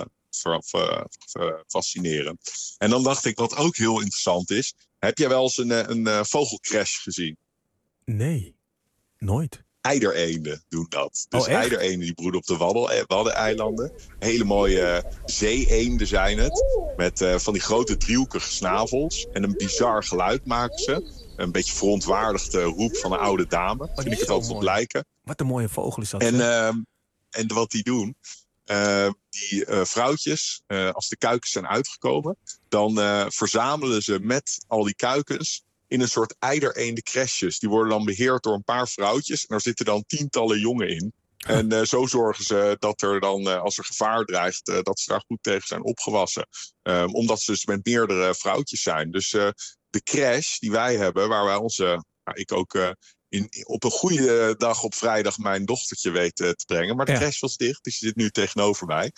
fascinerend. En dan dacht ik, wat ook heel interessant is, heb jij wel eens een vogelcrash gezien? Nee, nooit. Eidereenden doen dat. Dus eidereenden die broeden op de Waddeneilanden. Hele mooie zee-eenden zijn het. Met van die grote driehoekige snavels. En een bizar geluid maken ze. Een beetje verontwaardigde roep van een oude dame. Vind ik het altijd op lijken. Wat een mooie vogel is dat. En wat die doen, die vrouwtjes, als de kuikens zijn uitgekomen, dan verzamelen ze met al die kuikens in een soort eidereenden-crèches. Die worden dan beheerd door een paar vrouwtjes. En daar zitten dan tientallen jongen in. En zo zorgen ze dat er dan, als er gevaar dreigt, dat ze daar goed tegen zijn opgewassen. Omdat ze dus met meerdere vrouwtjes zijn. Dus de crash die wij hebben, waar wij ik ook op een goede dag op vrijdag mijn dochtertje weet te brengen. Maar de crash was dicht, dus je zit nu tegenover mij.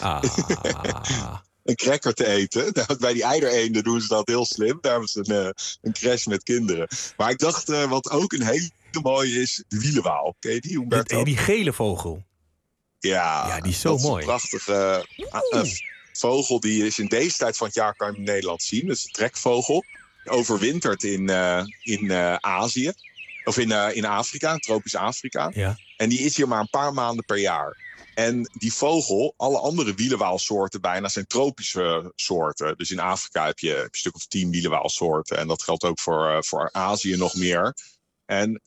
Een cracker te eten. Bij die eidereenden doen ze dat heel slim. Daar hebben ze een crash met kinderen. Maar ik dacht, wat ook een hele mooie is, de wielenwaal. Ken je die, Humberto? Die gele vogel. Ja, die is zo mooi. Een prachtige vogel. Die is in deze tijd van het jaar kan je hem in Nederland zien. Dat is een trekvogel. Die overwintert in Azië. Of in Afrika, in tropisch Afrika. Ja. En die is hier maar een paar maanden per jaar. En die vogel, alle andere wielenwaalsoorten bijna zijn tropische soorten. Dus in Afrika heb je een stuk of 10 wielenwaalsoorten. En dat geldt ook voor Azië nog meer. En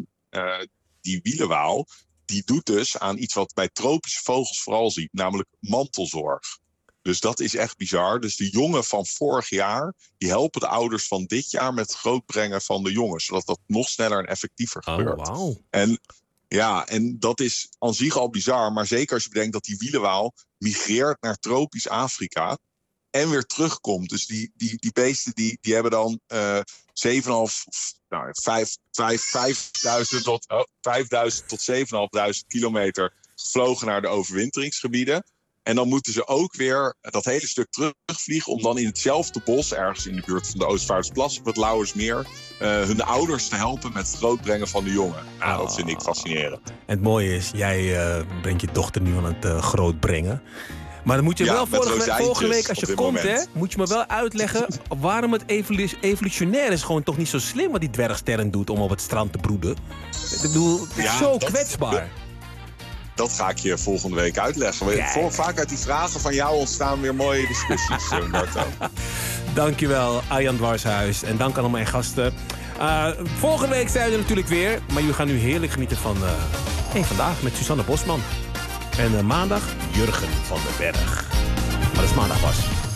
die wielenwaal, die doet dus aan iets wat bij tropische vogels vooral ziet. Namelijk mantelzorg. Dus dat is echt bizar. Dus de jongen van vorig jaar, die helpen de ouders van dit jaar met het grootbrengen van de jongen. Zodat dat nog sneller en effectiever gebeurt. Oh, wow. En dat is aan zich al bizar. Maar zeker als je bedenkt dat die wielenwaal migreert naar tropisch Afrika en weer terugkomt. Dus die beesten die hebben dan 5.000 tot 7.500 kilometer gevlogen naar de overwinteringsgebieden. En dan moeten ze ook weer dat hele stuk terugvliegen om dan in hetzelfde bos, ergens in de buurt van de Oostvaardersplassen of het Lauwersmeer, hun ouders te helpen met het grootbrengen van de jongen. Dat vind ik fascinerend. En het mooie is, jij brengt je dochter nu aan het grootbrengen. Maar dan moet je wel met volgende week als je op dit komt, moment. hè, moet je me wel uitleggen waarom het evolutionair is gewoon toch niet zo slim wat die dwergsterren doet om op het strand te broeden. Ik bedoel, het is zo kwetsbaar. Dat ga ik je volgende week uitleggen. Vaak uit die vragen van jou ontstaan weer mooie discussies, Marto. Dankjewel, Arjan Dwarshuis. En dank aan al mijn gasten. Volgende week zijn we er natuurlijk weer. Maar jullie gaan nu heerlijk genieten van Vandaag met Suzanne Bosman. En maandag Jurgen van den Berg. Maar dat is maandag pas.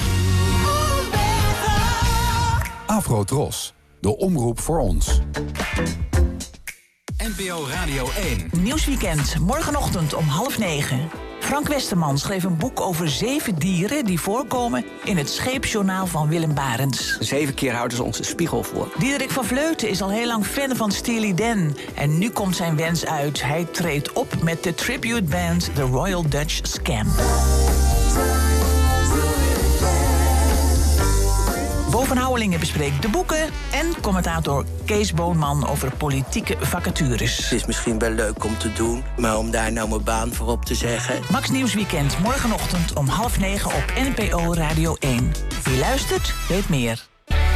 Afro-Tros, de omroep voor ons. NPO Radio 1. Nieuwsweekend, morgenochtend om 8:30. Frank Westerman schreef een boek over 7 dieren die voorkomen in het scheepsjournaal van Willem Barents. 7 keer houden ze ons de spiegel voor. Diederik van Vleuten is al heel lang fan van Steely Dan. En nu komt zijn wens uit. Hij treedt op met de tribute band The Royal Dutch Scam. Boven Houwelingen bespreekt de boeken en commentator Kees Boonman over politieke vacatures. Het is misschien wel leuk om te doen, maar om daar nou mijn baan voor op te zeggen... Max Nieuwsweekend, morgenochtend om 8:30 op NPO Radio 1. Wie luistert, weet meer.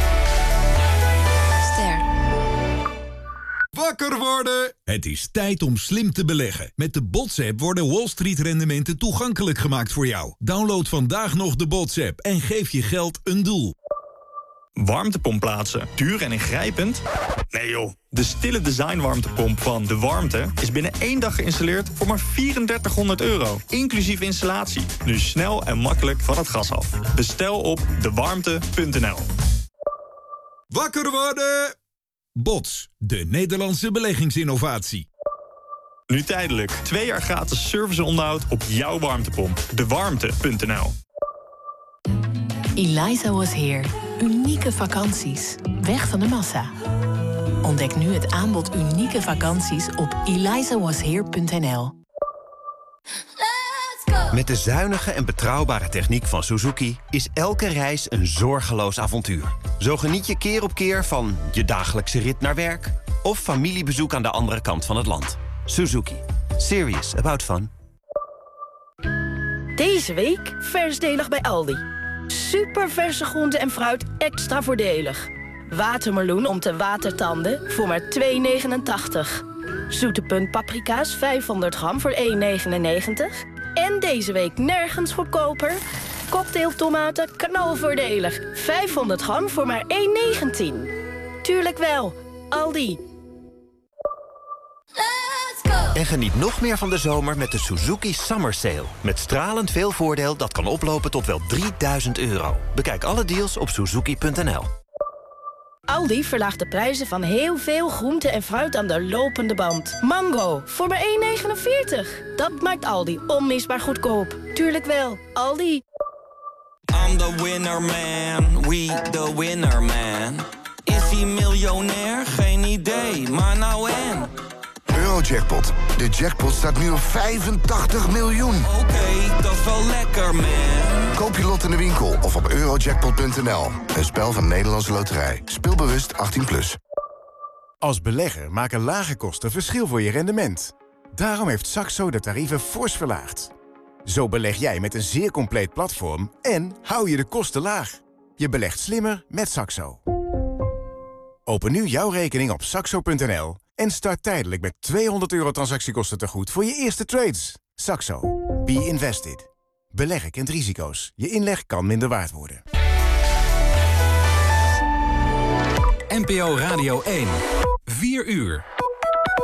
Ster. Wakker worden! Het is tijd om slim te beleggen. Met de BOTS-app worden Wall Street-rendementen toegankelijk gemaakt voor jou. Download vandaag nog de BOTS-app en geef je geld een doel. Warmtepomp plaatsen. Duur en ingrijpend? Nee joh. De stille design warmtepomp van De Warmte is binnen 1 dag geïnstalleerd voor maar €3400. Inclusief installatie. Nu snel en makkelijk van het gas af. Bestel op dewarmte.nl. Wakker worden! BOTS, de Nederlandse beleggingsinnovatie. Nu tijdelijk 2 jaar gratis service en onderhoud op jouw warmtepomp. Dewarmte.nl. Eliza Was Here. Unieke vakanties. Weg van de massa. Ontdek nu het aanbod unieke vakanties op elizawasheer.nl. Met de zuinige en betrouwbare techniek van Suzuki is elke reis een zorgeloos avontuur. Zo geniet je keer op keer van je dagelijkse rit naar werk of familiebezoek aan de andere kant van het land. Suzuki. Serious about fun. Deze week versdelig bij Aldi. Super verse groenten en fruit extra voordelig. Watermeloen om te watertanden voor maar €2,89. Zoete punt paprika's 500 gram voor €1,99. En deze week nergens goedkoper. Cocktailtomaten knalvoordelig. 500 gram voor maar €1,19. Tuurlijk wel, Aldi. En geniet nog meer van de zomer met de Suzuki Summer Sale. Met stralend veel voordeel dat kan oplopen tot wel €3000. Bekijk alle deals op suzuki.nl. Aldi verlaagt de prijzen van heel veel groente en fruit aan de lopende band. Mango voor maar €1,49. Dat maakt Aldi onmisbaar goedkoop. Tuurlijk wel, Aldi. I'm the winner man, we the winner man. Is hij miljonair? Geen idee, maar nou en... Eurojackpot. De jackpot staat nu op 85 miljoen. Oké, dat is wel lekker, man. Koop je lot in de winkel of op eurojackpot.nl. Een spel van Nederlandse Loterij. Speelbewust 18+. Als belegger maken lage kosten verschil voor je rendement. Daarom heeft Saxo de tarieven fors verlaagd. Zo beleg jij met een zeer compleet platform en hou je de kosten laag. Je belegt slimmer met Saxo. Open nu jouw rekening op saxo.nl en start tijdelijk met €200 transactiekosten tegoed voor je eerste trades. Saxo. Be invested. Beleggen kent risico's. Je inleg kan minder waard worden. NPO Radio 1. 4 uur.